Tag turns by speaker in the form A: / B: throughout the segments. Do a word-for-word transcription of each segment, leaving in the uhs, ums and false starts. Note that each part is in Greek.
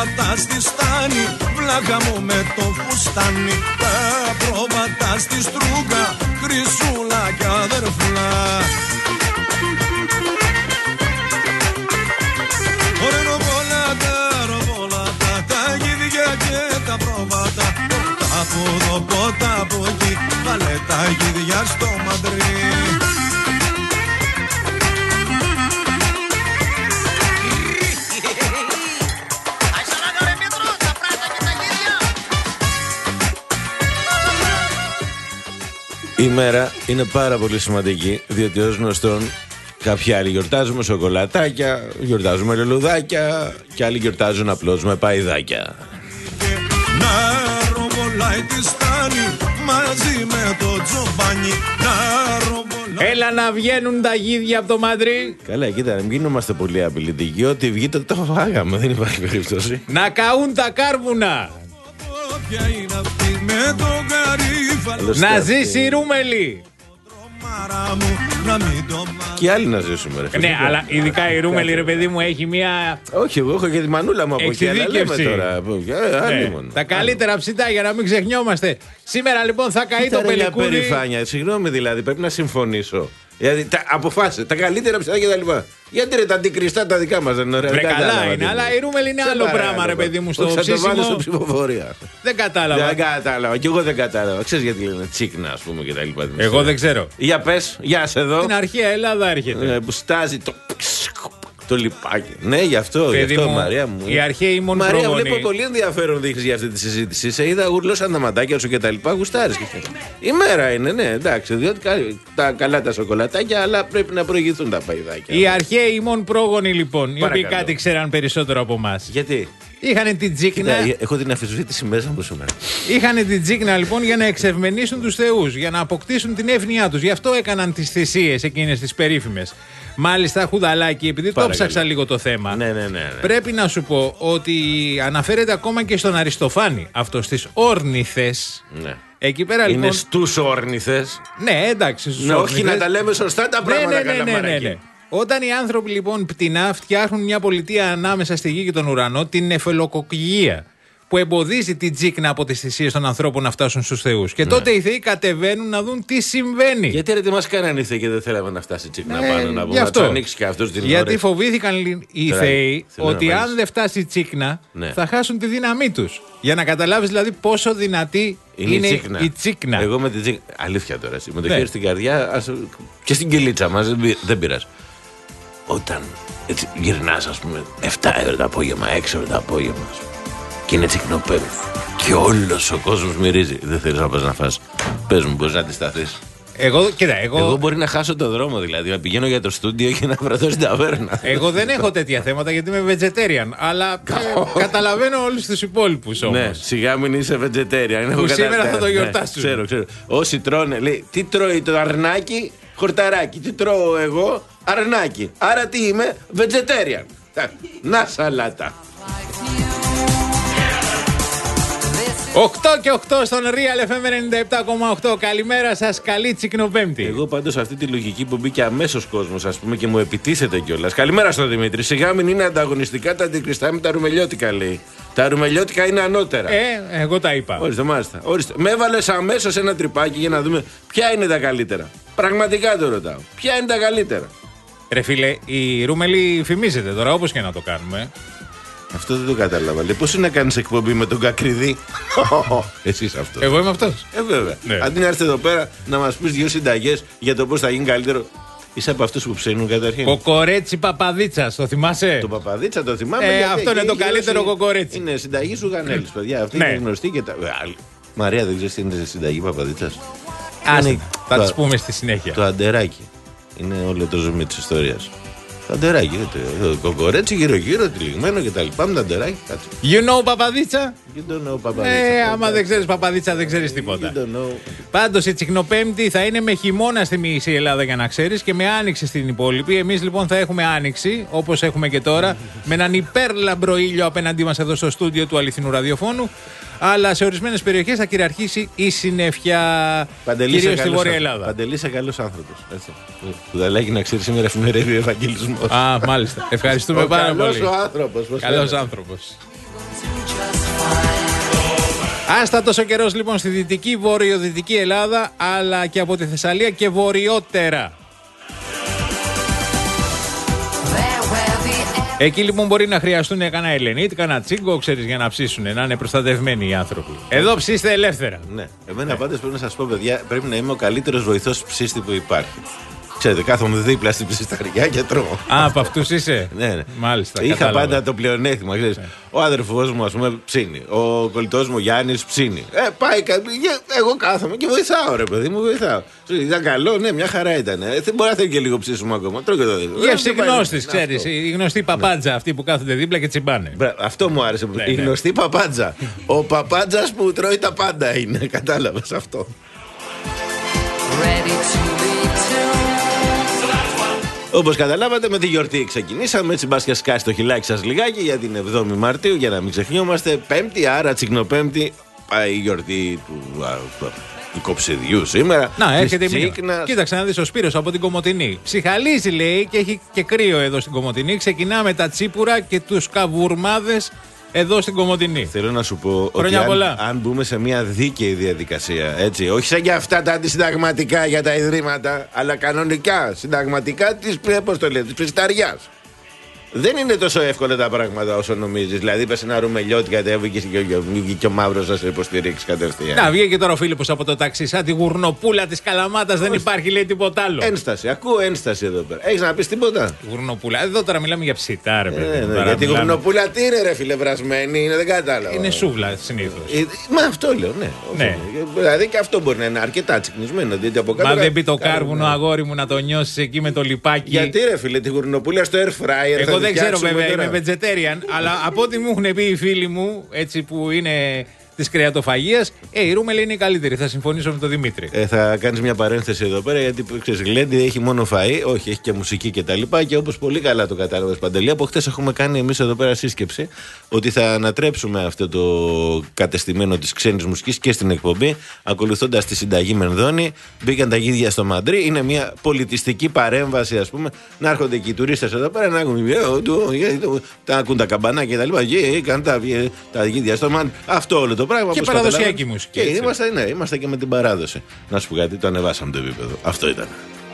A: πρόβατα στη στάνη, βλάχα μου με το φουστάνι. Τα πρόβατα στη στρούγκα, χρυσούλα κι αδερφλά. Ωραία ροβολάτα, ροβολάτα, τα γίδια και τα πρόβατα. Ποτά από εδώ, ποτά από εκεί, βάλε τα γίδια στο μαντρί.
B: Η μέρα είναι πάρα πολύ σημαντική, διότι ως γνωστόν κάποιοι άλλοι γιορτάζουν με σοκολατάκια, γιορτάζουν με λουλουδάκια και άλλοι γιορτάζουν απλώς με παϊδάκια.
C: Έλα να βγαίνουν τα γίδια από το Μαντρί.
B: Καλά, κοίτα, μην γινόμαστε πολύ απειλητικοί. Ό,τι βγει το, το φάγαμε, δεν υπάρχει περίπτωση.
C: Να καούν τα κάρβουνα. Να ζήσει η Ρούμελη.
B: Και άλλοι να ζήσουμε, ρε.
C: Ναι, αλλά ειδικά η Ρούμελη, ρε παιδί μου, έχει μια.
B: Όχι, εγώ έχω και τη μανούλα μου από εκεί. Αλλά λέμε τώρα.
C: Ναι. Τα καλύτερα ψητά για να μην ξεχνιόμαστε. Σήμερα λοιπόν θα καεί το πελικούδι.
B: Περηφάνεια, συγγνώμη δηλαδή, πρέπει να συμφωνήσω. Δηλαδή, τα, αποφάσισε, τα καλύτερα ψητά και τα λοιπά. Γιατί ρε, τα αντικριστά τα δικά μας δεν είναι ωραία.
C: Βρε, καλά είναι, αλλά η Ρούμελη είναι άλλο πράγμα, ρε παιδί μου, στο ψήσιμο.
B: Θα το βάλω στο ψηφοφορία.
C: Δεν κατάλαβα.
B: Δεν κατάλαβα, και εγώ δεν κατάλαβα. Ξέρεις γιατί λένε τσίκνα, ας πούμε, και τα λοιπά.
C: Εγώ δεν ξέρω.
B: Για πες, γεια σε εδώ.
C: Στην αρχαία Ελλάδα έρχεται.
B: Που στάζει το. Το λιπάκι. Ναι, γι' αυτό, γι' αυτό,
C: μου,
B: Μαρία μου.
C: Οι αρχαίοι μόνο
B: Μαρία,
C: πρόγονοι.
B: Βλέπω πολύ ενδιαφέρον δείχνεις για αυτή τη συζήτηση. Σε είδα, γουρλώσαν τα μαντάκια σου και τα λοιπά. Γουστάρεις. Η μέρα είναι, ναι, εντάξει. Διότι τα καλά τα σοκολατάκια, αλλά πρέπει να προηγηθούν τα παϊδάκια.
C: Οι αρχαίοι μόνο πρόγονοι, λοιπόν, οι οποίοι κάτι ξέραν περισσότερο από εμάς.
B: Γιατί?
C: Είχαν την τζίκνα.
B: Κοίτα, έχω την αφισβήτηση μέσα μου σήμερα.
C: Είχαν την τζίκνα λοιπόν για να εξευμενήσουν τους θεούς, για να αποκτήσουν την εύνοιά τους. Γι' αυτό έκαναν τις θυσίες εκείνες τις περίφημες. Μάλιστα, Χουδαλάκη, επειδή το ψάξα λίγο το θέμα,
B: ναι, ναι, ναι, ναι.
C: πρέπει να σου πω ότι αναφέρεται ακόμα και στον Αριστοφάνη, αυτό στις όρνηθες.
B: Ναι.
C: Εκεί πέρα, λοιπόν,
B: είναι στους όρνηθες.
C: Ναι, εντάξει, στους
B: ναι,
C: όρνηθες.
B: Όχι να τα λέμε σωστά τα πράγματα,
C: ναι, ναι, ναι, ναι, ναι, ναι. Όταν οι άνθρωποι λοιπόν πτηνά φτιάχνουν μια πολιτεία ανάμεσα στη γη και τον ουρανό, την νεφελοκοκυγία, που εμποδίζει την τζίκνα από τις θυσίες των ανθρώπων να φτάσουν στους θεούς. Και ναι. τότε οι θεοί κατεβαίνουν να δουν τι συμβαίνει.
B: Γιατί ρε, τι μας κάνανε οι θεοί και δεν θέλαμε να φτάσει η τσίκνα
C: ε,
B: πάνω, να πούμε, να τους ανοίξει και αυτός την ώρα.
C: Γιατί φοβήθηκαν οι Τώρα, θεοί ότι αν δεν φτάσει η τσίκνα, ναι. θα χάσουν τη δύναμή τους. Για να καταλάβεις δηλαδή πόσο δυνατή είναι, είναι η, τσίκνα. η τσίκνα.
B: Εγώ με την τσίκνα. Αλήθεια τώρα, με το ναι. χέρι στην καρδιά ας... και στην κυλίτσα μας, δεν πειράζει. Όταν έτσι, γυρνάς, ας πούμε, επτά ώρα το απόγευμα, έξι ώρα το απόγευμα, και είναι τσικνοπέμπτη και όλος ο κόσμος μυρίζει. Δεν θέλεις να πας να φας. Πες μου, μπορείς να αντισταθείς?
C: Εγώ, κοίτα, εγώ...
B: εγώ μπορεί να χάσω το δρόμο, δηλαδή. Να πηγαίνω για το στούντιο και να βρεθώ στην ταβέρνα.
C: Εγώ δεν έχω τέτοια θέματα γιατί είμαι vegetarian. Αλλά ε, καταλαβαίνω όλους τους υπόλοιπους όμως.
B: Ναι, σιγά μην είσαι vegetarian.
C: Που σήμερα θα το γιορτάσουν.
B: Ναι, ξέρω, ξέρω. Όσοι τρώνε, λέει, τι τρώει το αρνάκι, χορταράκι. Τι τρώω εγώ, αρνάκι. Άρα τι είμαι, vegetarian. Να σαλάτα.
C: οκτώ και οκτώ στον Real εφ εμ ενενήντα επτά κόμμα οκτώ. Καλημέρα σας, καλή τσικνοπέμπτη.
B: Εγώ πάντως αυτή τη λογική που μπήκε αμέσως κόσμος, ας πούμε, και μου επιτίθεται κιόλας. Καλημέρα στον Δημήτρη. Σιγά μην είναι ανταγωνιστικά τα αντικριστά με τα ρουμελιώτικα, λέει. Τα ρουμελιώτικα είναι ανώτερα.
C: Ε, εγώ τα είπα.
B: Ορίστε, μάλιστα. Ορίστε. Με έβαλες αμέσως ένα τρυπάκι για να δούμε ποια είναι τα καλύτερα. Πραγματικά το ρωτάω. Ποια είναι τα καλύτερα?
C: Ρε φίλε, η Ρούμελη φημίζεται τώρα, όπως και να το κάνουμε.
B: Αυτό δεν το κατάλαβα. Λέει, πώς είναι να κάνεις εκπομπή με τον Κακριδί? Εσύ είσαι αυτός.
C: Εγώ είμαι αυτός.
B: Ε, βέβαια. Ναι. Αντί να έρθει εδώ πέρα να μας πεις δύο συνταγές για το πώς θα γίνει καλύτερο. Είσαι από αυτούς που ψήνουν καταρχήν.
C: Κοκορέτσι Παπαδίτσας, το θυμάσαι?
B: Το Παπαδίτσα το θυμάμαι.
C: Ε, αυτό είναι το καλύτερο γύρωση... κοκορέτσι.
B: Είναι συνταγή σου Γανέλης, παιδιά. Αυτή
C: ναι.
B: είναι γνωστή και τα. Μαρία, δεν ξέρεις τι είναι συνταγή Παπαδίτσας?
C: Άσε, θα τις πούμε στη συνέχεια.
B: Το αντεράκι. Είναι όλο το ζουμί της ιστορίας. Το αντεράκι, το κοκορέτσι γύρω-γύρω, τυλιγμένο και τα λοιπά με το αντεράκι.
C: You know Παπαδίτσα?
B: You don't know Παπαδίτσα.
C: Ε, άμα δεν ξέρεις Παπαδίτσα, δεν ξέρεις τίποτα. Πάντως η Τσικνοπέμπτη θα είναι με χειμώνα στη μισή Ελλάδα, για να ξέρεις, και με άνοιξη στην υπόλοιπη. Εμείς λοιπόν θα έχουμε άνοιξη, όπως έχουμε και τώρα, με έναν υπέρλαμπρο ήλιο απέναντί μας εδώ στο στούντιο του αληθινού ραδιοφώνου. Αλλά σε ορισμένες περιοχές θα κυριαρχήσει η συννεφιά, κυρίως στη Βόρεια Ελλάδα.
B: Παντελή, είσαι καλός άνθρωπος. Χουδαλάκη, να ξέρεις, σήμερα εφημερεύει ο Ευαγγελισμός.
C: Α, μάλιστα. Ευχαριστούμε πάρα πολύ.
B: Καλός ο άνθρωπος.
C: Καλός άνθρωπος. Άστατος ο καιρός λοιπόν στη δυτική, βορειοδυτική Ελλάδα, αλλά και από τη Θεσσαλία και βορειότερα. Εκεί λοιπόν μπορεί να χρειαστούν κανένα ελενίτ, κανένα τσίγκο, ξέρεις, για να ψήσουν, να είναι προστατευμένοι οι άνθρωποι. Εδώ ψήστε ελεύθερα.
B: Ναι, εμένα ναι. Πάντως πρέπει να σας πω, παιδιά, πρέπει να είμαι ο καλύτερος βοηθός ψήστη που υπάρχει. Ξέρετε, κάθομαι δίπλα στην ψισταριά και τρώω. Α,
C: από αυτούς είσαι.
B: Ναι, ναι.
C: Μάλιστα.
B: Είχα
C: κατάλαβα.
B: πάντα το πλεονέκτημα. Ξέρεις. Ναι. Ο αδερφός μου, ας πούμε, ψήνει. Ο κολλητός μου Γιάννης ψήνει. Ε, πάει κάτι. Εγώ κάθομαι και βοηθάω, ρε παιδί μου, βοηθάω. Ήταν καλό, ναι, μια χαρά ήταν. Ε, μπορεί να θέλει και λίγο ψήσιμο ακόμα. Τρώω και το δίπλα.
C: Γεύση γνώστης, ξέρεις. Η γνωστή παπάντζα, ναι. Αυτή που κάθονται δίπλα και τσιμπάνε.
B: Μπρα, αυτό μου άρεσε. Ναι, η ναι. γνωστή παπάντζα. Ο παπάντζας που τρώει τα πάντα είναι. Κατάλαβες αυτό. Όπως καταλάβατε, με τη γιορτή ξεκινήσαμε. Έτσι, μπας και σκάσει το χιλάκι σας λιγάκι για την εβδόμη Μαρτίου, για να μην ξεχνιόμαστε. Πέμπτη, άρα τσικνοπέμπτη, πάει η γιορτή του, α, του κοψιδιού σήμερα.
C: Να, έρχεται η μήνα. Κοίταξε να δεις, ο Σπύρος από την Κομοτηνή. Ψυχαλίζει, λέει, και έχει και κρύο εδώ στην Κομοτηνή. Ξεκινάμε τα τσίπουρα και τους καβουρμάδες εδώ στην Κομοτηνή.
B: Θέλω να σου πω ότι αν, αν μπούμε σε μια δίκαιη διαδικασία, έτσι, όχι σαν για αυτά τα αντισυνταγματικά για τα ιδρύματα, αλλά κανονικά συνταγματικά της, πώς το λέτε, της ψισταριάς. Δεν είναι τόσο εύκολα τα πράγματα όσο νομίζεις. Δηλαδή, πες ένα ρουμελιώτη κατέβηκε και ο Μαύρος να σε υποστηρίξει κατευθείαν.
C: Να βγει και τώρα ο Φίλιππος από το ταξί, σαν τη γουρνοπούλα της Καλαμάτας. Δεν υπάρχει, λέει, τίποτα άλλο.
B: Ένσταση, ακούω ένσταση εδώ πέρα. Έχεις να πεις τίποτα?
C: Γουρνοπούλα. Εδώ τώρα μιλάμε για ψητά, ρε παιδί.
B: Ε, ναι, γιατί μιλάμε... γουρνοπούλα τι είναι, ρε φίλε, βρασμένη, είναι, δεν κατάλαβα.
C: Είναι σούβλα συνήθως.
B: Ε, μα αυτό λέω, ναι. ναι. Δηλαδή και αυτό μπορεί να είναι αρκετά τσικνισμένο.
C: Μα δεν πει το κάρβουνο, αγόρι μου, να το νιώσεις εκεί με το λιπάκι.
B: Γιατί, ρε φίλε, τη γουρνοπούλα στο air fryer.
C: Δεν ξέρω βέβαια, είμαι vegetarian, αλλά από ό,τι μου έχουν πει οι φίλοι μου, έτσι που είναι της κρεατοφαγίας, ε, η ρούμελη είναι η καλύτερη. Θα συμφωνήσω με τον Δημήτρη.
B: Ε, θα κάνεις μια παρένθεση εδώ πέρα, γιατί ξέρεις, Γλέντι έχει μόνο φαΐ, όχι, έχει και μουσική κτλ. Και, και όπως πολύ καλά το κατάλαβες, Παντελή, από χτες έχουμε κάνει εμείς εδώ πέρα σύσκεψη ότι θα ανατρέψουμε αυτό το κατεστημένο της ξένης μουσικής και στην εκπομπή, ακολουθώντας τη συνταγή Μενδώνη. Μπήκαν τα γίδια στο Μαντρί. Είναι μια πολιτιστική παρέμβαση, ας πούμε, να έρχονται και οι τουρίστες εδώ πέρα να ακούν, τα ακούν τα καμπανάκια κτλ. Κάνουν τα γίδια στο Μαντρί. Αυτό όλο το πράγμα.
C: Και παραδοσιακή μουσική.
B: Και είμαστε, ναι, είμαστε και με την παράδοση. Να σου πω κάτι, το ανεβάσαμε το επίπεδο. Αυτό ήταν.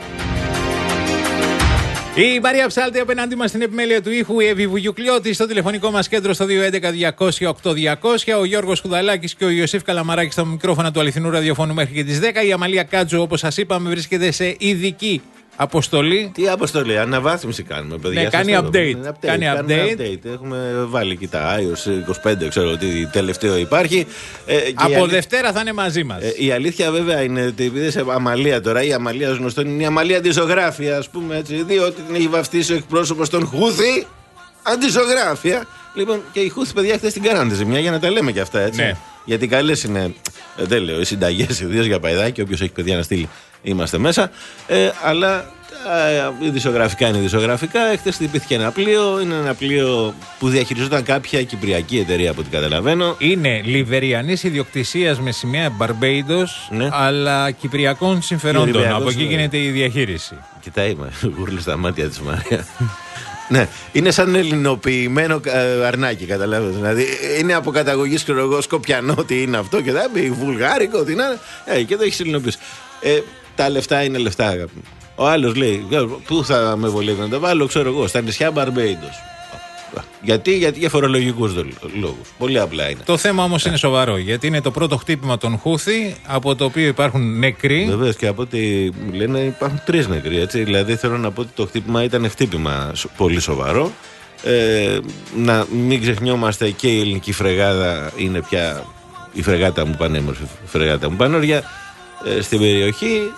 C: Η Μαρία Ψάλτη απέναντί μας στην επιμέλεια του ήχου, η Εύη Βουγιουκλιώτη στο τηλεφωνικό μας κέντρο στο δύο έντεκα διακόσια οκτώ διακόσια, ο Γιώργος Κουδαλάκης και ο Ιωσήφ Καλαμαράκης στα μικρόφωνα του αληθινού ραδιοφώνου μέχρι και τις δέκα. Η Αμαλία Κάτζου, όπως σας είπαμε, βρίσκεται σε ειδική αποστολή.
B: Τι αποστολή, αναβάθμιση κάνουμε, παιδιά.
C: Ναι, κάνει update. update. Κάνει update.
B: update. Έχουμε βάλει και τα iOS είκοσι πέντε, ξέρω τι τελευταίο υπάρχει.
C: Ε, Από αλήθεια... Δευτέρα θα είναι μαζί μας.
B: Ε, η αλήθεια βέβαια είναι ότι επειδή είσαι Αμαλία τώρα, η Αμαλία ως γνωστόν είναι η Αμαλία αντισογράφια, ας πούμε έτσι, διότι την έχει βαφτίσει ο εκπρόσωπος των Χούθη. Αντισογράφια. Λοιπόν, και οι Χούθη, παιδιά, χθες την κάνανε ζημιά για να τα λέμε και αυτά, έτσι. Ναι. Γιατί καλές είναι, δεν λέω, οι συνταγές, ιδίως για παϊδάκι, όποιος έχει παιδιά να στείλει. Είμαστε μέσα, ε, αλλά ε, ειδησιογραφικά είναι ειδησιογραφικά. Χθες χτυπήθηκε ένα πλοίο. Είναι ένα πλοίο που διαχειριζόταν κάποια κυπριακή εταιρεία, από ό,τι καταλαβαίνω.
C: Είναι λιβεριανής ιδιοκτησίας με σημαία Μπαρμπέιντος, ναι, αλλά κυπριακών συμφερόντων. Από εκεί γίνεται η διαχείριση.
B: Κοιτάει, γούρλει στα μάτια της Μαρία. Ναι, είναι σαν ελληνοποιημένο αρνάκι, καταλάβετε. Δηλαδή είναι από καταγωγή σκοπιανό, τι είναι αυτό, και θα πει βουλγάρικο, τι να είναι. Ε, και το έχει ελληνοποιήσει. Ε, τα λεφτά είναι λεφτά, αγάπη. Ο άλλος λέει, πού θα με βολεύει να τα βάλω, ξέρω εγώ, στα νησιά Μπαρμπέιντος. Γιατί, γιατί για φορολογικούς λόγους. Πολύ απλά είναι.
C: Το θέμα όμως είναι σοβαρό, γιατί είναι το πρώτο χτύπημα των Χούθη, από το οποίο υπάρχουν νεκροί.
B: Βεβαίως, και από ό,τι λένε υπάρχουν τρεις νεκροί, έτσι. Δηλαδή θέλω να πω ότι το χτύπημα ήταν χτύπημα πολύ σοβαρό. Ε, να μην ξεχνιόμαστε, και η ελληνική φρεγάδα είναι πια η φρεγάτα μου πανέμορφη, η φρεγάτα μου πανόρια, ε, στην περιοχή.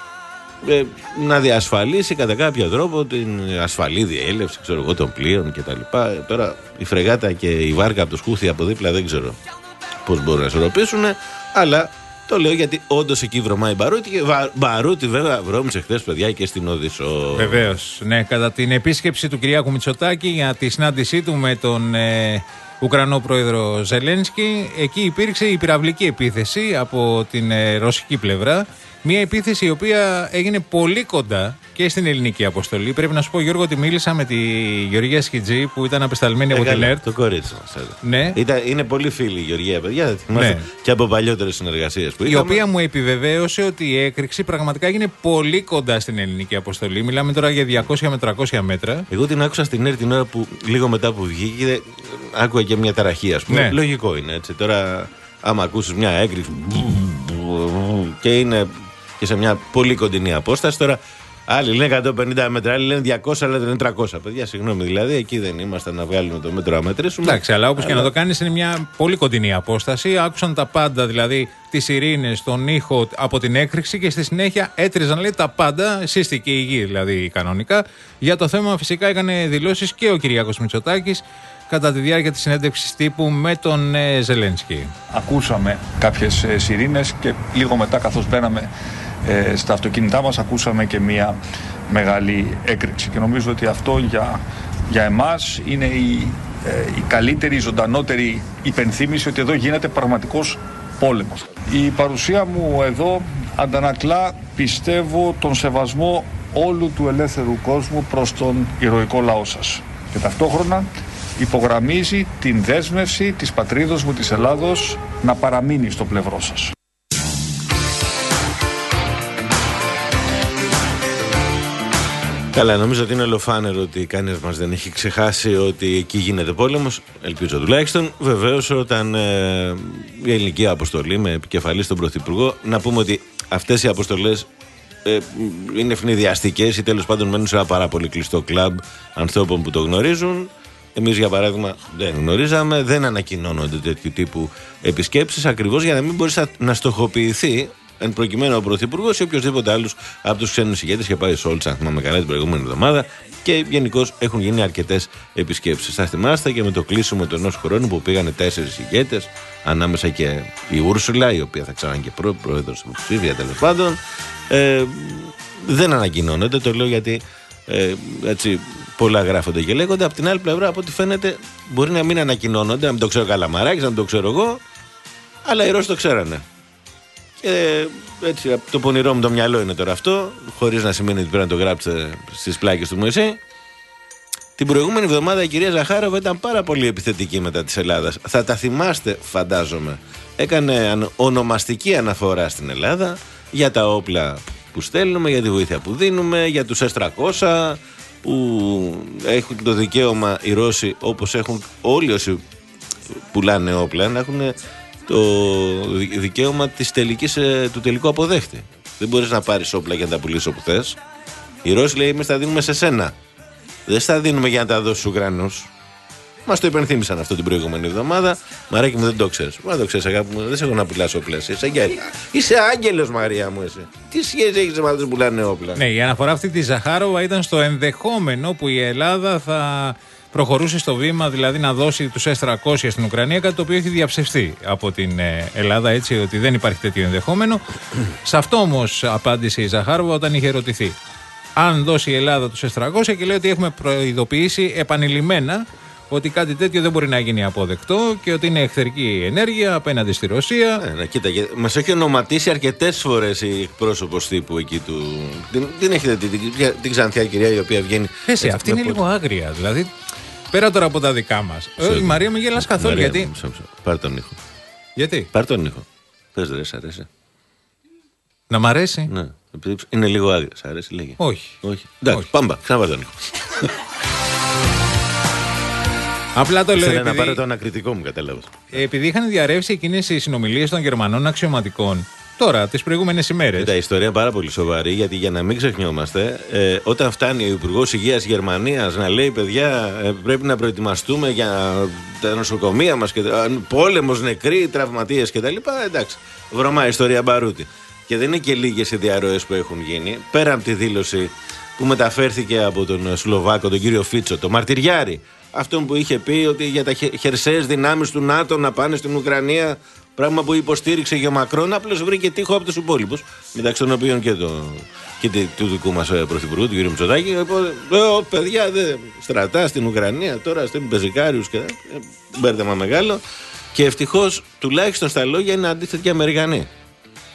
B: Ε, να διασφαλίσει κατά κάποιο τρόπο την ασφαλή διέλευση, ξέρω εγώ, των πλοίων κτλ. Τώρα η φρεγάτα και η βάρκα από το Σκούθι από δίπλα δεν ξέρω πώς μπορούν να ισορροπήσουν, αλλά το λέω γιατί όντως εκεί βρωμάει μπαρούτι, και βα, μπαρούτι βέβαια βρώμισε χθες, παιδιά, και στην Οδυσσό.
C: Βεβαίως, ναι, κατά την επίσκεψη του Κυριάκου Μητσοτάκη για τη συνάντησή του με τον ε, Ουκρανό πρόεδρο Ζελένσκι, εκεί υπήρξε η πυραυλική επίθεση από την ε, ρωσική πλευρά. Μια επίθεση η οποία έγινε πολύ κοντά και στην ελληνική αποστολή. Πρέπει να σου πω, Γιώργο, ότι μίλησα με τη Γεωργία Σχιτζή που ήταν απεσταλμένη από την ΕΡΤ.
B: Το κορίτσι μας.
C: Ναι.
B: Ήταν, είναι πολύ φίλη η Γεωργία, παιδιά. Θυμάστε, ναι. Και από παλιότερες συνεργασίες που είχαμε. Η οποία
C: μου επιβεβαίωσε ότι η έκρηξη πραγματικά έγινε πολύ κοντά στην ελληνική αποστολή. Μιλάμε τώρα για διακόσια με τριακόσια μέτρα.
B: Εγώ την άκουσα στην ΕΡΤ την ώρα που λίγο μετά που βγήκε, άκουγα και μια ταραχή, ας πούμε. Ναι. Λογικό είναι έτσι. Τώρα, άμα ακούσεις μια έκρηξη και είναι και σε μια πολύ κοντινή απόσταση, τώρα. Άλλοι λένε εκατόν πενήντα μέτρα, άλλοι λένε διακόσια, άλλοι λένε τριακόσια. Παιδιά, συγγνώμη, δηλαδή εκεί δεν ήμασταν να βγάλουμε το μέτρο να μετρήσουμε.
C: Εντάξει, αλλά όπως αλλά... και να το κάνεις, είναι μια πολύ κοντινή απόσταση. Άκουσαν τα πάντα, δηλαδή τις ειρήνες, τον ήχο από την έκρηξη και στη συνέχεια έτριζαν, λέει, τα πάντα. Σύστηκε η γη, δηλαδή κανονικά. Για το θέμα, φυσικά, έκανε δηλώσεις και ο Κυριάκος Μητσοτάκης κατά τη διάρκεια της συνέντευξης τύπου με τον ε, Ζελένσκι.
D: Ακούσαμε κάποιες ε, σιρήνες και λίγο μετά, καθώς μπαίναμε Ε, στα αυτοκίνητά μας, ακούσαμε και μια μεγάλη έκρηξη και νομίζω ότι αυτό για, για εμάς είναι η, ε, η καλύτερη, η ζωντανότερη υπενθύμηση ότι εδώ γίνεται πραγματικός πόλεμος. Η παρουσία μου εδώ αντανακλά, πιστεύω, τον σεβασμό όλου του ελεύθερου κόσμου προς τον ηρωικό λαό σας και ταυτόχρονα υπογραμμίζει την δέσμευση της πατρίδος μου της Ελλάδος να παραμείνει στο πλευρό σας.
B: Καλά, νομίζω ότι είναι ολοφάνερο ότι κανένας μας δεν έχει ξεχάσει ότι εκεί γίνεται πόλεμος. Ελπίζω τουλάχιστον. Βεβαίως, όταν ε, η ελληνική αποστολή με επικεφαλή στον Πρωθυπουργό, να πούμε ότι αυτές οι αποστολές ε, είναι ευνηδιαστικές ή τέλος πάντων μένουν σε ένα πάρα πολύ κλειστό κλαμπ ανθρώπων που το γνωρίζουν. Εμείς, για παράδειγμα, δεν γνωρίζαμε, δεν ανακοινώνονται τέτοιου τύπου επισκέψεις, ακριβώς για να μην μπορεί να στοχοποιηθεί. Εν προκειμένου ο Πρωθυπουργός ή οποιοδήποτε άλλος από τους ξένους ηγέτες, είχε πάει σε Όλτσα, αν θυμάμαι καλά, την προηγούμενη εβδομάδα, και γενικώς έχουν γίνει αρκετές επισκέψεις. Θα θυμάστε και με το κλείσιμο του ενός χρόνου που πήγανε τέσσερις ηγέτες, ανάμεσα και η Ούρσουλα, η οποία θα ξανά και πρό, πρόεδρος υποψήφια τέλος πάντων. Ε, δεν ανακοινώνεται, το λέω γιατί ε, έτσι πολλά γράφονται και λέγονται. Απ' την άλλη πλευρά, από ό,τι φαίνεται, μπορεί να μην ανακοινώνονται, να μην το ξέρω ο Καλαμαράκης, να μην το ξέρω εγώ, αλλά οι Ρώσοι το ξέρανε. Και έτσι, το πονηρό μου το μυαλό είναι τώρα αυτό, χωρίς να σημαίνει ότι πρέπει να το γράψετε στις πλάκες του Μωυσή. Την προηγούμενη εβδομάδα η κυρία Ζαχάροβα ήταν πάρα πολύ επιθετική μετά της Ελλάδας. Θα τα θυμάστε, φαντάζομαι. Έκανε ονομαστική αναφορά στην Ελλάδα για τα όπλα που στέλνουμε, για τη βοήθεια που δίνουμε, για τους ες τριακόσια που έχουν το δικαίωμα οι Ρώσοι, όπως έχουν όλοι όσοι πουλάνε όπλα, να έχουν το δικαίωμα της τελικής, του τελικού αποδέχτη. Δεν μπορείς να πάρεις όπλα για να τα πουλήσεις όπου θες. Οι Ρώσοι, λέει, εμείς τα δίνουμε σε σένα. Δεν στα δίνουμε για να τα δώσεις στους Ουκρανούς. Μας το υπενθύμησαν αυτό την προηγούμενη εβδομάδα. Μαράκι μου, δεν το ξέρεις. Μα το ξέρεις, αγάπη μου, δεν σε έχω να πουλάς όπλα. Είσαι, Είσαι άγγελος, Μαρία μου, εσύ. Τι σχέση έχεις με αυτούς που πουλάνε όπλα?
C: Ναι, η αναφορά αυτή της Ζαχάροβα ήταν στο ενδεχόμενο που η Ελλάδα θα προχωρούσε στο βήμα, δηλαδή να δώσει τους ες τριακόσια στην Ουκρανία, κάτι το οποίο έχει διαψευστεί από την Ελλάδα, έτσι, ότι δεν υπάρχει τέτοιο ενδεχόμενο. Σε αυτό όμως απάντησε η Ζαχάροβα όταν είχε ερωτηθεί αν δώσει η Ελλάδα τους ες τριακόσια, και λέει ότι έχουμε προειδοποιήσει επανειλημμένα ότι κάτι τέτοιο δεν μπορεί να γίνει αποδεκτό και ότι είναι εχθρική ενέργεια απέναντι στη Ρωσία.
B: Ε, να, κοίτα, μας έχει ονοματίσει αρκετές φορές η εκπρόσωπος τύπου εκεί του. Την, την έχετε την, την, την ξανθιά κυρία η οποία βγαίνει.
C: Εσύ, αυτή είναι λίγο άγρια. Δηλαδή, πέρα τώρα από τα δικά μας. Ε, η Μαρία μου γελάς καθόλου. Μαρία, γιατί.
B: Μισό, μισό. Πάρ' τον ήχο.
C: Γιατί?
B: Πάρ' τον ήχο. Πες ρε, σ' αρέσει.
C: Να μ' αρέσει.
B: Ναι. Είναι λίγο άγρια. Σ' αρέσει, λέγε.
C: Όχι.
B: Όχι. Εντάξει, πάμε. Ξαναπάρ' τον ήχο.
C: Απλά το λέω.
B: Θέλω
C: επειδή...
B: να πάρω το ανακριτικό μου, κατάλαβες.
C: Επειδή είχαν διαρρεύσει εκείνες οι συνομιλίες των Γερμανών αξιωματικών τώρα, τις προηγούμενες ημέρες.
B: Η ιστορία πάρα πολύ σοβαρή, γιατί για να μην ξεχνιόμαστε, ε, όταν φτάνει ο Υπουργός Υγείας Γερμανίας να λέει, παιδιά, ε, πρέπει να προετοιμαστούμε για τα νοσοκομεία μας, και, ε, πόλεμος, νεκροί, τραυματίες κτλ. Εντάξει, βρωμά ιστορία μπαρούτη. Και δεν είναι και λίγες οι διαρροές που έχουν γίνει, πέρα από τη δήλωση που μεταφέρθηκε από τον Σλοβάκο, τον κύριο Φίτσο, το μαρτυριάρη. Αυτόν που είχε πει ότι για τα χερσαίες δυνάμεις του ΝΑΤΟ να πάνε στην Ουκρανία, πράγμα που υποστήριξε και ο Μακρόν, απλώς βρήκε τείχο από τους υπόλοιπους, μεταξύ των οποίων και, το, και του δικού μας πρωθυπουργού, του κ. Μητσοτάκη. Οπότε, ε, παιδιά, δε, στρατά στην Ουκρανία, τώρα στέλνουν πεζικάριους και ε, μπέρδεμα μεγάλο. Και ευτυχώς, τουλάχιστον στα λόγια, είναι αντίθετοι Αμερικανοί.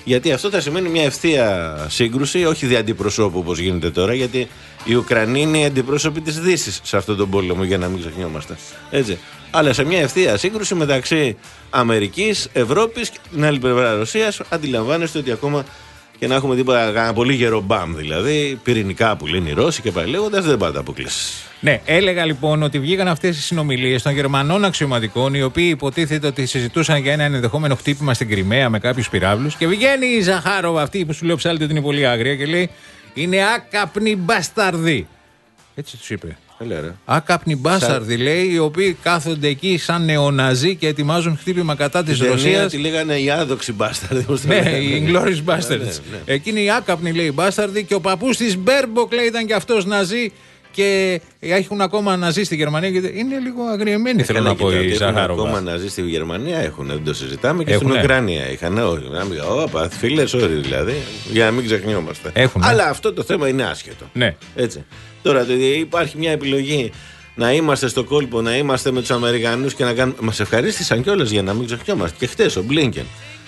B: Γιατί αυτό θα σημαίνει μια ευθεία σύγκρουση, όχι δι' αντιπροσώπου όπως γίνεται τώρα, γιατί οι Ουκρανοί είναι οι αντιπρόσωποι της Δύσης σε αυτόν τον πόλεμο, για να μην ξεχνιόμαστε. Έτσι. Αλλά σε μια ευθεία σύγκρουση μεταξύ Αμερικής, Ευρώπης και την άλλη πλευρά Ρωσίας, αντιλαμβάνεστε ότι ακόμα και να έχουμε τίποτα ένα πολύ γερό μπαμ, δηλαδή πυρηνικά που λένε οι Ρώσοι και πάλι λέγοντας, δεν πάντα αποκλείσεις.
C: Ναι, έλεγα λοιπόν ότι βγήκαν αυτές οι συνομιλίες των Γερμανών αξιωματικών, οι οποίοι υποτίθεται ότι συζητούσαν για ένα ενδεχόμενο χτύπημα στην Κριμαία με κάποιους πυράβλους. Και βγαίνει η Ζαχάροβα, αυτή που σου λέω ψάλτη ότι είναι πολύ άγρια, και λέει: είναι άκαπνοι μπασταρδοί. Έτσι τους είπε. Άκαπνοι μπάσταρδοι, λέει, οι οποίοι κάθονται εκεί σαν νεοναζί και ετοιμάζουν χτύπημα κατά της Ρωσίας.
B: Τη λέγανε οι άδοξοι μπάσταρδοι.
C: Ναι, οι Inglourious Basterds. Εκείνοι οι άκαπνοι, λέει, μπάσταρδοι, και ο παππούς της Μπέρμποκ, λέει, ήταν και αυτός ναζί. Και έχουν ακόμα ναζί στη Γερμανία. Και είναι λίγο αγριεμένοι, θέλω να πω, η Ζαχάροβα.
B: Ακόμα ναζί στη Γερμανία έχουν, δεν το συζητάμε. Και στην Ουκρανία είχαν. Όπα, φίλες, όροι δηλαδή. Για να μην ξεχνιόμαστε. Αλλά αυτό το θέμα είναι άσχετο.
C: Ναι.
B: Έτσι. Τώρα υπάρχει μια επιλογή να είμαστε στο κόλπο, να είμαστε με τους Αμερικανούς και να κάνουμε. Μας ευχαρίστησαν κιόλας, για να μην ξεχνιόμαστε. Και χτες ο Μπλίνκεν.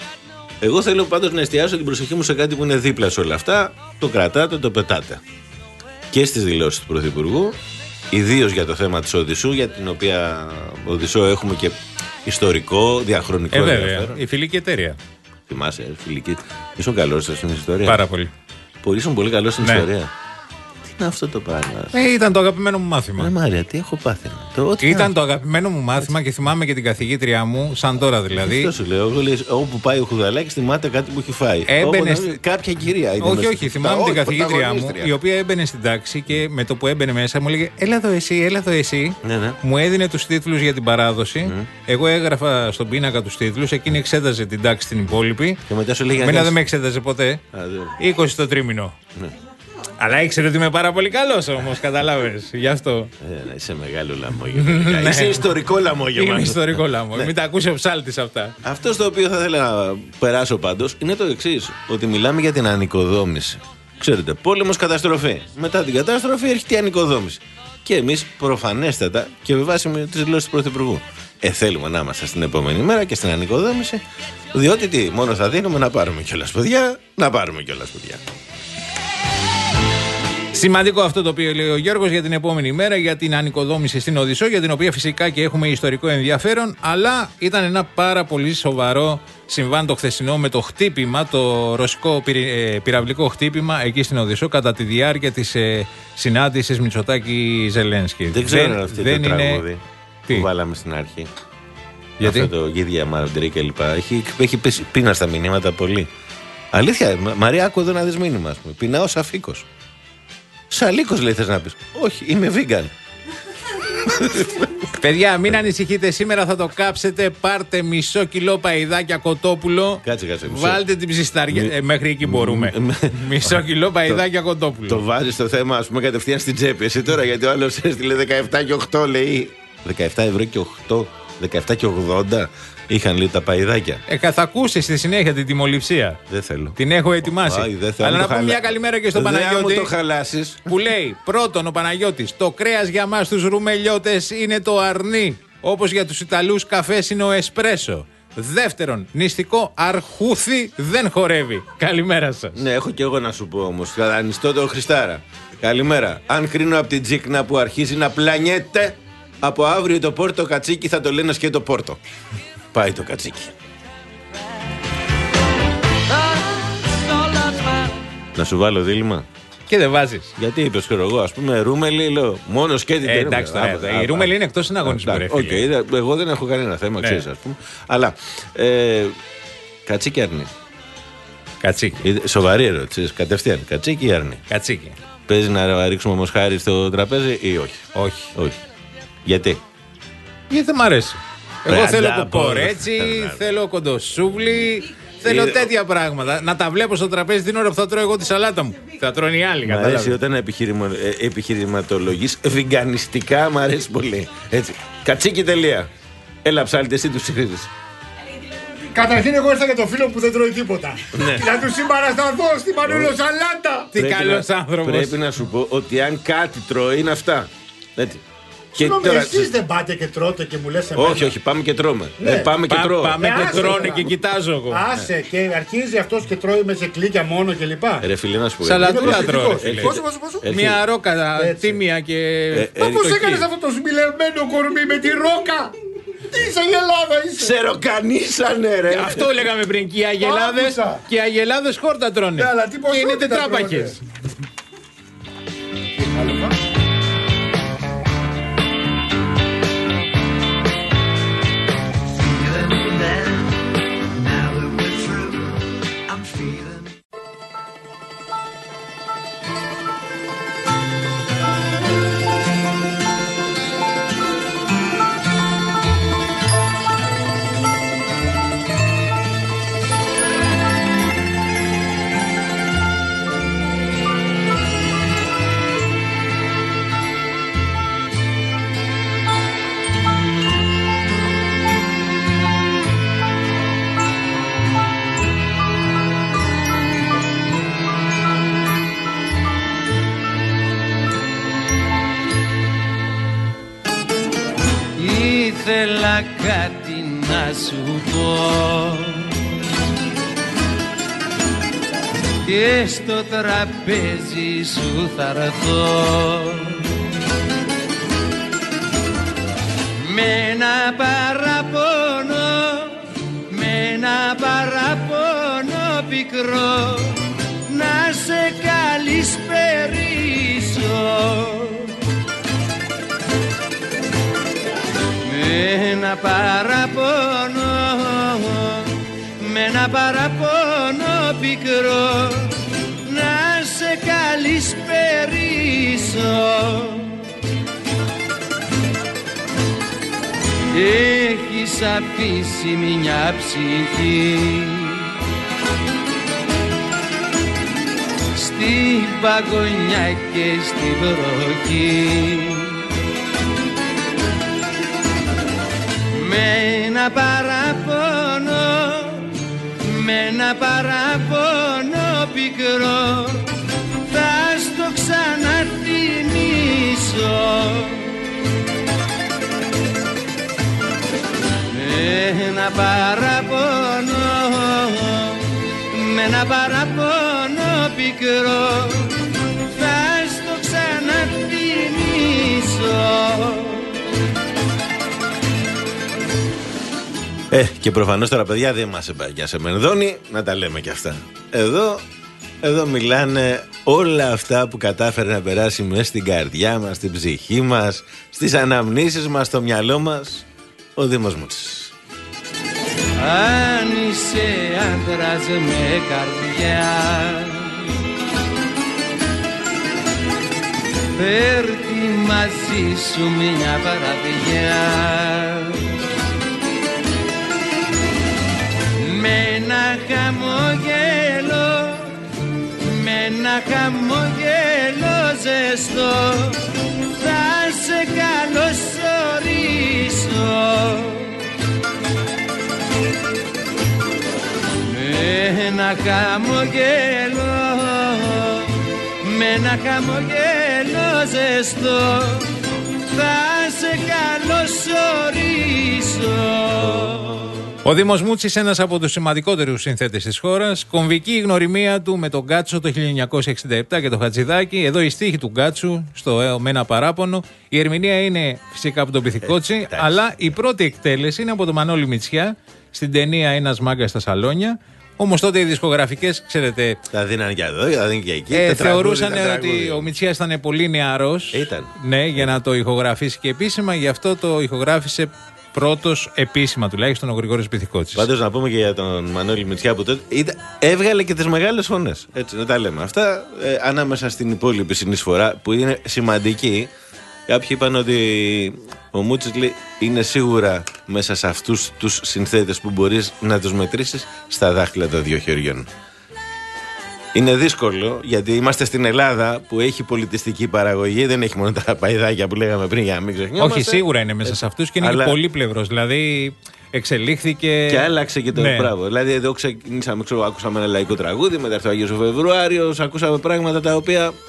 B: Εγώ θέλω πάντως να εστιάσω την προσοχή μου σε κάτι που είναι δίπλα σε όλα αυτά. Το κρατάτε, το πετάτε. Και στις δηλώσεις του Πρωθυπουργού, ιδίως για το θέμα της Οδυσσού, για την οποία Οδυσσό έχουμε και ιστορικό, διαχρονικό
C: ε, ενδιαφέρον. Η φιλική εταιρεία.
B: Θυμάσαι, φιλική. Ήσουν καλός στην ιστορία.
C: Πάρα πολύ.
B: Πολύ, ήσουν πολύ καλός στην
C: ναι.
B: ιστορία. Τι είναι αυτό το πράγμα?
C: Ε, ήταν το αγαπημένο μου μάθημα.
B: Ναι, Μάρια, τι έχω πάθει. Το,
C: ήταν να... το αγαπημένο μου μάθημα και θυμάμαι και την καθηγήτριά μου, σαν τώρα δηλαδή.
B: Αυτό σου λέω. Εγώ λέω, όπου πάει ο Χουδαλάκης, θυμάται κάτι που έχει φάει.
C: Έμπαινε...
B: Όπου, κάποια κυρία.
C: Όχι, όχι. Θυμάμαι την καθηγήτριά μου, η οποία έμπαινε στην τάξη και με το που έμπαινε μέσα μου έλεγε: έλα εδώ εσύ, έλα εδώ εσύ.
B: Ναι, ναι.
C: Μου έδινε τους τίτλους για την παράδοση. Mm. Εγώ έγραφα στον πίνακα τους τίτλους, εκείνη εξέταζε την τάξη την υπόλοιπη.
B: Και μετά σου λέγε:
C: εμένα δεν με εξέταζε ποτέ. είκοσι το τρίμηνο. Ναι. Αλλά ήξερε ότι είμαι πάρα πολύ καλός όμως, καταλάβες. Γι' αυτό.
B: Ε, είσαι μεγάλο λαμόγιο. Είσαι ιστορικό λαμόγιο.
C: Είμαι ιστορικό λαμόγιο. Μην τα ακούσει ο ψάλτης αυτά.
B: Αυτό στο οποίο θα ήθελα να περάσω πάντως είναι το εξής. Ότι μιλάμε για την ανοικοδόμηση. Ξέρετε, πόλεμος, καταστροφή. Μετά την καταστροφή έρχεται η ανοικοδόμηση. Και εμείς προφανέστατα και με βάση τις δηλώσεις του Πρωθυπουργού. Ε, θέλουμε να είμαστε στην επόμενη μέρα και στην ανοικοδόμηση. Διότι τι, μόνο θα δίνουμε να πάρουμε κιόλας παιδιά, να πάρουμε κιόλας παιδιά.
C: Σημαντικό αυτό το οποίο λέει ο Γιώργος για την επόμενη μέρα, για την ανοικοδόμηση στην Οδυσσό, για την οποία φυσικά και έχουμε ιστορικό ενδιαφέρον, αλλά ήταν ένα πάρα πολύ σοβαρό συμβάν το χθεσινό με το χτύπημα, το ρωσικό πυραυλικό χτύπημα εκεί στην Οδυσσό κατά τη διάρκεια της ε, συνάντησης Μητσοτάκη-Ζελένσκι.
B: Δεν ξέρω δεν, αυτή δεν το είναι... τραγούδι που τι? Βάλαμε στην αρχή. Γιατί? Αυτό το γίδια Μαρντρί και λοιπά. Έχει, έχει πείνα στα μηνύματα πολύ. Αλήθεια, Μαρία, άκου εδώ να δεις μήνυμα. Πεινάω σαν φίκος. Σαλίκος λέει θες να πεις. Όχι, είμαι vegan.
C: Παιδιά, μην ανησυχείτε, σήμερα θα το κάψετε. Πάρτε μισό κιλό παϊδάκια κοτόπουλο.
B: Κάτσε, κάτσε. Μισό.
C: Βάλτε την ψισταριά. Μι... Ε, μέχρι εκεί μπορούμε. Μισό κιλό παϊδάκια κοτόπουλο.
B: Το βάζεις το θέμα, ας πούμε, κατευθείαν στην τσέπη. Εσύ τώρα, γιατί ο άλλος έστειλε δεκαεπτά και οκτώ, λέει. δεκαεπτά ευρώ και οκτώ. δεκαεπτά και ογδόντα. Είχαν λέει τα παϊδάκια.
C: Ε, θα ακούσει στη συνέχεια την τιμοληψία.
B: Δεν θέλω.
C: Την έχω ετοιμάσει.
B: Ά, δεν θέλω.
C: Αλλά να πούμε
B: χαλα...
C: μια καλημέρα και στον
B: δεν
C: Παναγιώτη.
B: Το χαλάσεις.
C: Που λέει: πρώτον, ο Παναγιώτης, το κρέας για μας τους ρουμελιώτες είναι το αρνί. Όπως για τους Ιταλούς καφές είναι ο εσπρέσο. Δεύτερον, νηστικό αρχούθι δεν χορεύει. Καλημέρα σας.
B: Ναι, έχω κι εγώ να σου πω όμως. Ανιστώ το Χριστάρα. Καλημέρα. Αν κρίνω από την τζίκνα που αρχίζει να πλανιέται, από αύριο το πόρτο κατσίκι θα το λένε και το πόρτο. Πάει το κατσίκι. Να σου βάλω δίλημα.
C: Και δεν βάζεις.
B: Γιατί είπες, ξέρω εγώ, ας πούμε, Ρούμελη, λέω, μόνο σκέτη
C: ε, εντάξει, τώρα, η Ρούμελη είναι εκτός συναγωνισμού.
B: Okay, εγώ δεν έχω κανένα θέμα, ξέρεις, ας πούμε. Αλλά, ε, κατσίκι αρνί.
C: Κατσίκι.
B: Σοβαρή ερώτηση, κατευθείαν. Κατσίκι ή αρνί.
C: Κατσίκι.
B: Παίζει να ρίξουμε όμως χάρη στο τραπέζι ή όχι.
C: Όχι.
B: όχι. Γιατί.
C: Γιατί δεν μ' αρέσει. Εγώ θέλω κοκορέτσι, θέλω κοντοσούβλι, θέλω τέτοια πράγματα. Να τα βλέπω στο τραπέζι την ώρα που θα τρώω εγώ τη σαλάτα μου. Θα τρώνε οι άλλοι.
B: Μ' αρέσει όταν επιχειρημα... επιχειρηματολογείς βιγκανιστικά, μ' αρέσει πολύ. Έτσι. Κατσίκι τελεία. Έλα ψάλτε εσύ του ψηφίδες.
E: Καταρχήν εγώ ήρθα για το φίλο που δεν τρώει τίποτα. Για του συμπαρασταθώ στην Μανούλο σαλάτα.
C: Τι καλός άνθρωπος.
B: Πρέπει να σου πω ότι αν κάτι τρώει είναι αυτά. Έτσι.
E: Συγγνώμη, εσείς δεν πάτε και τρώτε και μου λες εμένα?
B: Όχι, όχι, πάμε και τρώμε.
E: Ναι.
B: Ε, πάμε και
C: Πά,
B: τρώω.
C: πάμε
E: Ε,
C: και
E: άσε,
C: τρώνε
E: τώρα.
C: και κοιτάζω εγώ.
E: Άσε και αρχίζει αυτός και τρώει με ζεκλίκια μόνο κλπ.
B: Ρε φίλε, να σου πω.
C: Σαλατούλα
E: Είναι
C: τρώω, ρε
E: προσεκτικός.
C: φίλε.
E: Πόσο, πόσο, πόσο?
B: Έρχεται.
C: Μια ρόκα
E: Έτσι.
C: τίμια και.
B: Ε,
E: Μα πώς
C: το
E: έκανες
C: εκεί.
E: αυτό το σμιλευμένο κορμί με τη ρόκα? Τι είσαι, η Ελλάδα είσαι?
B: Ξεροκανίσανε, ρε.
C: Αυτό λέγαμε πριν. Και οι αγελάδες
E: Άκουσα.
C: και οι αγελάδες χόρτα τρώνε.
E: Ναι, αλλά τι
C: Και είναι
E: ποσότητα
C: τετράπαχες.
F: Ήθελα κάτι να σου πω και στο τραπέζι σου θα έρθω με ένα παραπονό, με ένα παραπονό πικρό να σε καλησπερίσω. Με ένα παραπονό, με ένα παραπονό πικρό να σε καλησπερίσω. Έχεις αφήσει μια ψυχή στην παγωνιά και στην βροχή. Με ένα παραπονό, με ένα παραπονό πικρό θα στο ξαναθυμίσω. Με ένα παραπονό, με ένα παραπονό πικρό θα στο ξαναθυμίσω.
B: Ε, και προφανώς τώρα, παιδιά, δεν μας εμπαγιάσε Μενδώνη, να τα λέμε κι αυτά. Εδώ, εδώ μιλάνε όλα αυτά που κατάφερε να περάσει μέσα στην καρδιά μας, στην ψυχή μας, στις αναμνήσεις μας, στο μυαλό μας, ο Δήμος Μούτσης.
F: Αν είσαι άντρας με καρδιά, φέρτη μαζί σου μια βραδιά με ένα χαμόγελο, με ένα χαμόγελο ζεστό θα σε καλωσορίσω. Με ένα χαμόγελο, με ένα χαμόγελο ζεστό θα σε καλωσορίσω.
C: Ο Δήμος Μούτσης, ένας από τους σημαντικότερους συνθέτες της χώρας, κομβική η γνωριμία του με τον Γκάτσο το χίλια εννιακόσια εξήντα επτά και το Χατζηδάκι. Εδώ η στίχη του Γκάτσου στο «Ε, με ένα παράπονο». Η ερμηνεία είναι φυσικά από τον Πυθικότσι,
B: ε,
C: αλλά η πρώτη εκτέλεση είναι από τον Μανώλη Μητσιά στην ταινία «Ένας μάγκας στα σαλόνια». Όμως τότε οι δισκογραφικές, ξέρετε,
B: Τα δίνανε και εδώ, τα δίνανε και εκεί.
C: ε,
B: τα
C: θεωρούσαν
B: τραγούδια, τα
C: ότι
B: τραγούδια.
C: ο Μητσιάς ήταν πολύ νεαρός.
B: Ήταν.
C: Ναι, για να το ηχογραφήσει και επίσημα, γι' αυτό το ηχογράφησε πρώτος επίσημα τουλάχιστον ο Γρηγόρης Πυθικότσης.
B: Πάντως να πούμε και για τον Μανώλη Μητσιά που τότε ήταν, έβγαλε και τις μεγάλες φωνές. Έτσι να τα λέμε. Αυτά ε, ανάμεσα στην υπόλοιπη συνεισφορά που είναι σημαντική. Κάποιοι είπαν ότι ο Μούτσης λέει, είναι σίγουρα μέσα σε αυτούς τους συνθέτες που μπορείς να τους μετρήσεις στα δάχτυλα των δύο χεριών. Είναι δύσκολο γιατί είμαστε στην Ελλάδα που έχει πολιτιστική παραγωγή, δεν έχει μόνο τα παϊδάκια που λέγαμε πριν για να μην ξεχνιόμαστε.
C: Όχι, σίγουρα είναι μέσα σε αυτούς και είναι
B: Αλλά-
C: και πολύπλευρος. Δηλαδή εξελίχθηκε.
B: Και άλλαξε και το
C: Ναι.
B: πράγμα. Δηλαδή, εδώ ξεκινήσαμε, ξέρω, ακούσαμε ένα λαϊκό τραγούδι, μετά έρθει ο Άγιος ο Φεβρουάριος, ακούσαμε πράγματα τα οποία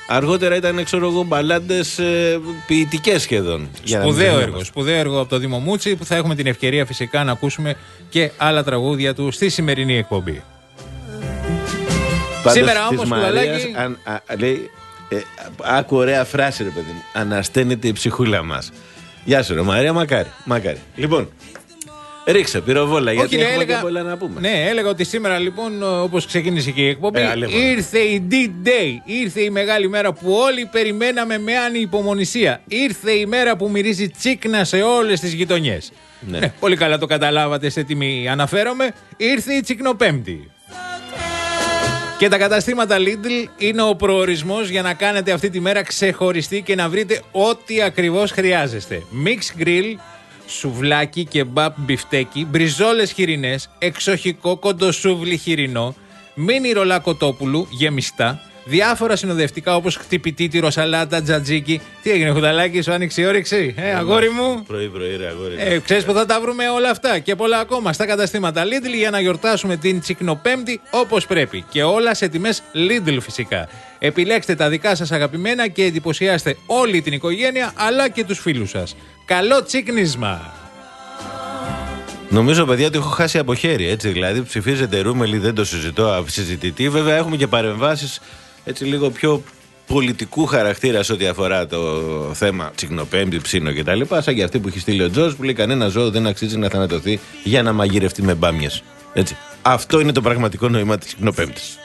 B: Αργότερα ήταν, ξέρω εγώ, μπαλάντες ε, ποιητικές σχεδόν.
C: Σπουδαίο έργο. Σπουδαίο έργο από το Δήμο Μούτσι, που θα έχουμε την ευκαιρία φυσικά να ακούσουμε και άλλα τραγούδια του στη σημερινή εκπομπή.
B: Πάντως,
C: σήμερα όμως, Κουδαλάκη.
B: Λέει, ε, άκου ωραία φράση, ρε παιδί μου. Ανασταίνεται η ψυχούλα μας. Γεια σου, ρε Μαρία, μακάρι. μακάρι. Λοιπόν. Ρίξε, πυροβόλα, γιατί
C: Όχι,
B: έχουμε
C: έλεγα,
B: και πολλά να πούμε.
C: Ναι, έλεγα ότι σήμερα λοιπόν, όπως ξεκίνησε και η εκπομπή,
B: ε,
C: ήρθε η D-Day. Ήρθε η μεγάλη μέρα που όλοι περιμέναμε με ανυπομονησία. Ήρθε η μέρα που μυρίζει τσίκνα σε όλες τις γειτονιές.
B: Ναι.
C: Ναι, πολύ καλά το καταλάβατε σε τι μη αναφέρομαι. Ήρθε η Τσικνοπέμπτη. Και τα καταστήματα Lidl είναι ο προορισμός για να κάνετε αυτή τη μέρα ξεχωριστή και να βρείτε ό,τι ακριβώς χρειάζεστε. Mix grill, σουβλάκι, κεμπάπ, μπιφτέκι, μπριζόλες χοιρινές, εξοχικό κοντοσούβλι χοιρινό, μίνι ρολά κοτόπουλου γεμιστά, διάφορα συνοδευτικά όπως χτυπητή, τυροσαλάτα, τζατζίκι. Τι έγινε, Χουδαλάκη, σου άνοιξε η όρεξη, ε, αγόρι μου.
B: Πρωί-πρωί, ρε αγόρι.
C: Ε, ξέρεις που θα τα βρούμε όλα αυτά και πολλά ακόμα στα καταστήματα Lidl για να γιορτάσουμε την Τσικνοπέμπτη όπως πρέπει. Και όλα σε τιμές Lidl φυσικά. Επιλέξτε τα δικά σας αγαπημένα και εντυπωσιάστε όλη την οικογένεια αλλά και τους φίλους σας. Καλό τσίκνισμα!
B: Νομίζω, παιδιά, ότι έχω χάσει από χέρι. Έτσι, δηλαδή, ψηφίζετε Ρούμελι, δεν το συζητώ, αυσυζητητή. Βέβαια, έχουμε και παρεμβάσεις έτσι λίγο πιο πολιτικού χαρακτήρα σε ό,τι αφορά το θέμα Τσικνοπέμπτη, ψήνο κτλ. Σαν και αυτή που έχει στείλει ο Τζος, που λέει: κανένα ζώο δεν αξίζει να θανατωθεί για να μαγειρευτεί με μπάμιες. Έτσι. Αυτό είναι το πραγματικό νόημα της Τσικνοπέμπτης.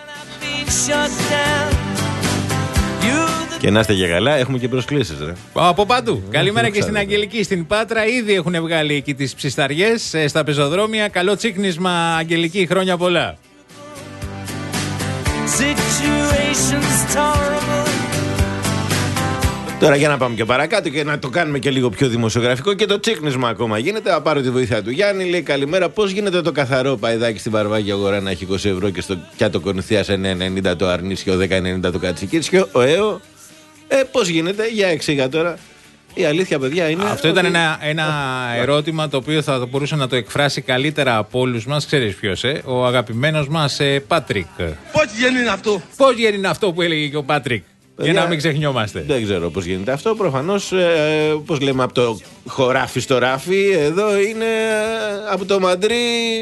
B: Και να είστε για καλά, έχουμε και προσκλήσεις, ρε.
C: Από παντού. Καλημέρα και στην Αγγελική, στην Πάτρα. Ήδη έχουν βγάλει εκεί τις ψισταριές στα πεζοδρόμια. Καλό τσίκνισμα, Αγγελική, χρόνια πολλά.
B: Τώρα για να πάμε και παρακάτω και να το κάνουμε και λίγο πιο δημοσιογραφικό, και το τσίκνισμα ακόμα γίνεται. Θα πάρω τη βοήθεια του Γιάννη. Λέει: καλημέρα, πώς γίνεται το καθαρό παϊδάκι στην Βαρβάκη αγορά να έχει είκοσι ευρώ και στο Κιάτο Κορινθίας εννιά ενενήντα το Αρνίσιο, δέκα ενενήντα το Κατσικίτσιο, ο ΕΟ? Ε, πώς γίνεται, για εξήγα τώρα. Η αλήθεια, παιδιά, είναι.
C: Αυτό
B: ότι...
C: ήταν ένα, ένα ερώτημα το οποίο θα μπορούσε να το εκφράσει καλύτερα από όλους μας. Ξέρεις ποιος, ε? Ο αγαπημένος μας ε, Πάτρικ.
G: Πώς γίνεται αυτό?
C: Πώς γίνεται αυτό που έλεγε και ο Πάτρικ? Για να μην ξεχνιόμαστε.
B: Δεν ξέρω πώς γίνεται αυτό. Προφανώς, ε, πώς λέμε, από το χωράφι στο ράφι, εδώ είναι από το Μαντρί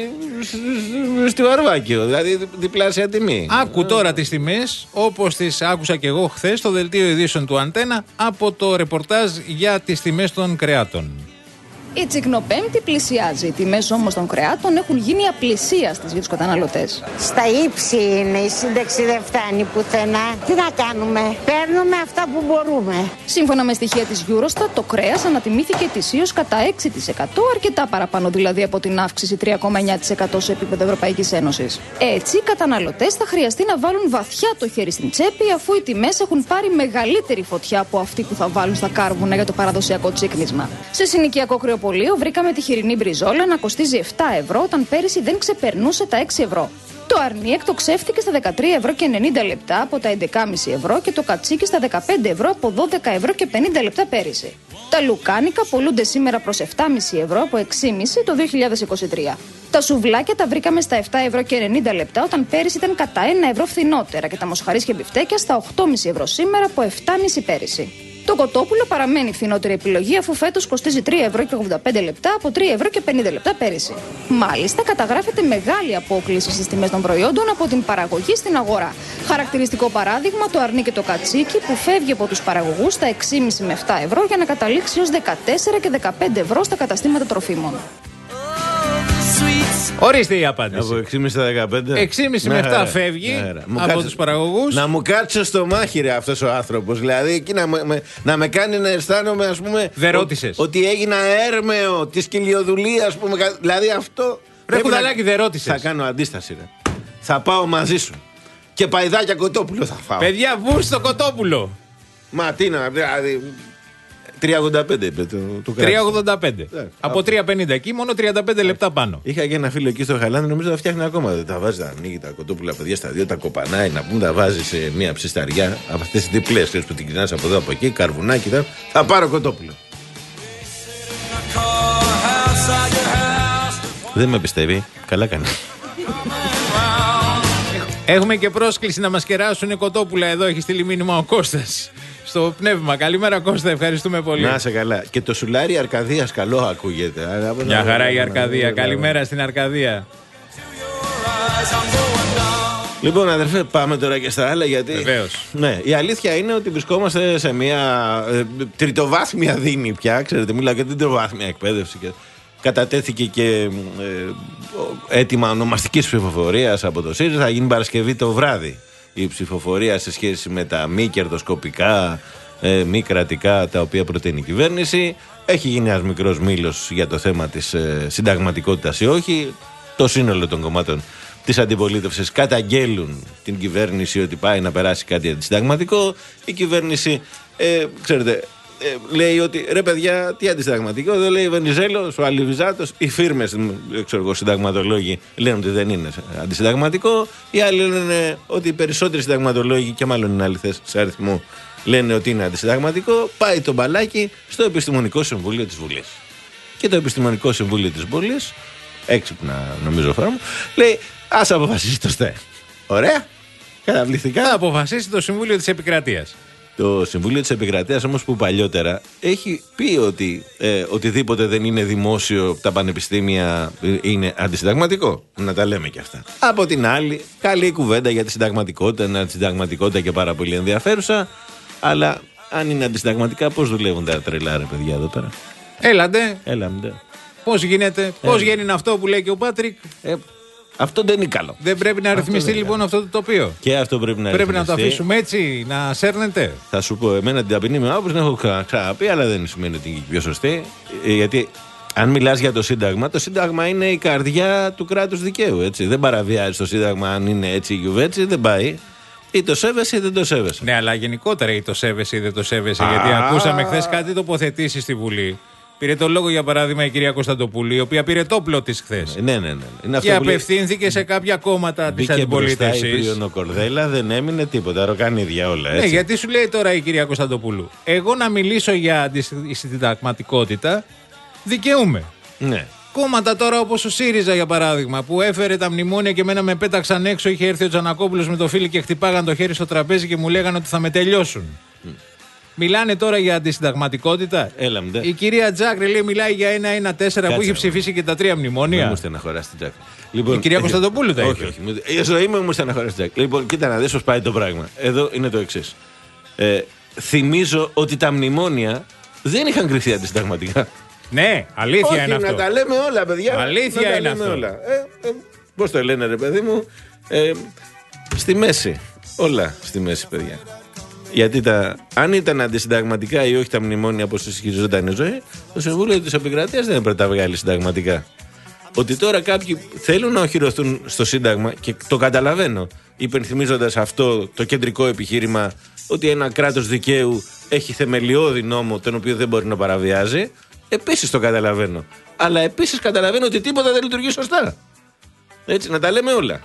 B: στη Βαρβάκιο. Δηλαδή διπλάσια τιμή.
C: Άκου τώρα τις τιμές, όπως τις άκουσα και εγώ χθες στο δελτίο ειδήσεων του Αντένα από το ρεπορτάζ για τις τιμές των κρεάτων.
H: Η Τσικνοπέμπτη πλησιάζει. Οι τιμές όμως των κρεάτων έχουν γίνει απλησίαστες για τους καταναλωτές.
I: Στα ύψη είναι, η σύνταξη δεν φτάνει πουθενά. Τι να κάνουμε, παίρνουμε αυτά που μπορούμε.
H: Σύμφωνα με στοιχεία της Eurostat, το κρέας ανατιμήθηκε ετησίως κατά έξι τοις εκατό, αρκετά παραπάνω δηλαδή από την αύξηση τρία κόμμα εννιά τοις εκατό σε επίπεδο Ευρωπαϊκής Ένωσης. Έτσι, οι καταναλωτές θα χρειαστεί να βάλουν βαθιά το χέρι στην τσέπη, αφού οι τιμές έχουν πάρει μεγαλύτερη φωτιά από αυτή που θα βάλουν στα κάρβουνα για το παραδοσιακό τσίκνισμα. Σε συνοικιακό κρεοπολείο βρήκαμε τη χοιρινή μπριζόλα να κοστίζει επτά ευρώ, όταν πέρυσι δεν ξεπερνούσε τα έξι ευρώ. Το αρνί εκτοξεύτηκε στα δεκατρία ευρώ και ενενήντα λεπτά από τα έντεκα κόμμα πέντε ευρώ και το κατσίκι στα δεκαπέντε ευρώ από δώδεκα ευρώ και πενήντα λεπτά πέρυσι. Τα λουκάνικα πολλούνται σήμερα προς επτά κόμμα πέντε ευρώ από έξι κόμμα πέντε το δύο χιλιάδες είκοσι τρία. Τα σουβλάκια τα βρήκαμε στα επτά ευρώ και ενενήντα λεπτά, όταν πέρυσι ήταν κατά ένα ευρώ φθηνότερα, και τα μοσχαρίσια μπιφτέκια στα οκτώ κόμμα πέντε ευρώ σήμερα από επτά κόμμα πέντε πέρυσι. Το κοτόπουλο παραμένει φθηνότερη επιλογή, αφού φέτος κοστίζει τρία ευρώ και ογδόντα πέντε λεπτά από τρία ευρώ και πενήντα λεπτά πέρυσι. Μάλιστα, καταγράφεται μεγάλη απόκλιση στις τιμές των προϊόντων από την παραγωγή στην αγορά. Χαρακτηριστικό παράδειγμα, το αρνί και το κατσίκι, που φεύγει από τους παραγωγούς στα έξι κόμμα πέντε με επτά ευρώ για να καταλήξει ως δεκατέσσερα και δεκαπέντε ευρώ στα καταστήματα τροφίμων.
C: Ορίστε η απάντηση.
B: Από έξι κόμμα πέντε στα δεκαπέντε.
C: έξι κόμμα πέντε με επτά φεύγει από κάτσε, τους παραγωγούς.
B: Να μου κάτσε στο μάχη, ρε, αυτός ο άνθρωπος. Δηλαδή εκεί να με, να με κάνει να αισθάνομαι, ας πούμε.
C: Δεν ρώτησες.
B: Ότι έγινα έρμεο της κοιλιοδουλείας, πούμε. Δηλαδή αυτό.
C: Ρε Κουδαλάκη, δεν ρώτησες.
B: Θα κάνω αντίσταση, ρε. Θα πάω μαζί σου. Και παϊδάκια κοτόπουλο θα φάω.
C: Παιδιά, βουρ στο κοτόπουλο.
B: Μα τι να, δηλαδή. τρία ογδόντα πέντε είπε το, το
C: τρία ογδόντα πέντε. Yeah. Από τρία πενήντα εκεί, μόνο τριάντα πέντε λεπτά πάνω.
B: Είχα και ένα φίλο εκεί στο Χαλάνδη, νομίζω τα φτιάχνει ακόμα. Τα βάζει, τα ανοίγει τα κοτόπουλα, παιδιά, στα δύο, τα κοπανάει, να πούμε, τα βάζει σε μία ψισταριά. Από αυτές τις διπλές που την κοινάς από εδώ από εκεί, καρβουνάκι, θα, θα πάρω κοτόπουλο. Δεν με πιστεύει. Καλά κάνει.
C: Έχουμε και πρόσκληση να μας κεράσουν κοτόπουλα εδώ. Έχει στείλει μήνυμα ο Κώστας στο πνεύμα. Καλημέρα Κώστα, ευχαριστούμε πολύ.
B: Να σε καλά. Και το σουλάρι Αρκαδίας καλό ακούγεται.
C: Μια χαρά η Αρκαδία. Καλημέρα στην Αρκαδία.
B: Λοιπόν, αδερφέ, πάμε τώρα και στα άλλα γιατί.
C: Βεβαίως.
B: Ναι, η αλήθεια είναι ότι βρισκόμαστε σε μια ε, τριτοβάθμια δίνη πια. Ξέρετε, μιλάω για την τριτοβάθμια εκπαίδευση. Και κατατέθηκε και ε, αίτημα ονομαστικής ψηφοφορίας από το ΣΥΡΙΖΑ. Θα γίνει Παρασκευή το βράδυ η ψηφοφορία σε σχέση με τα μη κερδοσκοπικά, ε, μη κρατικά τα οποία προτείνει η κυβέρνηση. Έχει γίνει ένας μικρός μήλος για το θέμα της ε, συνταγματικότητας ή όχι. Το σύνολο των κομμάτων της αντιπολίτευσης καταγγέλουν την κυβέρνηση ότι πάει να περάσει κάτι αντισυνταγματικό. Η κυβέρνηση, ε, ξέρετε, ε, λέει ότι ρε παιδιά, τι αντισυνταγματικό, δεν λέει ο Βενιζέλος, ο Αλιβιζάτος, οι φίρμες, ξέρω εγώ, συνταγματολόγοι λένε ότι δεν είναι αντισυνταγματικό. Οι άλλοι λένε ότι οι περισσότεροι συνταγματολόγοι, και μάλλον είναι αληθές σε αριθμό, λένε ότι είναι αντισυνταγματικό. Πάει το μπαλάκι στο Επιστημονικό Συμβούλιο της Βουλής. Και το Επιστημονικό Συμβούλιο της Βουλής, έξυπνα νομίζω φάρα μου, λέει ας αποφασίσει το ΣΤΕ. Ωραία, καταβληθικά.
C: Θα αποφασίσει το Συμβούλιο της Επικρατείας.
B: Το Συμβούλιο της Επικρατείας όμως που παλιότερα έχει πει ότι ε, οτιδήποτε δεν είναι δημόσιο τα πανεπιστήμια είναι αντισυνταγματικό. Να τα λέμε και αυτά. Από την άλλη, καλή κουβέντα για τη συνταγματικότητα, είναι αντισυνταγματικότητα και πάρα πολύ ενδιαφέρουσα. Αλλά αν είναι αντισυνταγματικά, πώς δουλεύουν τα τρελά ρε παιδιά εδώ πέρα.
C: Έλαντε.
B: Έλαντε.
C: Πώς γίνεται, πώς γίνει αυτό που λέει και ο Πάτρικ.
B: Ε, αυτό δεν είναι καλό.
C: Δεν πρέπει να ρυθμιστεί λοιπόν αυτό το τοπίο.
B: Και αυτό πρέπει να
C: Πρέπει
B: ρυθμιστεί.
C: να το αφήσουμε έτσι, να σέρνεται.
B: Θα σου πω, εμένα την ταπεινή μου άποψη την έχω ξαναπεί, αλλά δεν σημαίνει ότι είναι πιο σωστή. Γιατί αν μιλάς για το Σύνταγμα, το Σύνταγμα είναι η καρδιά του κράτους δικαίου. Έτσι. Δεν παραβιάζει το Σύνταγμα αν είναι έτσι ή γιουβέτσι, δεν πάει. Ή το σέβεσαι ή δεν το σέβεσαι.
C: Ναι, αλλά γενικότερα ή το σέβεσαι ή δεν το σέβεσαι. Γιατί ακούσαμε χθες κάτι τοποθετήσει στη Βουλή. Πήρε το λόγο για παράδειγμα η κυρία Κωνσταντοπούλη, η οποία πήρε το όπλο της χθες.
B: Ναι, ναι, ναι. Είναι
C: και απευθύνθηκε σε κάποια κόμματα της αντιπολίτευσης.
B: Μπήκε μπροστά η Κορδέλα, δεν έμεινε τίποτα. Ροκανίδια όλα. Έτσι.
C: Ναι, γιατί σου λέει τώρα η κυρία Κωνσταντοπούλου, εγώ να μιλήσω για αντισυνταγματικότητα δικαιούμαι.
B: Ναι.
C: Κόμματα τώρα όπως ο ΣΥΡΙΖΑ για παράδειγμα, που έφερε τα μνημόνια και εμένα με πέταξαν έξω, είχε έρθει ο Τζανακόπουλος με το φίλι και χτυπάγαν το χέρι στο τραπέζι και μου λέγανε ότι θα με τελειώσουν. Mm. Μιλάνε τώρα για αντισυνταγματικότητα.
B: Έλαμντε.
C: Η κυρία Τζάκρη λέει μιλάει για ένα ένα τέσσερα που είχε ψηφίσει και τα τρία μνημόνια.
B: Δεν μου στεναχωράς την Τζάκρη. Λοιπόν,
C: η κυρία Κωνσταντοπούλου τα είπε.
B: Όχι, όχι. Η ζωή μου μου στεναχωράς την Τζάκρη. Λοιπόν, κοίτα να δεις πώς πάει το πράγμα. Εδώ είναι το εξής. Ε, θυμίζω ότι τα μνημόνια δεν είχαν κρυφθεί αντισυνταγματικά.
C: Ναι, αλήθεια
B: όχι,
C: είναι αυτό.
B: Να τα λέμε όλα, παιδιά.
C: Αλήθεια
B: να
C: είναι
B: τα λέμε
C: αυτό.
B: Όλα. Ε, ε, πώς το λένε, ρε παιδί μου. Ε, στη μέση. Όλα στη μέση, παιδιά. Γιατί τα, αν ήταν αντισυνταγματικά ή όχι τα μνημόνια όπως ισχυριζόταν η ζωή, το Συμβούλιο της Επικρατείας δεν έπρεπε να τα βγάλει συνταγματικά. Ότι τώρα κάποιοι θέλουν να οχυρωθούν στο Σύνταγμα και το καταλαβαίνω, υπενθυμίζοντας αυτό το κεντρικό επιχείρημα ότι ένα κράτος δικαίου έχει θεμελιώδη νόμο τον οποίο δεν μπορεί να παραβιάζει. Επίσης το καταλαβαίνω. Αλλά επίσης καταλαβαίνω ότι τίποτα δεν λειτουργεί σωστά. Έτσι, να τα λέμε όλα.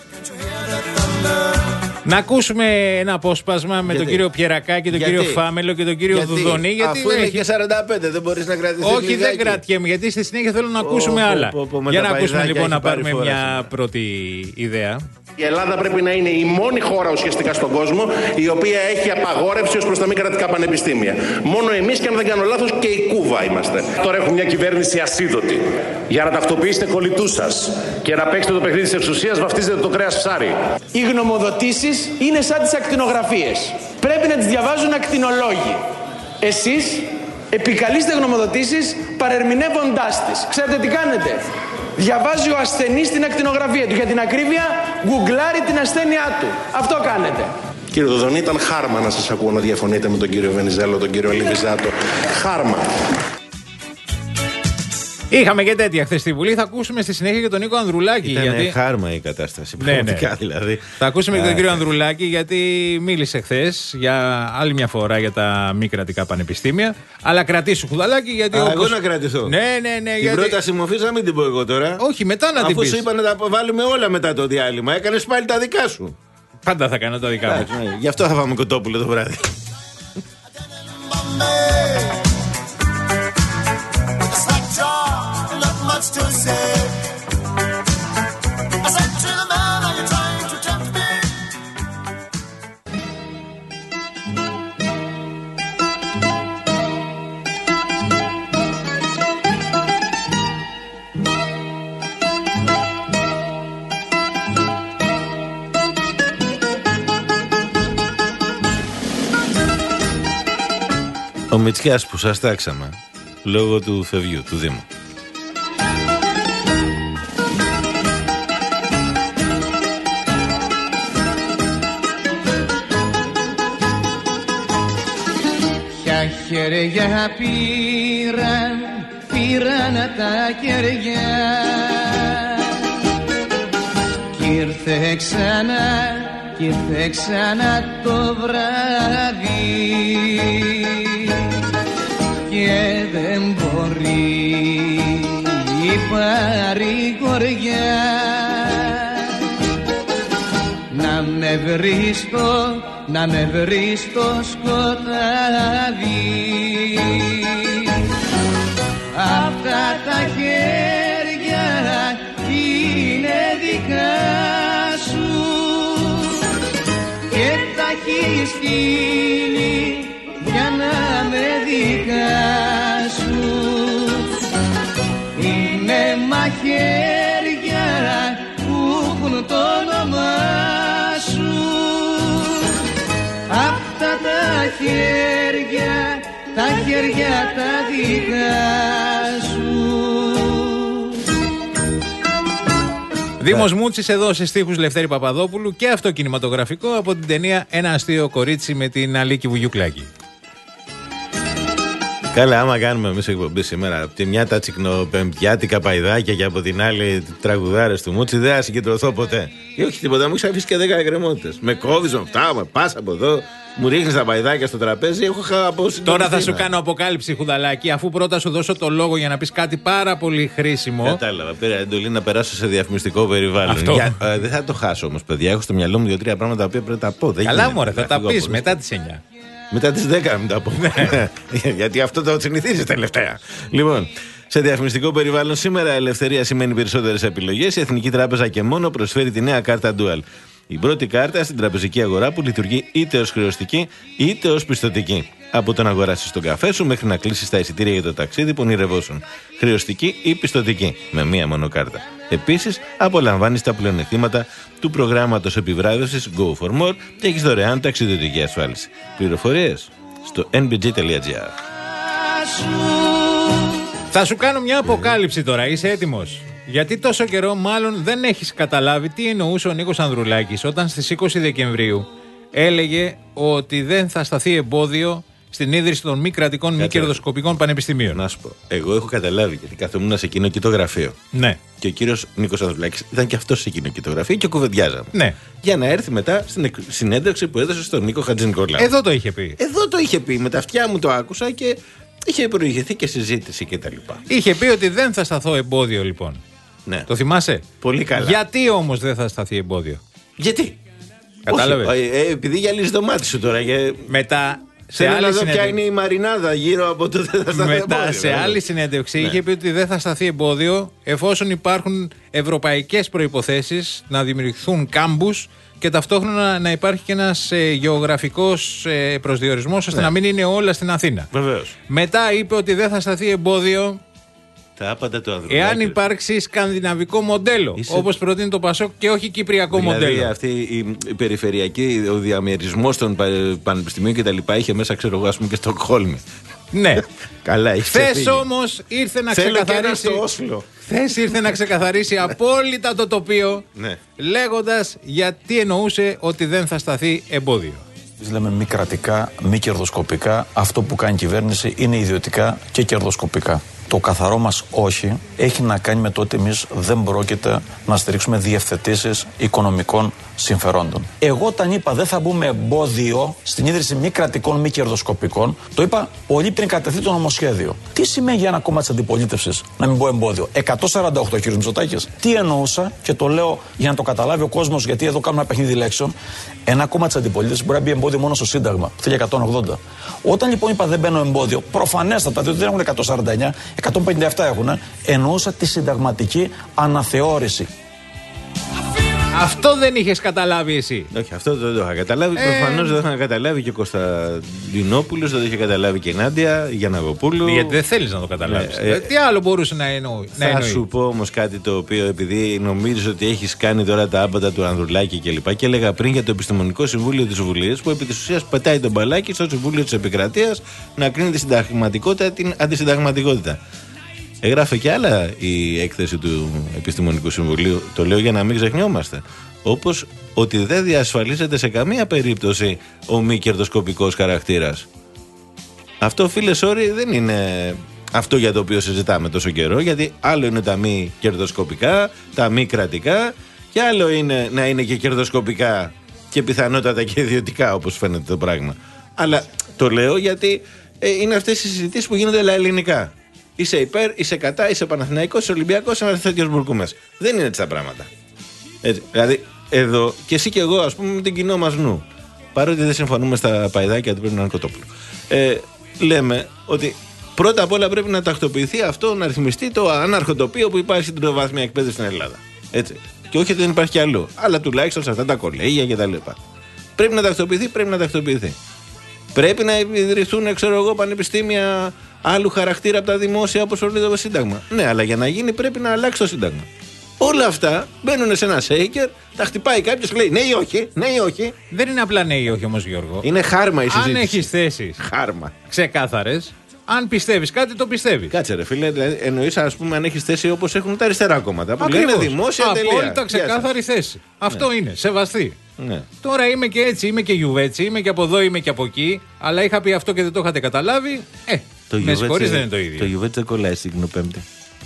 C: Να ακούσουμε ένα απόσπασμα με
B: γιατί?
C: τον κύριο Πιερακάκη, τον
B: γιατί?
C: κύριο Φάμελο και τον κύριο
B: γιατί?
C: Δουδονή. Γιατί
B: αφού
C: δεν
B: είναι
C: έχει...
B: και σαράντα πέντε, δεν μπορείς να κρατήσεις.
C: Όχι, δεν κρατιέμαι, γιατί στη συνέχεια θέλω να ακούσουμε
B: ο,
C: άλλα.
B: ο, ο, ο,
C: Για να ακούσουμε λοιπόν να
B: πάρει
C: πάρουμε
B: φορά,
C: μια
B: σήμερα.
C: πρώτη ιδέα.
G: Η Ελλάδα πρέπει να είναι η μόνη χώρα ουσιαστικά στον κόσμο η οποία έχει απαγόρευση ως προς τα μη κρατικά πανεπιστήμια. Μόνο εμείς, και αν δεν κάνω λάθος, και η Κούβα είμαστε.
J: Τώρα έχουμε μια κυβέρνηση ασίδωτη. Για να ταυτοποιήσετε κολλητούς σας και να παίξετε το παιχνίδι της εξουσίας, βαφτίζετε το κρέας ψάρι.
K: Οι γνωμοδοτήσεις είναι σαν τις ακτινογραφίες. Πρέπει να τις διαβάζουν ακτινολόγοι. Εσείς επικαλείστε γνωμοδοτήσεις παρερμηνεύοντάς τις. Ξέρετε τι κάνετε? Διαβάζει ο ασθενής την ακτινογραφία του. Για την ακρίβεια, γκουγκλάρει την ασθένειά του. Αυτό κάνετε.
G: Κύριε Δοδονή, ήταν χάρμα να σας ακούω να διαφωνείτε με τον κύριο Βενιζέλο, τον κύριο Αλιβιζάτο. Χάρμα.
C: Είχαμε και τέτοια χθες στη Βουλή. Θα ακούσουμε στη συνέχεια και τον Νίκο Ανδρουλάκη.
B: Ήταν
C: γιατί...
B: χάρμα η κατάσταση.
C: Ναι, ναι.
B: Δηλαδή.
C: Θα ακούσουμε και τον κύριο Ανδρουλάκη, γιατί μίλησε χθες για άλλη μια φορά για τα μη κρατικά πανεπιστήμια. Αλλά κρατήσου χουδαλάκι, γιατί.
B: Α,
C: όπως...
B: εγώ να κρατηθώ.
C: Ναι, ναι, ναι.
B: Την
C: γιατί...
B: πρόταση μορφής να μην την πω εγώ τώρα.
C: Όχι, μετά να την
B: Αφού
C: πεις.
B: σου είπα να τα βάλουμε όλα μετά το διάλειμμα, έκανες πάλι τα δικά σου.
C: Πάντα θα κάνω τα δικά μου.
B: Ναι, γι' αυτό θα φάμε κοτόπουλο το βράδυ.
L: To say, I said to the man, are you trying to tempt me?
B: Ο Μητσιάς που σας τάξαμε λόγω του φευγιού, του Δήμου.
F: Ποια χέρια πήραν, πήραν τα κεριά κι ήρθε ξανά, κι ήρθε ξανά το βράδυ και δεν μπορεί η παρηγοριά να με βρει στο, να με βρει στο σκοτάδι. Αυτά τα χέρια είναι δικά σου και τα έχεις στείλει για να με δικά σου. Είναι μαχαίρια που έχουν το όνομά σου. Αυτά τα χέρια, τα χέρια τα δικά σου.
C: Δήμος Μούτσης εδώ σε στίχους Λευτέρη Παπαδόπουλου και αυτό κινηματογραφικό από την ταινία Ένα αστείο κορίτσι με την Αλίκη Βουγιουκλάκη.
B: Καλά, άμα κάνουμε εμείς εκπομπή σήμερα, από τη μια τα τσικνοπεμπτιάτικα παϊδάκια και από την άλλη τραγουδάρες του Μούτσι, δεν θα συγκεντρωθώ ποτέ. Ή όχι τίποτα, μου έχεις αφήσει και δέκα εκκρεμότητες. Με κόβεις με αυτά, με πας από εδώ, μου ρίχνεις τα παϊδάκια στο τραπέζι, έχω αποσυντονιστεί.
C: Τώρα θα σου κάνω αποκάλυψη, Χουδαλάκη, αφού πρώτα σου δώσω το λόγο για να πεις κάτι πάρα πολύ χρήσιμο.
B: Κατάλαβα, πήρα εντολή να περάσω σε διαφημιστικό περιβάλλον. Για, ε, δεν θα το χάσω όμως, παιδιά. Έχω στο μυαλό μου δύο-τρία πράγματα τα οποία πρέπει να τα πω. Δεν
C: Καλά, μωρέ, θα τα πεις μετά τις εννιά.
B: Μετά τις δέκα μην τα πω. Γιατί αυτό το συνηθίζεις τελευταία. Λοιπόν, σε διαφημιστικό περιβάλλον σήμερα ελευθερία σημαίνει περισσότερες επιλογές. Η Εθνική Τράπεζα και μόνο προσφέρει τη νέα κάρτα Dual. Η πρώτη κάρτα στην τραπεζική αγορά που λειτουργεί είτε ως χρεωστική είτε ως πιστωτική. Από το να αγοράσεις τον καφέ σου μέχρι να κλείσεις τα εισιτήρια για το ταξίδι που ονειρευόσουν. Χρεωστική ή πιστωτική, με μία μόνο κάρτα. Επίσης, απολαμβάνεις τα πλεονεκτήματα του προγράμματος επιβράβευσης Go for More και έχεις δωρεάν ταξιδιωτική ασφάλιση. Πληροφορίες στο εν μπι τζι τελεία τζι άρ.
C: Θα σου κάνω μια αποκάλυψη τώρα, είσαι έτοιμος? Γιατί τόσο καιρό μάλλον δεν έχεις καταλάβει τι εννοούσε ο Νίκος Ανδρουλάκης όταν στις είκοσι Δεκεμβρίου έλεγε ότι δεν θα σταθεί εμπόδιο στην ίδρυση των μη κρατικών, μη κερδοσκοπικών πανεπιστημίων.
B: Να σου πω, εγώ έχω καταλάβει γιατί καθόμουν σε εκείνο εκεί το γραφείο.
C: Ναι.
B: Και ο κύριος Νίκος Ανδρουλάκης ήταν και αυτός σε εκείνο εκεί το γραφείο και κουβεντιάζαμε.
C: Ναι.
B: Για να έρθει μετά στην συνέντευξη που έδωσε στον Νίκο Χατζηνικολάου.
C: Εδώ το είχε πει.
B: Εδώ το είχε πει. Με τα αυτιά μου το άκουσα και είχε προηγηθεί και συζήτηση κτλ.
C: Είχε πει ότι δεν θα σταθώ εμπόδιο λοιπόν.
B: Ναι.
C: Το θυμάσαι?
B: Πολύ καλά.
C: Γιατί όμως δεν θα σταθεί εμπόδιο?
B: Γιατί?
C: Κατάλαβες?
B: Όχι, ε, επειδή γυαλίζει το μάτι σου τώρα. Για...
C: Μετά.
B: Θέλω να δω ποια είναι η μαρινάδα γύρω από το δεν θα σταθεί
C: Μετά,
B: εμπόδιο.
C: σε άλλη συνέντευξη, ναι, είχε πει ότι δεν θα σταθεί εμπόδιο εφόσον υπάρχουν ευρωπαϊκές προϋποθέσεις να δημιουργηθούν κάμπους και ταυτόχρονα να υπάρχει και ένας ε, γεωγραφικός ε, προσδιορισμός ώστε, ναι, να μην είναι όλα στην Αθήνα.
B: Βεβαίως.
C: Μετά είπε ότι δεν θα σταθεί εμπόδιο
B: τα άπαντα του Ανδρουλάκη.
C: Εάν υπάρξει σκανδιναβικό μοντέλο, Είσαι... όπως προτείνει το Πασόκ, και όχι κυπριακό
B: δηλαδή,
C: μοντέλο.
B: Δηλαδή αυτή η, η περιφερειακή, ο διαμερισμός των πανεπιστημίων και τα λοιπά είχε μέσα, ξέρω εγώ, ας πούμε και Στοκχόλμη.
C: Ναι.
B: Καλά, έχει ξεφύγει.
C: Χθες όμως ήρθε να
B: Θέλω
C: ξεκαθαρίσει.
B: Και ένα στο Όσλο.
C: Χθες ήρθε να ξεκαθαρίσει απόλυτα το τοπίο,
B: ναι,
C: λέγοντας γιατί εννοούσε ότι δεν θα σταθεί εμπόδιο.
L: Λέμε μη κρατικά, μη κερδοσκοπικά. Αυτό που κάνει η κυβέρνηση είναι ιδιωτικά και κερδοσκοπικά. Το καθαρό μας όχι έχει να κάνει με το ότι εμείς δεν πρόκειται να στηρίξουμε διευθετήσεις οικονομικών συμφερόντων. Εγώ όταν είπα δεν θα μπούμε εμπόδιο στην ίδρυση μη κρατικών, μη κερδοσκοπικών, το είπα πολύ πριν κατευθεί το νομοσχέδιο. Τι σημαίνει για ένα κόμμα της αντιπολίτευσης να μην πω εμπόδιο? εκατόν σαράντα οκτώ κύριος Μητσοτάκης. Τι εννοούσα, και το λέω για να το καταλάβει ο κόσμος, γιατί εδώ κάνουμε ένα παιχνίδι λέξεων. Ένα κόμμα της αντιπολίτευσης μπορεί να μπει εμπόδιο μόνο στο Σύνταγμα, το χίλια εκατόν ογδόντα. Όταν λοιπόν είπα δεν μπαίνω εμπόδιο, προφανέστατα, διότι δεν έχουν εκατόν σαράντα εννιά, εκατόν πενήντα επτά έχουν, εννοούσα τη συνταγματική αναθεώρηση.
C: Αυτό δεν είχες καταλάβει εσύ.
B: Όχι, αυτό δεν το είχα καταλάβει.
C: Ε...
B: Προφανώς δεν το είχα καταλάβει και ο Κωνσταντινόπουλος, δεν το είχε καταλάβει και η Νάντια Γιανναγοπούλου.
C: Γιατί δεν θέλεις να το καταλάβεις.
B: Ε, ε,
C: Τι άλλο μπορούσε να εννοεί.
B: Θα να σου πω όμως κάτι το οποίο, επειδή νομίζεις ότι έχεις κάνει τώρα τα άμπατα του Ανδρουλάκη και λοιπά, και έλεγα πριν για το Επιστημονικό Συμβούλιο της Βουλής, που επί της ουσίας πετάει τον μπαλάκι στο Συμβούλιο της Επικρατείας να κρίνει τη συνταγματικότητα, την αντισυνταγματικότητα. Έγραφε και άλλα η έκθεση του Επιστημονικού Συμβουλίου, το λέω για να μην ξεχνιόμαστε. Όπως ότι δεν διασφαλίζεται σε καμία περίπτωση ο μη κερδοσκοπικός χαρακτήρας. Αυτό, φίλε, sorry, δεν είναι αυτό για το οποίο συζητάμε τόσο καιρό, γιατί άλλο είναι τα μη κερδοσκοπικά, τα μη κρατικά, και άλλο είναι να είναι και κερδοσκοπικά και πιθανότατα και ιδιωτικά, όπως φαίνεται το πράγμα. Αλλά το λέω γιατί ε, είναι αυτές οι συζητήσεις που γίνονται ελληνικά. Είσαι υπέρ, είσαι κατά, είσαι Παναθηναϊκός, είσαι Ολυμπιακός, είσαι ένα τέτοιο μπουρκούμες. Δεν είναι έτσι τα πράγματα. Έτσι, δηλαδή, εδώ και εσύ και εγώ, ας πούμε, με την κοινό μας νου, παρότι δεν συμφωνούμε στα παϊδάκια του πρέπει να είναι Κοτόπουλο, ε, λέμε ότι πρώτα απ' όλα πρέπει να τακτοποιηθεί αυτό, να ρυθμιστεί το αναρχοτοπίο που υπάρχει στην τριτοβάθμια εκπαίδευση στην Ελλάδα. Έτσι. Και όχι ότι δεν υπάρχει κι αλλού, αλλά τουλάχιστον σε αυτά τα κολέγια κτλ. Πρέπει να τακτοποιηθεί, πρέπει να τακτοποιηθεί. Πρέπει να ιδρυθούν, ξέρω εγώ, πανεπιστήμια άλλου χαρακτήρα από τα δημόσια, όπως ορίζεται το Σύνταγμα. Ναι, αλλά για να γίνει πρέπει να αλλάξει το Σύνταγμα. Όλα αυτά μπαίνουν σε ένα σέικερ, τα χτυπάει κάποιος και λέει ναι ή όχι, ναι ή όχι.
C: Δεν είναι απλά ναι ή όχι όμως, Γιώργο.
B: Είναι χάρμα η συζήτηση.
C: Αν έχεις θέσεις
B: χάρμα
C: ξεκάθαρες, αν πιστεύεις κάτι, το πιστεύεις.
B: Κάτσε ρε φίλε, δηλαδή, εννοείς, ας πούμε, αν έχεις θέση όπως έχουν τα αριστερά κόμματα. Που λένε δημόσια τελεία.
C: Απόλυτα ξεκάθαρη θέση. Αυτό ναι. είναι, σεβαστή.
B: Ναι.
C: Τώρα είμαι και έτσι, είμαι και γιουβέτσι, είμαι και από εδώ, είμαι και από εκεί. Αλλά είχα πει αυτό και δεν το είχατε καταλάβει. Ε,
B: το
C: με συγχωρείς, δεν είναι το ίδιο.
B: Το γιουβέτσι δεν κολλάει στην Κινοπέμπτη.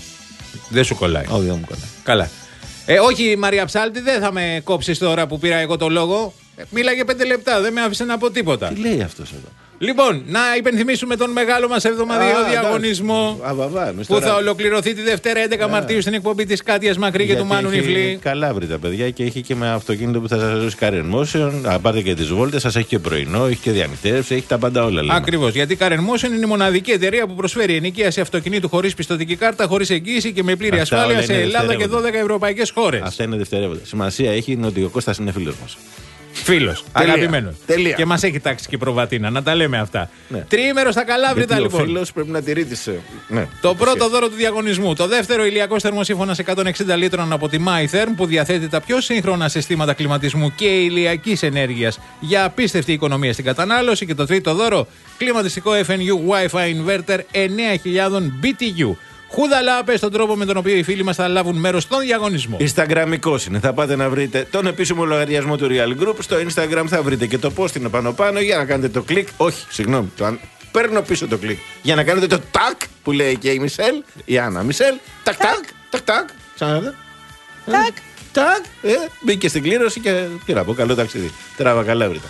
C: Δεν σου κολλάει.
B: Όχι, δεν μου κολλάει.
C: Καλά. Ε, όχι, Μαρία Ψάλτη, δεν θα με κόψεις τώρα που πήρα εγώ το λόγο. Ε, μίλαγε πέντε λεπτά, δεν με άφησε να πω τίποτα.
B: Τι λέει αυτός εδώ.
C: Λοιπόν, να υπενθυμίσουμε τον μεγάλο μας εβδομαδιαίο α, διαγωνισμό α, βαβά, που τώρα... θα ολοκληρωθεί τη Δευτέρα έντεκα Μαρτίου στην εκπομπή της Κάτιας Μακρύ και του Μάνου Νιφλή.
B: Καλά βρει τα παιδιά και έχει και με αυτοκίνητο που θα σας δώσει Karen Motion. Αν πάρετε και τις βόλτες, σας έχει και πρωινό, έχει και διανυκτέρευση, έχει τα πάντα όλα. Λέμε.
C: Ακριβώς, γιατί Karen Motion είναι η μοναδική εταιρεία που προσφέρει ενοικίαση αυτοκινήτου χωρίς πιστωτική κάρτα, χωρίς εγγύηση και με πλήρη αυτά ασφάλεια σε Ελλάδα και δώδεκα ευρωπαϊκές χώρες.
B: Αυτά είναι δευτερεύοντα. Σημασία έχει ότι ο Κώστας είναι φίλος μας.
C: Φίλος, αγαπημένος. Και μας έχει τάξει και προβατίνα, να τα λέμε αυτά. Ναι. Τριήμερο στα Καλάβρητα, λοιπόν.
B: Ο φίλος πρέπει να τηρεί τις. Ναι,
C: το πρώτο δώρο του διαγωνισμού. Το δεύτερο, ηλιακός θερμοσύφωνας εκατόν εξήντα λίτρων από τη MyTherm, που διαθέτει τα πιο σύγχρονα συστήματα κλιματισμού και ηλιακής ενέργειας για απίστευτη οικονομία στην κατανάλωση. Και το τρίτο δώρο, κλιματιστικό εφ εν γιου Wi-Fi Inverter εννέα χιλιάδες μπι τι γιου. Χούδαλα, πες τον τρόπο με τον οποίο οι φίλοι μας θα λάβουν μέρος στον διαγωνισμό.
B: Instagramικός είναι. Θα πάτε να βρείτε τον επίσημο λογαριασμό του Real Group. Στο Instagram θα βρείτε και το post είναι πάνω-πάνω για να κάνετε το κλικ. Όχι, συγγνώμη, το αν... παίρνω πίσω το κλικ. Για να κάνετε το τάκ που λέει και η Μισελ, η Άννα Μισελ. Τάκ, τάκ, τάκ, τάκ. Ξαναδείτε. Τάκ, τάκ. Ε, μπήκε στην κλήρωση και τι να πω, καλό ταξίδι. Τράβα Καλάβρητα.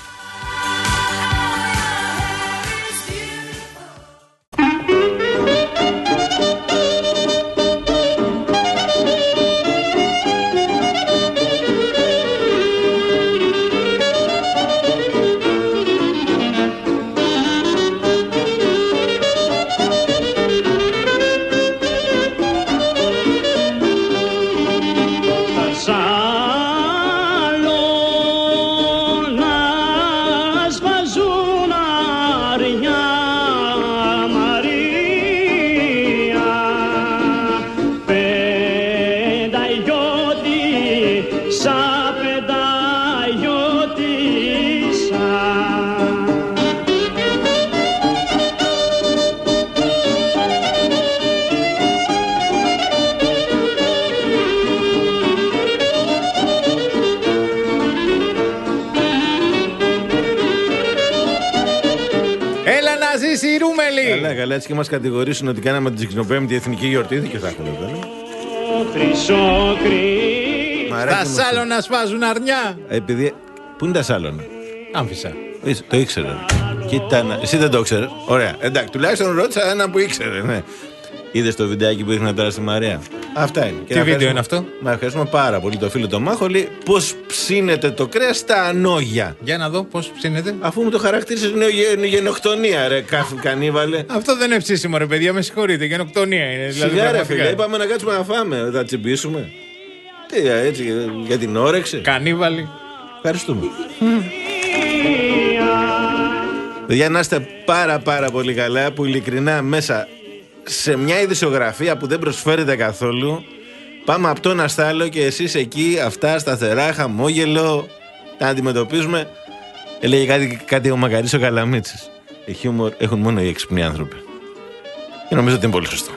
B: Καλά, καλά, έτσι και μας κατηγορήσουν ότι κάναμε την Ξινοπέμπτη εθνική γιορτή και θα έχουν εδώ.
C: Τα Σάλωνα σφάζουν αρνιά.
B: Επειδή... Πού είναι τα Σάλωνα?
C: Άμφισα.
B: Το ήξερα. Κοίτα, εσύ δεν το ήξερες. Ωραία, εντάξει, τουλάχιστον ρώτησα έναν που ήξερε, ναι. Είδες το βιντεάκι που δείχνει τώρα στη Μαρία? Αυτά είναι.
C: Τι βίντεο είναι αυτό?
B: Μα ευχαριστούμε πάρα πολύ το φίλο το Μάχολη. Πώς ψήνεται το κρέας στα ανόγια.
C: Για να δω πώς ψήνεται.
B: Αφού μου το χαρακτήρισες γενοκτονία, ρε κάφη κανίβαλε.
C: Αυτό δεν είναι ψήσιμο, ρε παιδιά, με συγχωρείτε. Γενοκτονία είναι. Δηλαδή,
B: σιγά, ρε φίλε, είπαμε να κάτσουμε να φάμε. Θα τσιμπήσουμε. Τι, έτσι, για την όρεξη.
C: Κανίβαλοι.
B: Ευχαριστούμε. Παιδιά, να είστε πάρα πάρα πολύ καλά, που ειλικρινά μέσα σε μια ειδησιογραφία που δεν προσφέρεται καθόλου, πάμε από το ένα στ' άλλο και εσείς εκεί αυτά σταθερά, χαμόγελο, τα αντιμετωπίζουμε. Έλεγε κάτι, κάτι ο Μακαρής ο Καλαμίτσης. Ε, χιούμορ έχουν μόνο οι έξυπνοι άνθρωποι. Και νομίζω ότι είναι πολύ σωστό.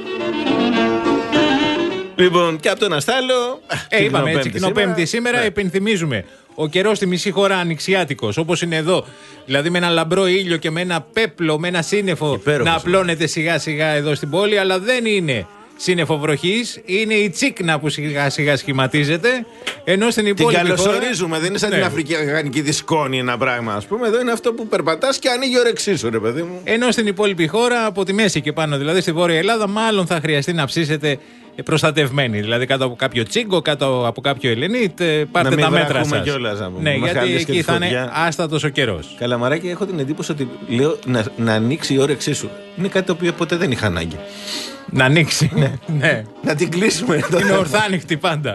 B: Λοιπόν, και από το ένα στ' άλλο.
C: Ε, είπαμε έτσι, Κινοπέμπτη σήμερα, ναι. Υπενθυμίζουμε. Ο καιρός στη μισή χώρα ανοιξιάτικος, όπως είναι εδώ. Δηλαδή με ένα λαμπρό ήλιο και με ένα πέπλο, με ένα σύννεφο υπέροχος, να απλώνεται σιγά σιγά εδώ στην πόλη, αλλά δεν είναι σύννεφο βροχής, είναι η τσίκνα που σιγά σιγά σχηματίζεται. Ενώ στην υπόλοιπη
B: την καλωσορίζουμε, χώρα, δεν είναι σαν ναι. την Αφρικανική δισκόνη ένα πράγμα, ας πούμε. Εδώ είναι αυτό που περπατάς και ανοίγει ορεξή σου, ρε παιδί μου.
C: Ενώ στην υπόλοιπη χώρα, από τη μέση και πάνω, δηλαδή στη Βόρεια Ελλάδα, μάλλον θα χρειαστεί να ψήσετε προστατευμένοι. Δηλαδή κάτω από κάποιο τσίγκο, κάτω από κάποιο ελενίτ, πάρτε τα μέτρα σας.
B: Κιόλας, να πούμε.
C: Ναι, μας γιατί εκεί θα είναι άστατος ο καιρός.
B: Καλαμαράκι, έχω την εντύπωση ότι λέω να, να ανοίξει η όρεξή σου. Είναι κάτι το οποίο ποτέ δεν είχα ανάγκη.
C: Να ανοίξει.
B: Ναι.
C: Ναι.
B: Να την κλείσουμε.
C: Είναι ορθάνυχτη πάντα.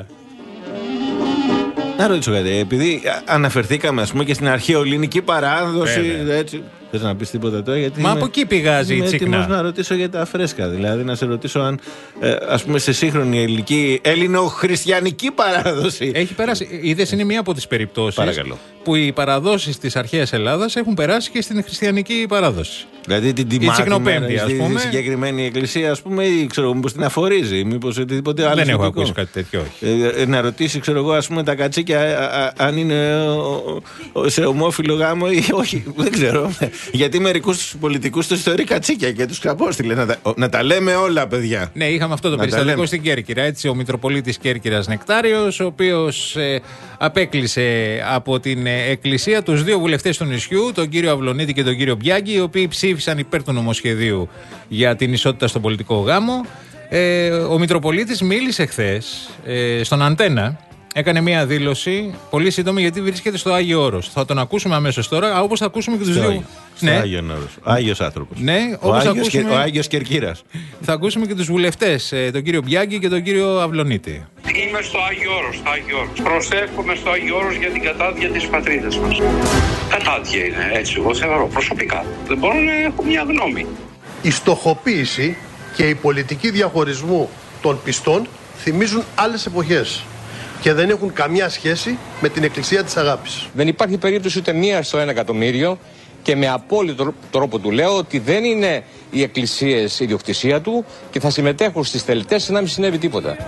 B: Να ρωτήσω κάτι, επειδή αναφερθήκαμε ας πούμε και στην αρχαιοελληνική παράδοση. Έτσι, θες να πεις τίποτα τώρα? Γιατί
C: μα
B: είμαι,
C: από εκεί πηγάζει η τσίκνα.
B: Είμαι έτοιμος να ρωτήσω για τα φρέσκα. Δηλαδή να σε ρωτήσω αν ε, ας πούμε σε σύγχρονη ελληνική, ελληνοχριστιανική παράδοση.
C: Έχει περάσει. Είδες, είναι μία από τις περιπτώσεις.
B: Παρακαλώ.
C: Που οι παραδόσεις της αρχαίας Ελλάδας έχουν περάσει και στην χριστιανική παράδοση.
B: Δηλαδή την τιμάτη
C: ας πούμε.
B: Στη συγκεκριμένη εκκλησία, ας πούμε, ή ξέρω μήπως την αφορίζει, μήπως οτιδήποτε άλλο.
C: Δεν έχω ακούσει κάτι τέτοιο, όχι.
B: Ε, να ρωτήσει, ξέρω εγώ, ας πούμε, τα κατσίκια α, α, αν είναι ο, ο, σε ομόφυλο γάμο ή όχι. Δεν ξέρω. Γιατί μερικούς πολιτικούς τους θεωρεί κατσίκια και τους απόστειλε. Να, να τα λέμε όλα, παιδιά.
C: Ναι, είχαμε αυτό το να περιστατικό στην Κέρκυρα. Έτσι, ο Μητροπολίτης Κέρκυρας Νεκτάριος, ο οποίος ε, απέκλεισε από την ε, εκκλησία τους δύο βουλευτές του νησιού, τον κύριο Αυλονίτη και τον κύριο Μπιάγκη, οι οποίοι ψήφισαν υπέρ του νομοσχεδίου για την ισότητα στον πολιτικό γάμο. Ε, ο Μητροπολίτης μίλησε χθες ε, στον Αντένα. Έκανε μία δήλωση πολύ σύντομη γιατί βρίσκεται στο Άγιο Όρος. Θα τον ακούσουμε αμέσως τώρα, όπως θα ακούσουμε και τους δύο.
B: Στο ναι. Άγιο Όρος. Ο Άγιος άνθρωπος.
C: Ναι,
B: ο, Άγιος
C: ακούσουμε...
B: και, ο Άγιος Κερκύρας.
C: Θα ακούσουμε και τους βουλευτές, τον κύριο Μπιάγκη και τον κύριο Αυλονίτη.
M: Είμαι στο Άγιο Όρος, στο Άγιο Όρος. Προσεύχομαι στο Άγιο Όρος για την κατάδεια της πατρίδας μας. Κατάδεια είναι, έτσι εγώ θεωρώ προσωπικά. Δεν μπορώ να έχω μια γνώμη.
N: Η στοχοποίηση και η πολιτική διαχωρισμού των πιστών θυμίζουν άλλες εποχές και δεν έχουν καμιά σχέση με την εκκλησία της αγάπης.
O: Δεν υπάρχει περίπτωση ούτε μία στο ένα εκατομμύριο και με απόλυτο τρόπο του λέω ότι δεν είναι οι εκκλησίες ιδιοκτησία του και θα συμμετέχουν στις τελετές σαν να μην συνέβη τίποτα.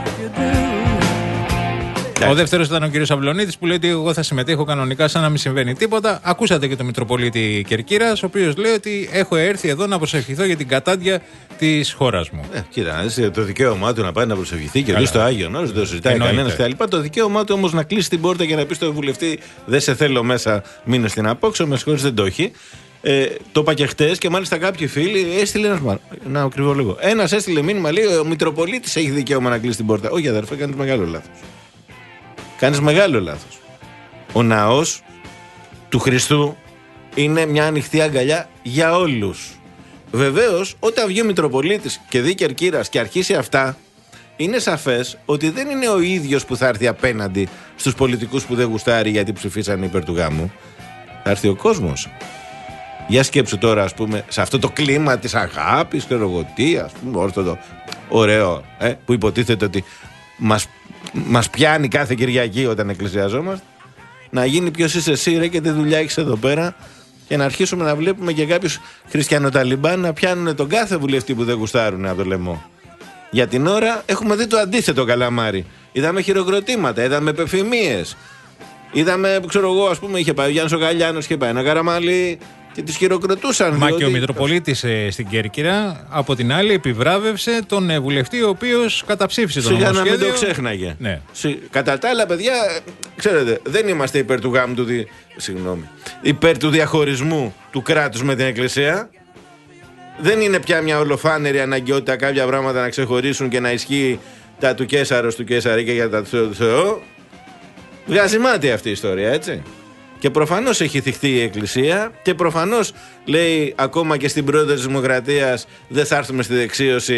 C: Ο δεύτερος ήταν ο κύριος Αυλονίτης που λέει ότι εγώ θα συμμετέχω κανονικά σαν να μην συμβαίνει τίποτα. Ακούσατε και τον Μητροπολίτη Κερκύρας, ο οποίος λέει ότι έχω έρθει εδώ να προσευχηθώ για την κατάδεια της χώρας μου.
B: Ε, κοίτα, το δικαίωμά του να πάει να προσευχηθεί και λέει στο Άγιο Όρος, δεν το συζητάει κανένας κτλ. Το δικαίωμά του όμως να κλείσει την πόρτα και να πει στον βουλευτή: δεν σε θέλω μέσα, μείνω στην απόξω, με συγχωρείς, δεν το έχει. Ε, το είπα και χτες και μάλιστα κάποιοι φίλοι έστειλε ένα. Να ακριβώ λίγο. Ένας έστειλε μήνυμα, λέει: ο Μητροπολίτης έχει δικαίωμα να κλείσει την πόρτα. Όχι, αδερφέ, κάνεις μεγάλο λάθος. Κάνεις μεγάλο λάθος. Ο ναός του Χριστού είναι μια ανοιχτή αγκαλιά για όλους. Βεβαίως, όταν βγει ο Μητροπολίτης και δει Κερκύρας και αρχίσει αυτά, είναι σαφές ότι δεν είναι ο ίδιος που θα έρθει απέναντι στους πολιτικούς που δεν γουστάρει γιατί ψηφίσαν υπέρ του γάμου. Θα έρθει ο κόσμος. Για σκέψου τώρα, ας πούμε, σε αυτό το κλίμα της αγάπης, ξέρω εγώ τι, ας πούμε, όρθοδο, ωραίο, ε, που υποτίθεται ότι μας, μας πιάνει κάθε Κυριακή όταν εκκλησιαζόμαστε, να γίνει ποιος είσαι εσύ, ρε, και τι δουλειά έχεις εδώ πέρα, και να αρχίσουμε να βλέπουμε και κάποιους χριστιανοταλιμπάν να πιάνουν τον κάθε βουλευτή που δεν γουστάρουν από το λαιμό. Για την ώρα έχουμε δει το αντίθετο καλαμάρι. Είδαμε χειροκροτήματα, είδαμε επεφημίες. Είδαμε, ξέρω εγώ, ας πούμε, είχε πάει ο Γιάννης ο Γαλιάνος, είχε πάει ένα Καραμάλι και τις χειροκροτούσαν.
C: Μα
B: διότι...
C: και ο Μητροπολίτης ε, στην Κέρκυρα, από την άλλη, επιβράβευσε τον ε, βουλευτή ο οποίος καταψήφισε τον νομοσχέδιο.
B: Σιγά να μην το ξέχναγε.
C: Ναι.
B: Συ... Κατά τα άλλα, παιδιά, ξέρετε, δεν είμαστε υπέρ του γάμου του δι... Συγγνώμη. Υπέρ του διαχωρισμού του κράτους με την Εκκλησία. Δεν είναι πια μια ολοφάνερη αναγκαιότητα κάποια πράγματα να ξεχωρίσουν και να ισχύει τα του Κέσαρος του Κέσαρη και για τα του Θεού. Βγάζει μάτι αυτή η ιστορία, έτσι. Και προφανώς έχει θυχτεί η Εκκλησία και προφανώς λέει ακόμα και στην πρόεδρο της Δημοκρατίας δεν θα έρθουμε στη δεξίωση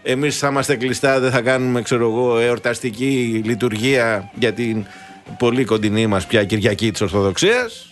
B: εμείς θα είμαστε κλειστά, δεν θα κάνουμε, ξέρω εγώ, εορταστική λειτουργία για την πολύ κοντινή μας πια Κυριακή της Ορθοδοξίας.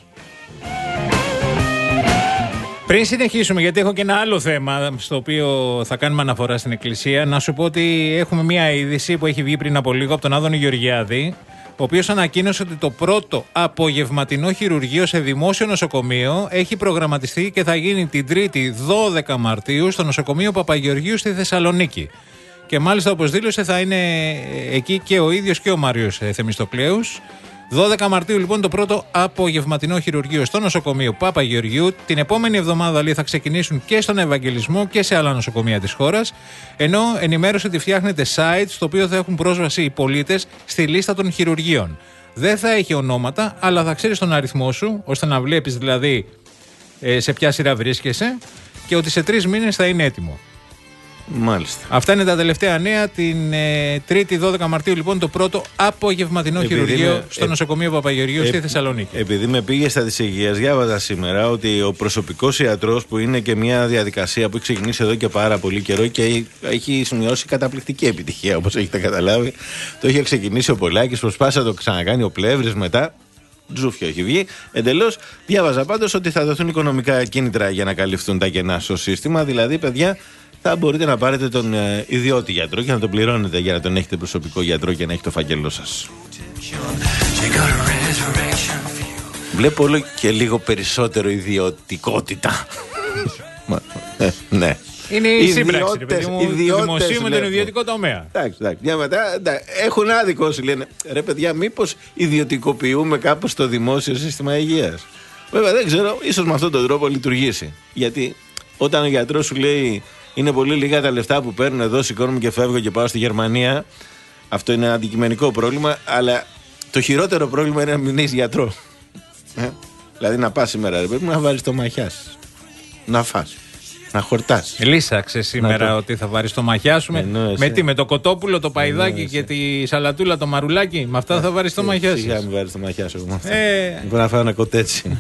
C: Πριν συνεχίσουμε, γιατί έχω και ένα άλλο θέμα στο οποίο θα κάνουμε αναφορά στην Εκκλησία, να σου πω ότι έχουμε μια είδηση που έχει βγει πριν από λίγο από τον Άδωνη Γεωργιάδη, ο οποίος ανακοίνωσε ότι το πρώτο απογευματινό χειρουργείο σε δημόσιο νοσοκομείο έχει προγραμματιστεί και θα γίνει την Τρίτη δώδεκα Μαρτίου στο νοσοκομείο Παπαγεωργίου στη Θεσσαλονίκη. Και μάλιστα, όπως δήλωσε, θα είναι εκεί και ο ίδιος και ο Μάριος Θεμιστοκλέους. δώδεκα Μαρτίου λοιπόν το πρώτο απογευματινό χειρουργείο στο νοσοκομείο Παπαγεωργίου. Την επόμενη εβδομάδα λέει, θα ξεκινήσουν και στον Ευαγγελισμό και σε άλλα νοσοκομεία της χώρας. Ενώ ενημέρωσε ότι φτιάχνεται site στο οποίο θα έχουν πρόσβαση οι πολίτες στη λίστα των χειρουργείων. Δεν θα έχει ονόματα, αλλά θα ξέρεις τον αριθμό σου, ώστε να βλέπεις δηλαδή σε ποια σειρά βρίσκεσαι και ότι σε τρεις μήνες θα είναι έτοιμο.
B: Μάλιστα.
C: Αυτά είναι τα τελευταία νέα. Την ε, Τρίτη δώδεκα Μαρτίου λοιπόν το πρώτο απογευματινό επειδή χειρουργείο με, στο ε, νοσοκομείο Παπαγεωργίου ε, στη Θεσσαλονίκη.
B: Επειδή με πήγε στα της υγείας, διάβαζα σήμερα ότι ο προσωπικός ιατρός, που είναι και μια διαδικασία που έχει ξεκινήσει εδώ και πάρα πολύ καιρό και έχει σημειώσει καταπληκτική επιτυχία, όπως έχετε καταλάβει, το είχε ξεκινήσει ο Πολάκης, προσπάθησε να το ξανακάνει ο Πλεύρης μετά. Τζούφιο έχει βγει. Εντελώς. Διάβαζα πάντως ότι θα δοθούν οικονομικά κίνητρα για να καλυφθούν τα κενά στο σύστημα. Δηλαδή, παιδιά, θα μπορείτε να πάρετε τον ε, ιδιώτη γιατρό και να τον πληρώνετε για να τον έχετε προσωπικό γιατρό και να έχει το φάκελό σας. Βλέπω όλο και λίγο περισσότερο ιδιωτικότητα. ε, ναι.
C: Είναι η σύμπραξη του δημοσίου με τον ιδιωτικό τομέα.
B: Εντάξει, εντάξει. Για μετά, εντάξει. Έχουν άδικο όσοι λένε, ρε παιδιά, μήπως ιδιωτικοποιούμε κάπως το δημόσιο σύστημα υγείας. Βέβαια δεν ξέρω, ίσως με αυτόν τον τρόπο λειτουργήσει. Γιατί όταν ο γιατρός σου λέει, είναι πολύ λίγα τα λεφτά που παίρνω εδώ, σηκώνομαι και φεύγω και πάω στη Γερμανία, αυτό είναι ένα αντικειμενικό πρόβλημα, αλλά το χειρότερο πρόβλημα είναι να μην έχεις γιατρό. Ε? Δηλαδή να πας σήμερα, ρε, πρέπει να βάλεις το μαχιά σου, να φας, να χορτάς.
C: Λύσαξε σήμερα το... ότι θα βάλεις το μαχιά σου. Με, με τι, με το κοτόπουλο, το παϊδάκι Εννοέσαι. Και τη σαλατούλα, το μαρουλάκι, με αυτά θα βάλεις το μαχιά σου.
B: Σιγά μην βάλεις το μαχιά σου. Ε... Μπορεί να φάω ένα κοτέτσι.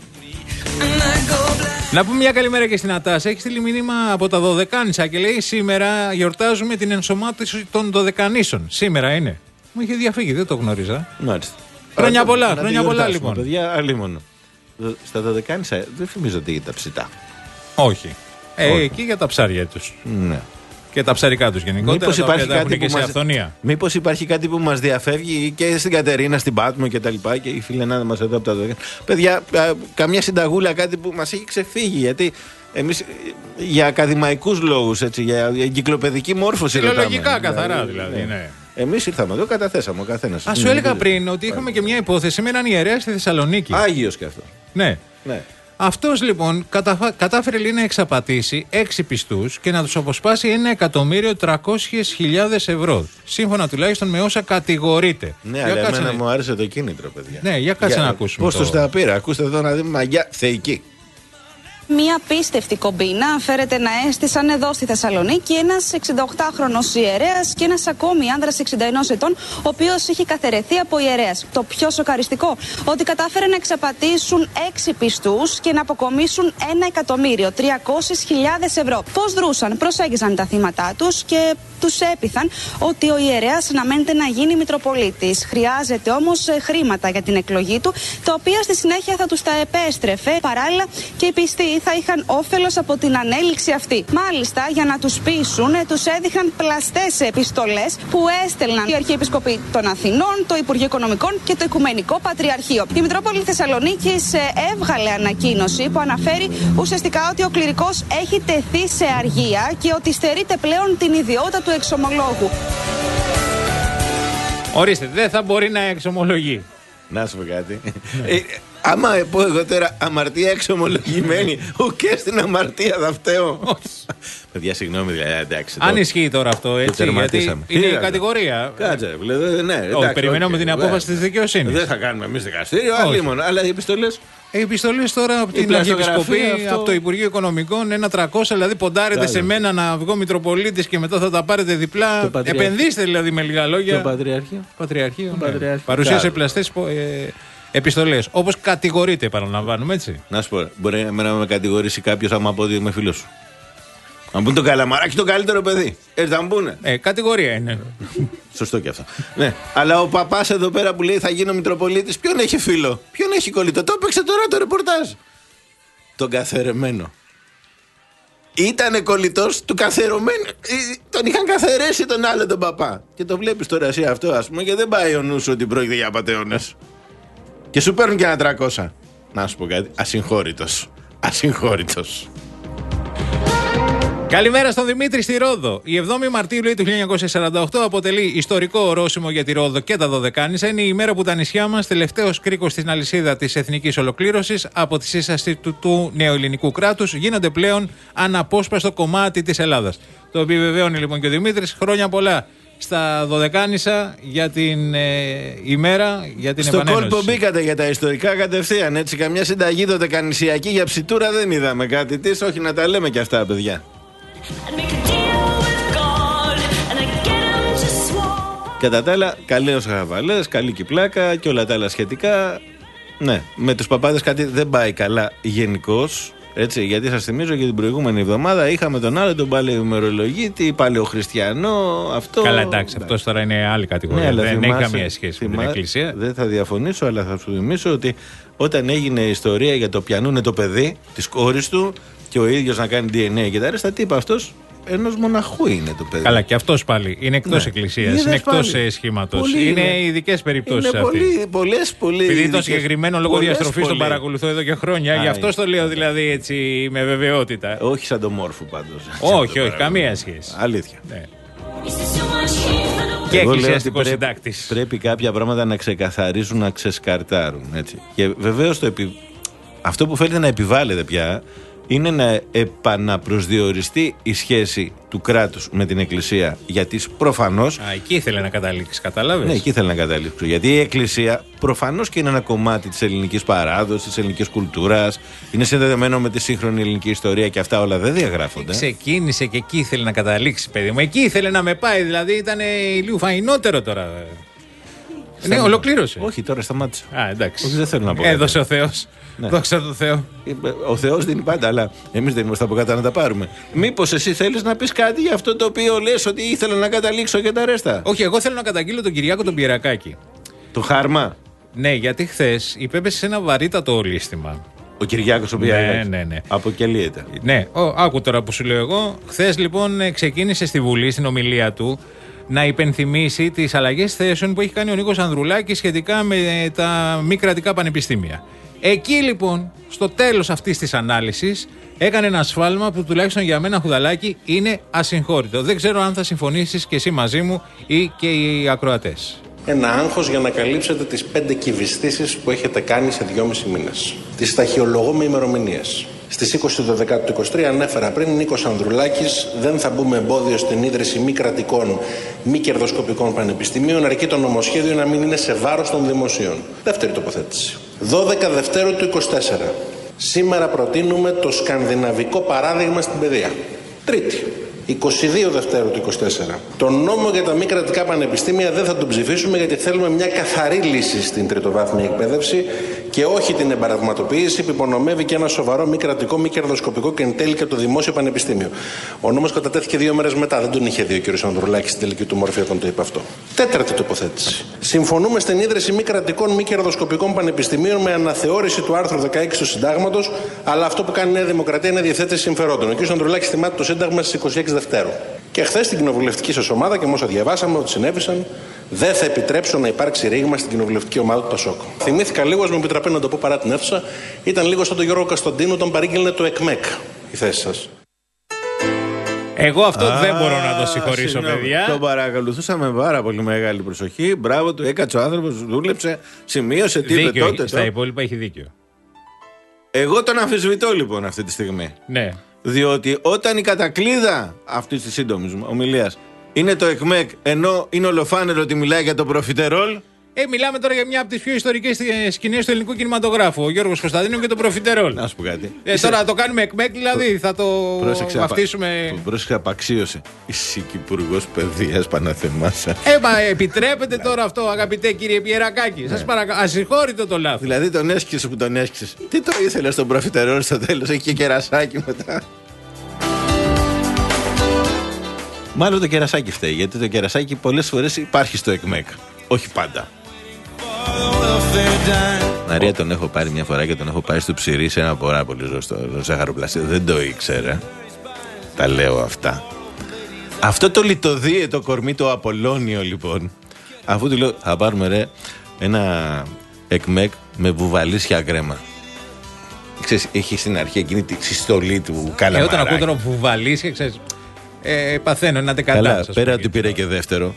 C: Να πούμε μια καλημέρα και στην Ατάσα. Έχει στείλει μήνυμα από τα Δωδεκάνησα και λέει: σήμερα γιορτάζουμε την ενσωμάτωση των Δωδεκανήσων. Σήμερα είναι. Μου είχε διαφύγει, δεν το γνώριζα.
B: Μάλιστα.
C: Χρόνια πολλά, χρόνια πολλά λοιπόν.
B: Παιδιά, αλλήμον. Στα Δωδεκάνησα δεν θυμίζω ότι για τα ψητά.
C: Όχι. Ε,
B: Όχι.
C: Εκεί για τα ψάρια τους.
B: Ναι.
C: Και τα ψαρικά τους γενικότερα.
B: Μήπως υπάρχει, κάτι
C: και
B: που μας... Μήπως υπάρχει κάτι που μας διαφεύγει και στην Κατερίνα, στην Πάτμο και τα λοιπά, και η φιλενάδα μας εδώ από τα δωδεκάνησα. Παιδιά, α, καμιά συνταγούλα, κάτι που μας έχει ξεφύγει. Γιατί εμείς για ακαδημαϊκούς λόγους, έτσι, για εγκυκλοπαιδική μόρφωση.
C: Φιλολογικά καθαρά δηλαδή. Ναι. Ναι.
B: Εμείς ήρθαμε εδώ, καταθέσαμε ο καθένας.
C: Α, σου έλεγα πριν ότι είχαμε και μια υπόθεση με έναν ιερέα στη Θεσσαλονίκη.
B: Άγιος και αυτό.
C: Ναι.
B: Ναι.
C: Αυτός λοιπόν καταφα... κατάφερε λέει, να εξαπατήσει έξι πιστούς και να τους αποσπάσει ένα εκατομμύριο τριακόσιες χιλιάδες ευρώ. Σύμφωνα τουλάχιστον με όσα κατηγορείται.
B: Ναι, για αλλά εμένα να... μου άρεσε το κίνητρο, παιδιά.
C: Ναι, για κάτσε
B: για...
C: να ακούσουμε.
B: Πώς το... τους τα πήρα, ακούστε εδώ να δούμε μαγιά θεϊκή.
P: Μια πίστευτη κομπίνα φέρεται να έστησαν εδώ στη Θεσσαλονίκη ένας εξηνταοκτάχρονος ιερέας και ένας ακόμη άνδρας εξήντα ενός ετών, ο οποίος είχε καθαιρεθεί από ιερέας. Το πιο σοκαριστικό, ότι κατάφεραν να εξαπατήσουν έξι πιστούς και να αποκομίσουν ένα εκατομμύριο τριακόσιες χιλιάδες ευρώ. Πώς δρούσαν, προσέγγιζαν τα θύματα τους και τους έπειθαν ότι ο ιερέας αναμένεται να γίνει Μητροπολίτης. Χρειάζεται όμως χρήματα για την εκλογή του, τα οποία στη συνέχεια θα τους τα επέστρεφε. Παράλληλα και οι πιστοί θα είχαν όφελος από την ανέλυξη αυτή. Μάλιστα, για να τους πείσουν, τους έδειχναν πλαστές επιστολές που έστελναν οι Αρχιεπισκοποί των Αθηνών, το Υπουργείο Οικονομικών και το Οικουμενικό Πατριαρχείο. Η Μητρόπολη Θεσσαλονίκης έβγαλε ανακοίνωση που αναφέρει ουσιαστικά ότι ο κληρικός έχει τεθεί σε αργία και ότι στερείται πλέον την ιδιότητα του εξομολόγου.
C: Ορίστε, δεν θα μπορεί να εξομολογεί.
B: Να σου πω κάτι. ε, άμα πω εγώ τώρα αμαρτία εξομολογημένη, ουκέ στην αμαρτία θα φταίω. Παιδιά, συγγνώμη, δηλαδή, εντάξει.
C: Αν ισχύει τώρα αυτό, έτσι, γιατί είναι η κατηγορία.
B: Κάτσε, ναι.
C: Όχι, περιμένουμε την απόφαση της δικαιοσύνης.
B: Δεν θα κάνουμε εμείς δικαστήριο, αλλήμον. Αλλά οι επιστολές.
C: Οι επιστολές τώρα από την Αρχιεπισκοπή, αυτό... από το Υπουργείο Οικονομικών, ένα τριακόσια, δηλαδή ποντάρετε σε μένα να βγω Μητροπολίτης και μετά θα τα πάρετε διπλά. Επενδύστε δηλαδή με λίγα λόγια.
B: Το Πατριαρχείο.
C: Πατριαρχείο, ναι. Πατριαρχείο. Παρουσίασε πλαστές ε, επιστολές. Όπως κατηγορείται, επαναλαμβάνουμε, έτσι.
B: Να σου πω, μπορεί να με κατηγορήσει κάποιος άμα πω ότι είμαι φίλος σου. Αν πούνε το Καλαμαράκι το καλύτερο παιδί. Έτσι θα μπουνε.
C: Ε, κατηγορία είναι.
B: Σωστό και αυτό. Ναι. Αλλά ο παπάς εδώ πέρα που λέει θα γίνω Μητροπολίτης, ποιον έχει φίλο, ποιον έχει κολλητό. Το έπαιξε τώρα το ρεπορτάζ. Τον καθαιρεμένο. Ήτανε κολλητός του καθερωμένου. Τον είχαν καθαιρέσει τον άλλο τον παπά. Και το βλέπεις τώρα εσύ αυτό, ας πούμε, και δεν πάει ο νους ότι πρόκειται για απατεώνες. Και σου παίρνουν και ένα τριακόσια. Να σου πω κάτι. Ασυγχώρητος. Ασυγχώρητος.
C: Καλημέρα στον Δημήτρη στη Ρόδο. Η εβδόμη Μαρτίου λέει, του χίλια εννιακόσια σαράντα οκτώ αποτελεί ιστορικό ορόσημο για τη Ρόδο και τα Δωδεκάνησα. Είναι η ημέρα που τα νησιά μας, τελευταίος κρίκος στην αλυσίδα της εθνικής ολοκλήρωσης από τη σύσταση του, του νεοελληνικού κράτους, γίνονται πλέον αναπόσπαστο κομμάτι της Ελλάδας. Το επιβεβαιώνει λοιπόν και ο Δημήτρης. Χρόνια πολλά στα Δωδεκάνησα για την ε, ημέρα, για την
B: στο
C: επανένωση.
B: Στο κόλπο μπήκατε για τα ιστορικά κατευθείαν, έτσι. Καμιά συνταγή δωδεκανησιακή για ψιτούρα δεν είδαμε κάτι της. Όχι να τα λέμε και αυτά, παιδιά. Κατά τα άλλα, καλές χαβαλές, καλή κυπλάκα και όλα τα άλλα σχετικά. Ναι, με τους παπάδες κάτι δεν πάει καλά γενικώς. Έτσι, γιατί σας θυμίζω για την προηγούμενη εβδομάδα είχαμε τον άλλο τον παλαιομερολογίτη, παλαιοχριστιανό, αυτό.
C: Καλά, εντάξει, αυτό τώρα είναι άλλη κατηγορία. Ναι, δεν θυμάσαι, έχει καμία σχέση θυμά, με την Εκκλησία.
B: Δεν θα διαφωνήσω, αλλά θα σου θυμίσω ότι όταν έγινε η ιστορία για το πιανούνε το παιδί της κόρης του και ο ίδιος να κάνει ντι εν έι και τα ρέστα, τι είπε αυτός? Ενός μοναχού είναι το παιδί.
C: Καλά, και αυτός πάλι είναι εκτός ναι. εκκλησίας, είναι εκτός σχήματος. Είναι ειδικές περιπτώσεις αυτές.
B: Είναι πολλές, πολύ.
C: Επειδή το συγκεκριμένο λόγο διαστροφής τον παρακολουθώ εδώ και χρόνια, γι' αυτό το λέω δηλαδή έτσι με βεβαιότητα.
B: Όχι σαν το Μόρφου πάντως.
C: Όχι, όχι, καμία σχέση.
B: Αλήθεια.
C: Ναι. Και εκκλησιαστικός συντάκτης.
B: Πρέπει κάποια πράγματα να ξεκαθαρίζουν, να ξεσκαρτάρουν. Έτσι. Και βεβαίως το επι... αυτό που φαίνεται να επιβάλλεται πια είναι να επαναπροσδιοριστεί η σχέση του κράτους με την Εκκλησία. Γιατί προφανώς.
C: Α, εκεί ήθελε να καταλήξει, κατάλαβες.
B: Ναι, εκεί ήθελε να καταλήξει. Γιατί η Εκκλησία προφανώς και είναι ένα κομμάτι της ελληνικής παράδοσης, της ελληνικής κουλτούρας. Είναι συνδεδεμένο με τη σύγχρονη ελληνική ιστορία και αυτά όλα δεν διαγράφονται.
C: Ξεκίνησε και εκεί ήθελε να καταλήξει, παιδί μου. Εκεί ήθελε να με πάει, δηλαδή ήταν λίγο φαϊνότερο τώρα. Ναι, ολοκλήρωσε.
B: Όχι, τώρα σταμάτησε.
C: Α, εντάξει.
B: Όχι, δεν θέλω να πω.
C: Έδωσε ο Θεός. Ναι. Δόξα τω Θεώ.
B: Ο Θεός δίνει πάντα, αλλά εμείς δεν είμαστε από κάτω να τα πάρουμε. Μήπως εσύ θέλεις να πεις κάτι για αυτό το οποίο λες ότι ήθελα να καταλήξω και τα ρέστα?
C: Όχι, εγώ θέλω να καταγγείλω τον Κυριάκο τον Πιερακάκη.
B: Το χάρμα.
C: Ναι, γιατί χθες υπέπεσε σε ένα βαρύτατο ολίσθημα.
B: Ο Κυριάκος ο Πιερακάκης.
C: Ναι, ναι, ναι.
B: Αποκελείεται.
C: Ναι, ο, άκου τώρα που σου λέω εγώ. Χθες λοιπόν ξεκίνησε στη Βουλή, στην ομιλία του, να υπενθυμίσει τις αλλαγές θέσεων που έχει κάνει ο Νίκος Ανδρουλάκης σχετικά με τα μη κρατικά πανεπιστήμια. Εκεί λοιπόν, στο τέλος αυτής της ανάλυσης, έκανε ένα σφάλμα που τουλάχιστον για μένα, Χουδαλάκη, είναι ασυγχώρητο. Δεν ξέρω αν θα συμφωνήσεις και εσύ μαζί μου ή και οι ακροατές.
G: Ένα άγχος για να καλύψετε τις πέντε κυβιστήσεις που έχετε κάνει σε δυόμισι μήνες. Τις ταχυολογώ με ημερομηνίες. Στις είκοσι του δεκάτου του είκοσι τρία ανέφερα πριν, Νίκος Ανδρουλάκης, δεν θα μπούμε εμπόδιο στην ίδρυση μη κρατικών, μη κερδοσκοπικών πανεπιστημίων, αρκεί το νομοσχέδιο να μην είναι σε βάρος των δημοσίων. Δεύτερη τοποθέτηση. δώδεκα Δευτέρου του είκοσι τέσσερα. Σήμερα προτείνουμε το σκανδιναβικό παράδειγμα στην παιδεία. Τρίτη. είκοσι δύο Δευτέρου του είκοσι τέσσερα. Τον νόμο για τα μη κρατικά πανεπιστήμια δεν θα τον ψηφίσουμε γιατί θέλουμε μια καθαρή λύση στην τριτοβάθμια εκπαίδευση και όχι την εμπαραγματοποίηση που υπονομεύει και ένα σοβαρό μη κρατικό, μη κερδοσκοπικό και εν τέλει και το δημόσιο πανεπιστήμιο. Ο νόμος κατατέθηκε δύο μέρες μετά. Δεν τον είχε δει ο κ. Ανδρουλάκης στην τελική του μορφή όταν το είπε αυτό. Τέταρτη τοποθέτηση. Συμφωνούμε στην ίδρυση μη κρατικών, μη κερδοσκοπικών πανεπιστημίων με αναθεώρηση του άρθρου δεκαέξι του Συντάγματος, αλλά αυτό που κάνει η Νέα Δημοκρατία είναι διευθέτηση συμφερόντων. Ο κ. Ανδρουλάκης θυμάται το Σύνταγμα στις είκοσι έξι Δευτέρου. Και χθες στην κοινοβουλευτική σας ομάδα και με όσα διαβάσαμε ότι συνέβησαν, δεν θα επιτρέψω να υπάρξει ρήγμα στην κοινοβουλευτική ομάδα του Πασόκ. Θυμήθηκα λίγο, μου επιτραπεί να το πω παρά την αίθουσα, ήταν λίγο σαν τον Γιώργο Καστοντίνου όταν παρήγγειλε το ΕΚΜΕΚ η θέση σας.
C: Εγώ αυτό Α, δεν μπορώ να το συγχωρήσω, συγγνώμη, παιδιά.
B: Το παρακολουθούσαμε με πάρα πολύ μεγάλη προσοχή. Μπράβο του, έκατσε ο άνθρωπος, δούλεψε, σημείωσε τι είπε τότε.
C: Στα το... υπόλοιπα έχει δίκιο.
B: Εγώ τον αμφισβητώ λοιπόν αυτή τη στιγμή.
C: Ναι.
B: Διότι όταν η κατακλείδα αυτή τη σύντομη ομιλία είναι το ΕΚΜΕΚ, ενώ είναι ολοφάνερο ότι μιλάει για το προφιτερόλ.
C: Ε, μιλάμε τώρα για μια από τις πιο ιστορικές σκηνές του ελληνικού κινηματογράφου. Ο Γιώργος Κωνσταντίνου και το προφιτερόλ.
B: Να σου πω κάτι.
C: Ε, Είσαι... Τώρα το κάνουμε ΕΚΜΕΚ, δηλαδή θα το βαφτίσουμε.
B: Πρόσεξε, απαξίωσε. Είσαι υπουργός παιδείας, Παναθεμάσα.
C: Ε, μα επιτρέπετε τώρα αυτό, αγαπητέ κύριε Πιερακάκη. Σας παρακαλώ, ασυγχώρητο το λάθος.
B: Δηλαδή τον έσκησε που τον έσκησε. Τι το ήθελε στον προφιτερόλ στο τέλος, έχει και κερασάκι μετά. Μάλλον το κερασάκι φταίει, γιατί το κερασάκι πολλές φορές υπάρχει στο ΕΚΜΕΚ. Όχι πάντα. Μαρία, τον έχω πάρει μια φορά και τον έχω πάρει στο ψυρί σε ένα πάρα πολύ ζωστό ζάχαροπλαστείο. Δεν το ήξερε. Τα λέω αυτά. Αυτό το λιτοδύε το κορμί το Απολώνιο λοιπόν. Αφού του λέω θα πάρουμε ρε ένα ΕΚΜΕΚ με βουβαλίσια κρέμα. Ξέρεις, έχει στην αρχή εκείνη τη συστολή του καλαμαράκι.
C: Ε, όταν ακούω τώρα βουβαλίσια, ξέρεις, ε, παθαίνω ένα δεκατά.
B: Καλά, πέρα ότι πήρε και δεύτερο.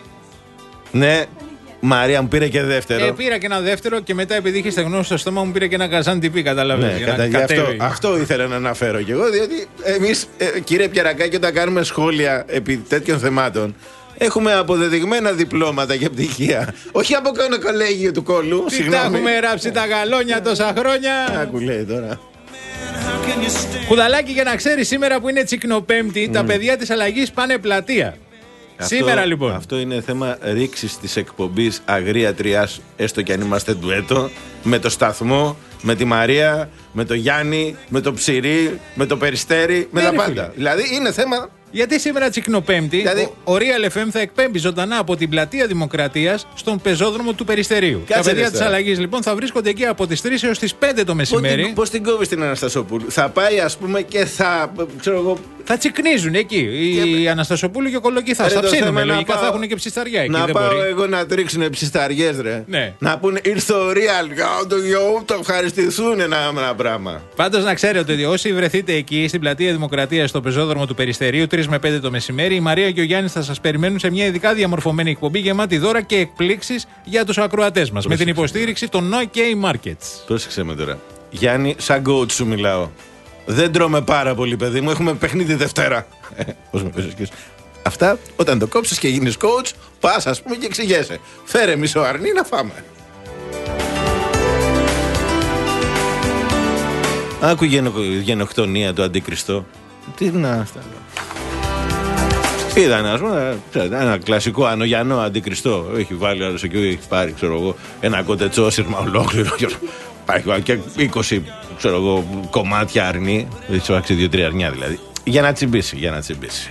B: Ναι, Μαρία μου πήρε και δεύτερο.
C: Ε, πήρα και ένα δεύτερο και μετά επειδή είχε στεγνώσει στο στόμα μου πήρε και ένα καζάν τυπί, καταλαβαίνεις.
B: Ναι, κατα... αυτό, αυτό ήθελα να αναφέρω κι εγώ, διότι εμείς, ε, κύριε Πιερακάκη, όταν κάνουμε σχόλια επί τέτοιων θεμάτων, έχουμε αποδεδειγμένα διπλώματα και πτυχία. Όχι από κανένα κολέγιο του Κόλλου.
C: Τι τα έχουμε ράψει τα γαλόνια τόσα χρόνια.
B: Άκου λέει τώρα.
C: Κουδαλάκι, για να ξέρει, σήμερα που είναι Τσικνοπέμπτη, mm. τα παιδιά της αλλαγής πάνε πλατεία. Αυτό, σήμερα λοιπόν.
B: Αυτό είναι θέμα ρήξης της εκπομπής Αγρία Τριάς, έστω και αν είμαστε ντουέτο, με το σταθμό, με τη Μαρία, με το Γιάννη, με το Ψηρή, με το Περιστέρι, με τα πάντα. Δηλαδή είναι θέμα.
C: Γιατί σήμερα Τσικνοπέμπτη, δηλαδή... ο, ο Real εφ εμ θα εκπέμπει ζωντανά από την πλατεία Δημοκρατίας στον πεζόδρομο του Περιστερίου. Κάτσε τα παιδιά της αλλαγής λοιπόν θα βρίσκονται εκεί από τις τρεις έως τις πέντε το μεσημέρι.
B: Πώς την κόβεις την Αναστασοπούλου? Θα πάει ας πούμε και θα. Ξέρω εγώ.
C: Θα τσικνίζουν εκεί. Και... Η Αναστασοπούλου και ο Κολοκυθάς. Θα ψήνουμε. Λογικά πάω... θα έχουν και ψισταριά εκεί.
B: Να
C: δεν
B: πάω
C: μπορεί.
B: εγώ να τρίξουν ψισταριές, ρε.
C: Ναι.
B: Να πούνε ήρθε ο Real. Το ευχαριστηθούν ένα, ένα πράγμα.
C: Πάντως να ξέρετε ότι όσοι βρεθείτε εκεί στην πλατεία Δημοκρατίας στο πεζόδρομο του Περιστερίου τρεις με πέντε το μεσημέρι, η Μαρία και ο Γιάννης θα σας περιμένουν σε μια ειδικά διαμορφωμένη εκπομπή γεμάτη δώρα και εκπλήξεις για τους ακροατές μας. Με την υποστήριξη των No K Markets.
B: Πρόσεξε με τώρα. Γιάννη, σαν coach σου μιλάω. Δεν τρώμε πάρα πολύ, παιδί μου. Έχουμε παιχνίδι Δευτέρα. Πώς με πες. Αυτά όταν το κόψεις και γίνεις coach, πας ας πούμε και εξηγέσαι. Φέρε μισό αρνί να φάμε. Άκου γενοκτονία του Αντικριστό. Τι να αυτά. Είδα ένα, ένα κλασικό ανογιανό Αντικριστό. Έχει βάλει άλλο εκεί, έχει πάρει ξέρω εγώ, ένα κοτετσόσυρμα ολόκληρο. Υπάρχει και είκοσι ξέρω εγώ, κομμάτια αρνί. Έτσι άξι δύο-τρία αρνιά δηλαδή. Για να τσιμπήσει, για να τσιμπήσει.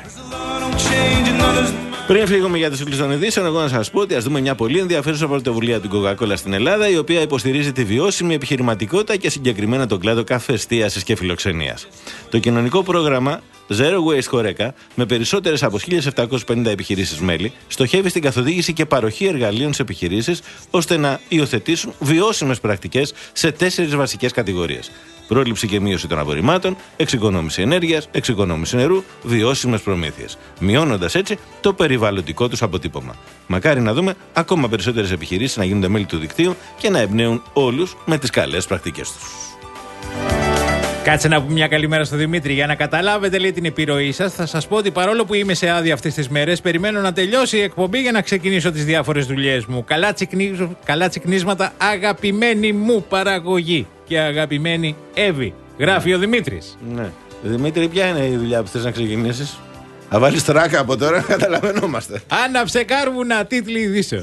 B: Πριν φύγουμε για τους τίτλους των ειδήσεων, εγώ να σας πω ότι ας δούμε μια πολύ ενδιαφέρουσα πρωτοβουλία του Coca-Cola στην Ελλάδα, η οποία υποστηρίζει τη βιώσιμη επιχειρηματικότητα και συγκεκριμένα τον κλάδο καφεστίασης και φιλοξενίας. Το κοινωνικό πρόγραμμα Zero Waste Horeca, με περισσότερες από χίλια επτακόσιες πενήντα επιχειρήσεις μέλη, στοχεύει στην καθοδήγηση και παροχή εργαλείων σε επιχειρήσεις ώστε να υιοθετήσουν βιώσιμες πρακτικές σε τέσσερις βασικές κατηγορίες. Πρόληψη και μείωση των απορριμμάτων, εξοικονόμηση ενέργειας, εξοικονόμηση νερού, βιώσιμες προμήθειες. Μειώνοντας έτσι το περιβαλλοντικό τους αποτύπωμα. Μακάρι να δούμε ακόμα περισσότερες επιχειρήσεις να γίνονται μέλη του δικτύου και να εμπνέουν όλους με τις καλές πρακτικές τους.
C: Κάτσε να πούμε μια καλημέρα στο Δημήτρη. Για να καταλάβετε λέει την επιρροή σας, θα σας πω ότι παρόλο που είμαι σε άδεια αυτές τις μέρες, περιμένω να τελειώσει η εκπομπή για να ξεκινήσω τις διάφορες δουλειές μου. Καλά, τσικνί... Καλά τσικνίσματα, αγαπημένη μου παραγωγή και αγαπημένη Εύη. Γράφει ο Δημήτρης.
B: Ναι. Δημήτρη, ποια είναι η δουλειά που θες να ξεκινήσεις? Θα βάλεις τράκα από τώρα, καταλαβαίνόμαστε.
C: Άναψε κάρβουνα, τίτλοι ειδήσεων.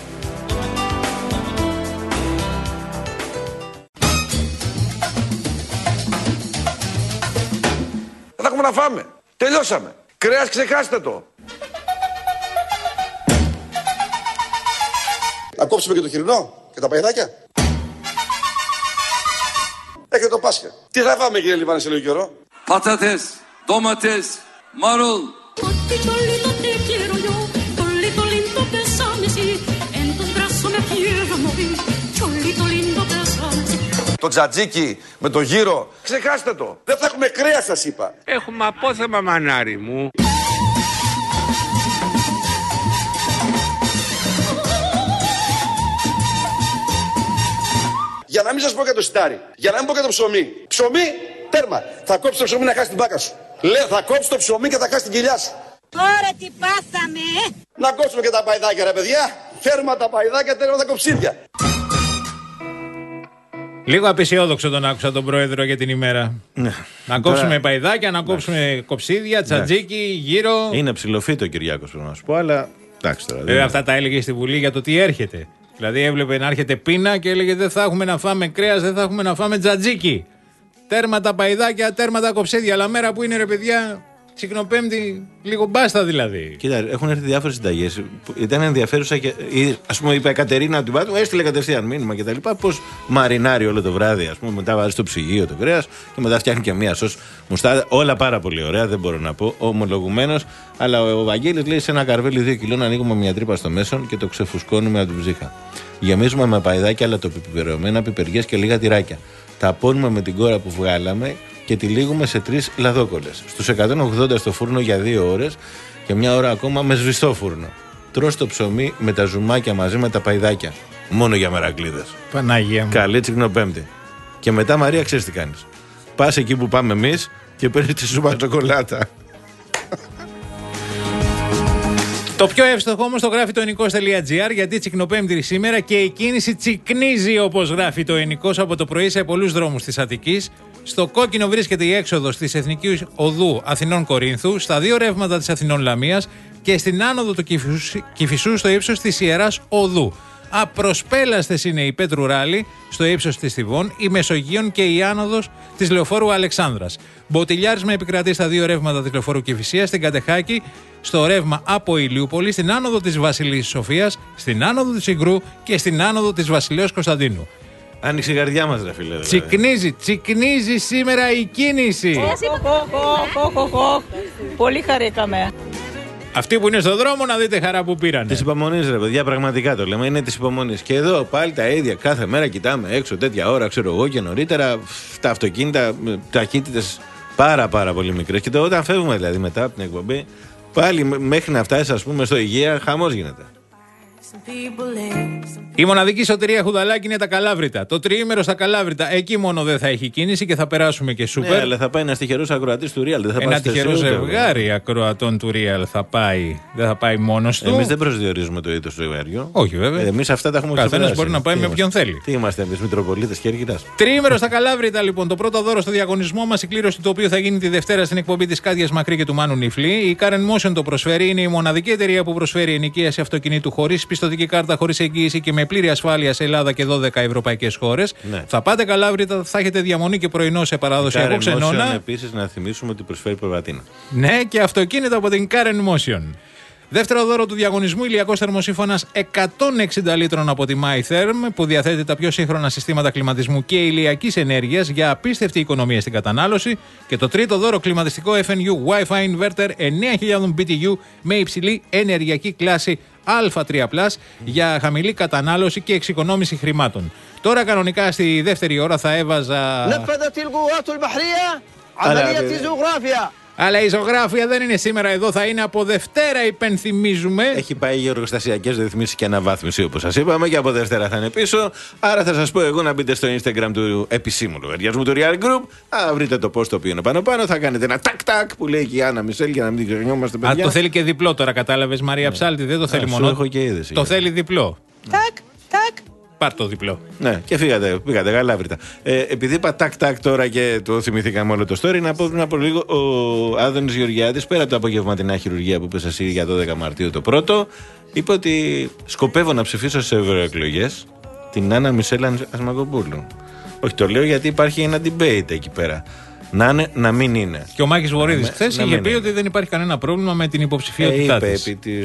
Q: Δεν έχουμε να φάμε. Τελειώσαμε. Κρέας ξεχάστε το. Να κόψουμε και το χοιρινό και τα παϊδάκια. Έχετε το Πάσχα. Τι θα φάμε κύριε Λιβάνη σε λίγο καιρό?
R: Πατάτες, ντόματες, μάρουλ.
Q: Το τζατζίκι με το γύρο. Ξεχάστε το. Δεν θα έχουμε κρέας σας είπα.
R: Έχουμε απόθεμα μανάρι μου.
Q: Για να μην σας πω για το σιτάρι. Για να μην πω για το ψωμί. Ψωμί, τέρμα. Θα κόψεις το ψωμί να χάσει την μπάκα σου. Λέω θα κόψεις το ψωμί και θα χάσει την κοιλιά σου.
I: Τώρα τι πάθαμε.
Q: Να κόψουμε και τα παϊδάκια ρε παιδιά. Τέρμα τα παϊδάκια, τέρμα τα κοψίδια.
C: Λίγο απεσιόδοξο τον άκουσα τον πρόεδρο για την ημέρα.
B: Ναι.
C: Να κόψουμε τώρα... παϊδάκια, να κόψουμε ναι. κοψίδια, τσατζίκι, γύρω.
B: Είναι ψηλοφύτο ο Κυριάκος, πρέπει να σου πω, αλλά εντάξει τώρα.
C: Βέβαια, αυτά τα έλεγε στη Βουλή για το τι έρχεται. Δηλαδή, έβλεπε να έρχεται πείνα και έλεγε δεν θα έχουμε να φάμε κρέας, δεν θα έχουμε να φάμε τζατζίκι. Τέρμα τα παϊδάκια, τέρμα τα κοψίδια. Αλλά μέρα που είναι ρε παιδιά, Τσικνοπέμπτη, λίγο μπάστα δηλαδή.
B: Κοίτα, έχουν έρθει διάφορες συνταγές. Ήταν ενδιαφέρουσα και. Ας πούμε, είπε η Κατερίνα του Πάτου, έστειλε κατευθείαν μήνυμα κτλ. Πώς μαρινάρει όλο το βράδυ, ας πούμε, μετά βάζει στο ψυγείο το κρέας και μετά φτιάχνει και μία σως μουστάδα. Όλα πάρα πολύ ωραία, δεν μπορώ να πω, ομολογουμένος. Αλλά ο Βαγγέλης λέει σε ένα καρβέλι δύο κιλών ανοίγουμε μια τρύπα στο μέσον και το ξεφουσκώνουμε από την ψύχα. Γεμίζουμε με παϊδάκια, αλατοπιπεραιωμένα, πιπεριές και λίγα τυράκια. Τα απώνουμε με την κόρα που βγάλαμε και τη λήγουμε σε τρεις λαδόκολλες. Στους εκατόν ογδόντα στο φούρνο για δύο ώρες και μια ώρα ακόμα με σβηστό φούρνο. Τρως το ψωμί με τα ζουμάκια μαζί με τα παϊδάκια. Μόνο για μερακλείδες.
C: Πανάγια μου.
B: Καλή Τσικνοπέμπτη. Και μετά, Μαρία, ξέρεις τι κάνεις. Πας εκεί που πάμε εμείς και παίρνεις τη σούπα σοκολάτα.
C: Το πιο εύστοχο όμως το γράφει το ενικός τελεία τζι άρ, γιατί Τσικνοπέμπτη σήμερα και η κίνηση τσικνίζει, όπως γράφει το ενικός, από το πρωί σε πολλούς δρόμους της Αττικής. Στο κόκκινο βρίσκεται η έξοδος της Εθνικής Οδού Αθηνών Κορίνθου, στα δύο ρεύματα της Αθηνών Λαμίας και στην άνοδο του Κηφισού στο ύψος της Ιεράς Οδού. Απροσπέλαστες είναι η Πέτρου Ράλη στο ύψος της Θηβών, η Μεσογείων και η άνοδος της Λεωφόρου Αλεξάνδρας. Μποτιλιάρισμα επικρατεί στα δύο ρεύματα της Λεωφόρου Κηφισίας, στην Κατεχάκη, στο ρεύμα από Ηλιούπολη, στην άνοδο της Βασιλής Σοφίας, στην άνοδο της Ιγρού και στην άνοδο της Βασιλέως Κωνσταντίνου.
B: Άνοιξε η καρδιά μας, ρε φίλε.
C: Τσικνίζει, τσικνίζει σήμερα η κίνηση.
S: Πολύ χαρήκαμε.
C: Αυτοί που είναι στον δρόμο να δείτε χαρά που πήραν.
B: Τη υπομονή, ρε παιδιά, πραγματικά το λέμε. Είναι τη υπομονή. Και εδώ πάλι τα ίδια. Κάθε μέρα κοιτάμε έξω τέτοια ώρα, ξέρω εγώ, και νωρίτερα τα αυτοκίνητα, ταχύτητες πάρα πάρα πολύ μικρές. Και το, όταν φεύγουμε δηλαδή μετά από την εκπομπή, πάλι μέχρι να φτάσει, ας πούμε, στο Υγεία, χαμός γίνεται.
C: Η μοναδική σωτηρία Χουδαλάκη είναι τα Καλάβρητα. Το τριήμερο στα Καλάβρητα, εκεί μόνο δεν θα έχει κίνηση και θα περάσουμε και σούπερ.
B: Ναι, αλλά θα πάει ένα τυχερός ακροατής του Real. Δεν θα
C: ένα τυχερό ζευγάρι ακροατών του Real θα πάει. Δεν θα πάει μόνος του.
B: Εμείς δεν προσδιορίζουμε το είδος του ζευγαριού.
C: Όχι, βέβαια.
B: Εμείς αυτά τα έχουμε ξεπεράσει.
C: Καθένας μπορεί να πάει με όποιον θέλει.
B: Τι είμαστε εμείς, Μητροπολίτες και Έργητας.
C: Τριήμερο στα Καλάβρητα, λοιπόν. Το πρώτο δώρο στο διαγωνισμό μας, η κλήρωση του οποίου θα γίνει τη Δευτέρα στην εκπομπή της Κάτιας Μακρύ και του Μάνου Νιφλή. Η Karen Motion το προσφέρει. Είναι η μοναδική εταιρεία που προσφέρει ενοικίαση αυτοκινήτου χωρίς πιστωτική κάρτα, χωρίς εγγύηση και με πλήρη ασφάλεια σε Ελλάδα και δώδεκα ευρωπαϊκές χώρες. Ναι. Θα πάτε Καλάβρητα, θα έχετε διαμονή και πρωινό σε παραδοσιακό ξενώνα.
B: Επίσης, να θυμίσουμε ότι προσφέρει προβατίνα.
C: Ναι, και αυτοκίνητα από την Karen Motion. Δεύτερο δώρο του διαγωνισμού, ηλιακός θερμοσύφωνας εκατόν εξήντα λίτρων από τη MyTherm, που διαθέτει τα πιο σύγχρονα συστήματα κλιματισμού και ηλιακής ενέργειας για απίστευτη οικονομία στην κατανάλωση. Και το τρίτο δώρο, κλιματιστικό εφ εν γιου Wi-Fi Inverter εννέα χιλιάδες μπι τι γιου με υψηλή ενεργειακή κλάση Α τρία πλας για χαμηλή κατανάλωση και εξοικονόμηση χρημάτων. Τώρα κανονικά στη δεύτερη ώρα θα έβαζα... Αλλά η ζωγράφια δεν είναι σήμερα εδώ, θα είναι από Δευτέρα, υπενθυμίζουμε.
B: Έχει πάει για εργοστασιακές ρυθμίσεις και αναβάθμιση, όπως σας είπαμε, και από Δευτέρα θα είναι πίσω. Άρα θα σας πω εγώ να μπείτε στο Instagram του επισήμου λογαριασμού του Real Group. Α, βρείτε το post το οποίο είναι πάνω-πάνω. Θα κάνετε ένα τάκ-τάκ που λέει και η Άννα Μισελ για να μην την ξεχνιόμαστε, παιδιά.
C: Α, το θέλει και διπλό τώρα, κατάλαβες, Μαρία ναι. Ψάλτη, δεν το θέλει Α, μόνο.
B: Έχω και είδηση,
C: το θέλει διπλό.
S: Τάκ, τάκ.
C: Πάρ' το διπλό.
B: Ναι, και φύγατε, πήγατε Καλάβρητα. Ε, επειδή είπα τάκ-τάκ τώρα και το θυμηθήκαμε όλο το story, να πω πριν από λίγο ο Άδωνης Γεωργιάδης, πέρα από το απογευματινά χειρουργία που είπες εσύ για δώδεκα Μαρτίου το πρώτο, είπε ότι σκοπεύω να ψηφίσω σε ευρωεκλογές την Άννα Μισελ Ασμακοπούλου. Όχι, το λέω γιατί υπάρχει ένα debate εκεί πέρα. Να είναι, να μην είναι.
C: Και ο Μάκης Βορύδης χθες είχε πει είναι. ότι δεν υπάρχει κανένα πρόβλημα με την υποψηφιότητά
B: ε,
C: της.
B: Είπε επί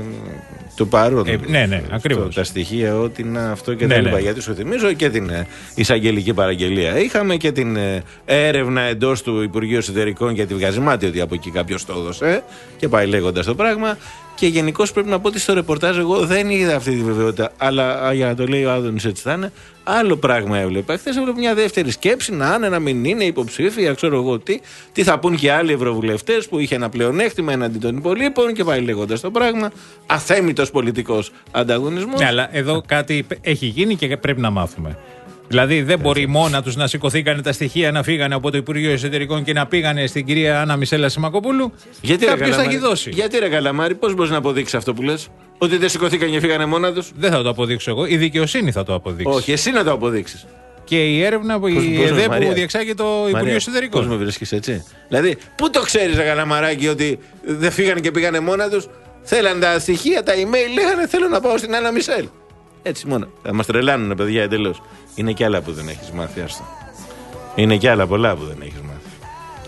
B: του παρόντος.
C: Ε, ναι, ναι, ακριβώς.
B: Τα στοιχεία, ό,τι είναι αυτό και
C: ναι,
B: τα λοιπά.
C: Ναι.
B: Γιατί σου θυμίζω και την εισαγγελική παραγγελία. Είχαμε και την έρευνα εντός του Υπουργείου Εσωτερικών γιατί βγάζει μάτι ότι από εκεί κάποιος το έδωσε. Και πάει λέγοντας το πράγμα. Και γενικώς πρέπει να πω ότι στο ρεπορτάζ εγώ δεν είδα αυτή τη βεβαιότητα. Αλλά για να το λέει ο Άδωνης έτσι θα είναι. Άλλο πράγμα έβλεπα. Χθες έβλεπα μια δεύτερη σκέψη να είναι, να μην είναι υποψήφια, ξέρω εγώ τι. Τι θα πούν και άλλοι ευρωβουλευτές που είχε ένα πλεονέκτημα εναντί των υπολείπων και πάει λέγοντας το πράγμα. Αθέμητος πολιτικός ανταγωνισμός.
C: Ναι, αλλά εδώ κάτι έχει γίνει και πρέπει να μάθουμε. Δηλαδή δεν μπορεί μόνα τους να σηκωθήκανε τα στοιχεία να φύγανε από το Υπουργείο Εσωτερικών και να πήγανε στην κυρία Άννα Μισελ Ασημακοπούλου. Κάποιος θα έχει δώσει.
B: Γιατί ρε Καλαμάρη, πώς μπορείς να αποδείξεις αυτό που λες? Ότι δεν σηκωθήκαν και φύγανε μόνα τους?
C: Δεν θα το αποδείξω εγώ. Η δικαιοσύνη θα το αποδείξει.
B: Όχι, εσύ να το αποδείξεις.
C: Και η έρευνα που η ΕΔΕ που διεξάγει το Μαρία, Υπουργείο Εσωτερικών.
B: Πώς με βρίσκεις έτσι? Δηλαδή, πού το ξέρεις ρε Καλαμαράκι ότι δεν φύγανε και πήγανε μόνα τους? Θέλαν τα στοιχεία, τα email, λέγανε θέλω να πάω στην Άννα Μισελ. Έτσι μόνο. Θα μας τρελάνουνε παιδιά εντελώς. Είναι και άλλα που δεν έχεις μάθει, άστο. Είναι και άλλα πολλά που δεν έχεις μάθει.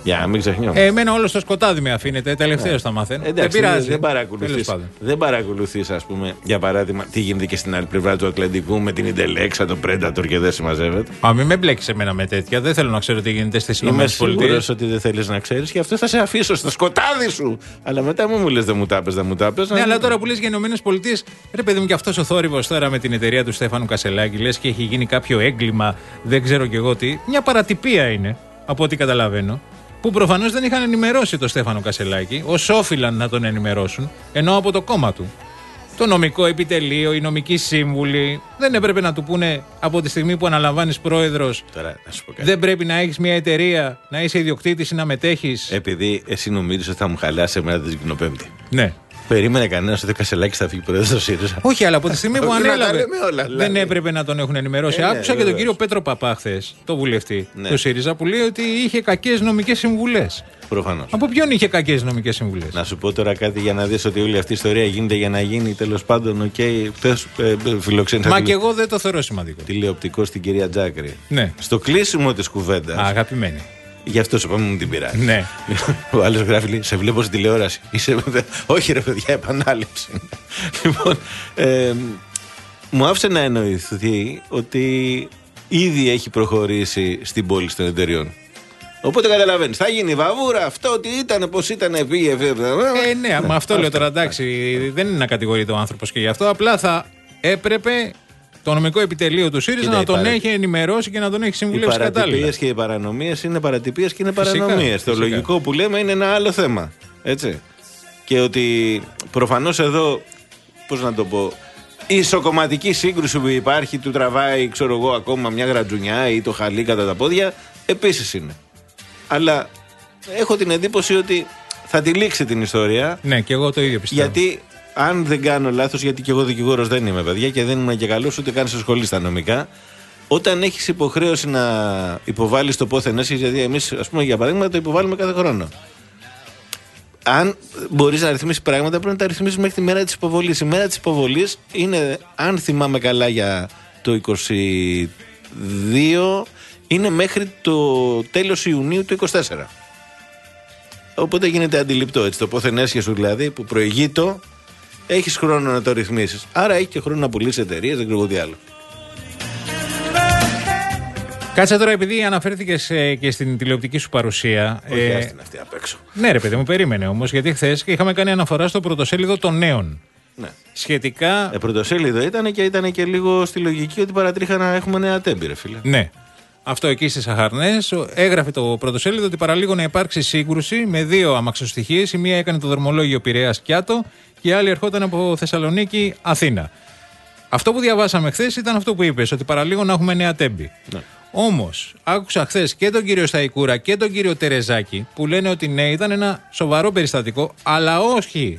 B: Για να μην ξεχνιόμαστε.
C: Ε, εμένα όλο στο σκοτάδι με αφήνεται. Τελευταίο θα μαθαίνω.
B: Εντάξει,
C: δεν πειράζει.
B: Δεν παρακολουθείς, δεν παρακολουθείς, ας πούμε, για παράδειγμα, τι γίνεται και στην άλλη πλευρά του Ατλαντικού με την Ιντελέξα, το Predator και δεν συμμαζεύεται.
C: Α, μην με μπλέκεις εμένα με τέτοια. Δεν θέλω να ξέρω τι γίνεται στις Ηνωμένες Πολιτείες.
B: Είμαι σίγουρος ότι δεν θέλεις να ξέρεις και αυτό θα σε αφήσω στο σκοτάδι σου. Αλλά μετά μου μου λες δεν μου τα πες, δεν μου τα πες.
C: Ναι, αλλά τώρα που λες για Ηνωμένες Πολιτείες, ρε παιδί μου, και αυτός ο θόρυβος τώρα με την εταιρεία του Στέφανου Κασελάκη, λες και έχει γίνει κάποιο έγκλημα, δεν ξέρω κι εγώ τι. Μια παρατυπία είναι, από ό,τι καταλαβαίνω. Που προφανώς δεν είχαν ενημερώσει τον Στέφανο Κασελάκη, ως όφυλαν να τον ενημερώσουν, ενώ από το κόμμα του. Το νομικό επιτελείο, οι νομικοί σύμβουλοι, δεν έπρεπε να του πούνε από τη στιγμή που αναλαμβάνεις πρόεδρος.
B: Τώρα, να σου πω κάτι.
C: Δεν πρέπει να έχεις μια εταιρεία, να είσαι ιδιοκτήτης ή να μετέχεις.
B: Επειδή εσύ νομίζεις ότι θα μου χαλάσει εμένα την Κυρινοπέμπτη.
C: Ναι.
B: Περίμενε κανένα ότι ο Κασελάκης θα φύγει πρόεδρος του ΣΥΡΙΖΑ.
C: Όχι, αλλά από τη στιγμή που ανέλαβε.
B: Όλα,
C: δεν έπρεπε να τον έχουν ενημερώσει.
B: Ε,
C: Άκουσα
B: ναι,
C: και τον κύριο Πέτρο Παπά χθες, το βουλευτή ναι. του ΣΥΡΙΖΑ, που λέει ότι είχε κακές νομικές συμβουλές.
B: Προφανώς.
C: Από ποιον είχε κακές νομικές συμβουλές?
B: Να σου πω τώρα κάτι για να δεις ότι όλη αυτή η ιστορία γίνεται για να γίνει, τέλος πάντων, οκ. Okay, Χθες ε, φιλοξένησα.
C: Μα και εγώ δεν το θεωρώ σημαντικό.
B: Τηλεοπτικό στην κυρία Τζάκρη.
C: Ναι.
B: Στο κλείσιμο της κουβέντας.
C: Αγαπημένη.
B: Γι' αυτό σου πάμε μου την πειράζει.
C: Ναι.
B: Ο άλλος γράφει, λέει, σε βλέπω στην τηλεόραση. Είσαι... Όχι, ρε παιδιά, επανάληψη. Λοιπόν, ε, μου άφησε να εννοηθεί ότι ήδη έχει προχωρήσει στην πώληση των εταιριών. Οπότε καταλαβαίνεις, θα γίνει βαβούρα αυτό, ότι ήταν, πώς ήταν, πήγε.
C: Ε, ναι, μα αυτό λέω τώρα, εντάξει. Δεν είναι να κατηγορείται ο άνθρωπος και γι' αυτό. Απλά θα έπρεπε το νομικό επιτελείο του ΣΥΡΙΖΑ να τον παρα... έχει ενημερώσει και να τον έχει συμβουλεύσει κατάλληλα. Οι
B: παρατυπίες και οι παρανομίες είναι παρατυπίες και είναι παρανομίες. Το λογικό που λέμε είναι ένα άλλο θέμα. Έτσι. Και ότι προφανώς εδώ, πώς να το πω, η ισοκομματική σύγκρουση που υπάρχει, του τραβάει, ξέρω εγώ, ακόμα μια γρατζουνιά ή το χαλί κατά τα πόδια, επίσης είναι. Αλλά έχω την εντύπωση ότι θα τη λήξει την ιστορία.
C: Ναι, και εγώ το ίδιο πιστεύω.
B: Γιατί, αν δεν κάνω λάθος, γιατί και εγώ δικηγόρος δεν είμαι, παιδιά, και δεν ήμουν και καλός ούτε καν σε σχολή στα νομικά, όταν έχεις υποχρέωση να υποβάλεις το πόθεν έσχες, γιατί εμείς, ας πούμε, για παράδειγμα, το υποβάλλουμε κάθε χρόνο. Αν μπορείς να ρυθμίσεις πράγματα, πρέπει να τα ρυθμίσεις μέχρι τη μέρα της υποβολής. Η μέρα της υποβολής είναι, αν θυμάμαι καλά, για το είκοσι δύο, είναι μέχρι το τέλος Ιουνίου του είκοσι τέσσερα. Οπότε γίνεται αντιληπτό, έτσι, το πόθεν έσχες σου δηλαδή, που προηγείτο, έχεις χρόνο να το ρυθμίσεις. Άρα έχει και χρόνο να πουλήσεις εταιρείες, δεν ξέρω τι άλλο.
C: Κάτσε τώρα, επειδή αναφέρθηκες ε, και στην τηλεοπτική σου παρουσία.
B: Όχι,
C: ε,
B: άστην αυτή απ' έξω.
C: Ναι, ρε παιδί μου, περίμενε όμως, γιατί χθες είχαμε κάνει αναφορά στο πρωτοσέλιδο των νέων.
B: Ναι.
C: Σχετικά.
B: Ε, πρωτοσέλιδο ήταν και ήταν και λίγο στη λογική ότι παρατρίχα να έχουμε νέα τέμπη, ρε φίλε.
C: Ναι. Αυτό εκεί στις Αχαρνές έγραφε το πρωτοσέλιδο ότι παραλίγο να υπάρξει σύγκρουση με δύο αμαξοστοιχίες. Η μία έκανε το δρομολόγιο Πειραιάς Κιάτο και η άλλη ερχόταν από Θεσσαλονίκη Αθήνα. Αυτό που διαβάσαμε χθες ήταν αυτό που είπες, ότι παραλίγο να έχουμε νέα τέμπη. Ναι. Όμως, άκουσα χθες και τον κύριο Σταϊκούρα και τον κύριο Τερεζάκη που λένε ότι ναι, ήταν ένα σοβαρό περιστατικό, αλλά όχι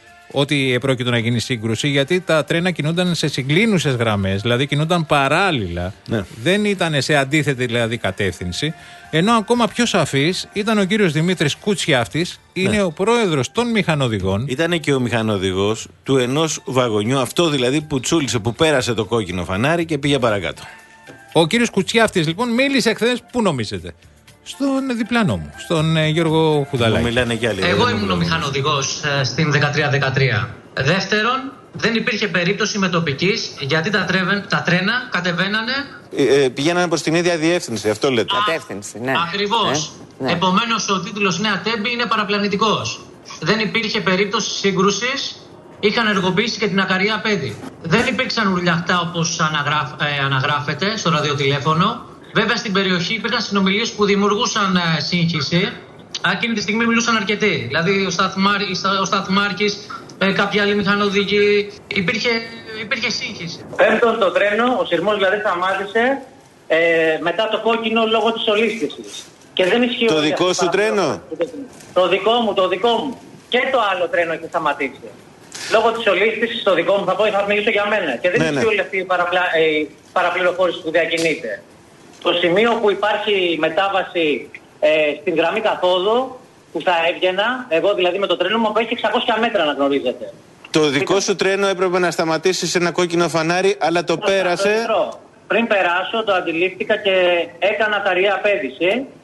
C: ότι επρόκειτο να γίνει σύγκρουση, γιατί τα τρένα κινούνταν σε συγκλίνουσες γραμμές, δηλαδή κινούνταν παράλληλα, ναι. Δεν ήταν σε αντίθετη δηλαδή κατεύθυνση. Ενώ ακόμα πιο σαφής ήταν ο κύριος Δημήτρης Κουτσιάφτης, είναι ναι. ο πρόεδρος των μηχανοδηγών.
B: Ήταν και ο μηχανοδηγός του ενός βαγονιού, αυτό δηλαδή που τσούλησε, που πέρασε το κόκκινο φανάρι και πήγε παρακάτω.
C: Ο κύριος Κουτσιάφτης λοιπόν μίλησε χθες, πού νομίζετε? Στον διπλανό μου, στον ε, Γιώργο Χουδαλάκη.
B: Μιλάνε κι άλλοι.
T: Εγώ ήμουν ο μηχανοδηγός ε, στην δεκατρία δεκατρία. Δεύτερον, δεν υπήρχε περίπτωση μετοπικής, γιατί τα, τρέβεν, τα τρένα κατεβαίνανε.
B: Ε, ε, πηγαίνανε προς την ίδια διεύθυνση, αυτό λέτε.
T: Κατεύθυνση, ναι. Ακριβώς. Ε, ναι. Επομένως, ο τίτλος Νέα Τέμπη είναι παραπλανητικός. Δεν υπήρχε περίπτωση σύγκρουσης. Είχαν ενεργοποιήσει και την Ακαριά Πέδη. Δεν υπήρξαν ουρλιαχτά όπως αναγράφ, ε, αναγράφεται στο ραδιοτηλέφωνο. Βέβαια στην περιοχή υπήρχαν συνομιλίες που δημιουργούσαν ε, σύγχυση. Εκείνη τη στιγμή μιλούσαν αρκετοί. Δηλαδή ο, Σταθμάρ, ο Σταθμάρχης, ε, κάποιοι άλλοι μηχανοδηγοί. Υπήρχε, υπήρχε σύγχυση. Πέμπτον το τρένο, ο σειρμός δηλαδή σταμάτησε ε, μετά το κόκκινο λόγω της ολίσθησης. Και δεν ισχύει.
B: Το δικό σου τρένο?
T: Το δικό μου, το δικό μου. Και το άλλο τρένο έχει σταματήσει. Λόγω της ολίσθησης, το δικό μου θα πω, θα μιλήσω για μένα. Και δεν ναι, ισχύει ναι. όλη αυτή η παραπλα... ε, παραπληροφόρηση που διακινείται. Το σημείο που υπάρχει μετάβαση ε, στην γραμμή καθόδου, που θα έβγαινα, εγώ δηλαδή με το τρένο μου, που έχει εξακόσια μέτρα να γνωρίζετε.
B: Το δικό Ήταν... σου τρένο έπρεπε να σταματήσει σε ένα κόκκινο φανάρι, αλλά το Πρώτα, πέρασε.
T: Το πριν περάσω, το αντιλήφθηκα και έκανα ταριά απέδηση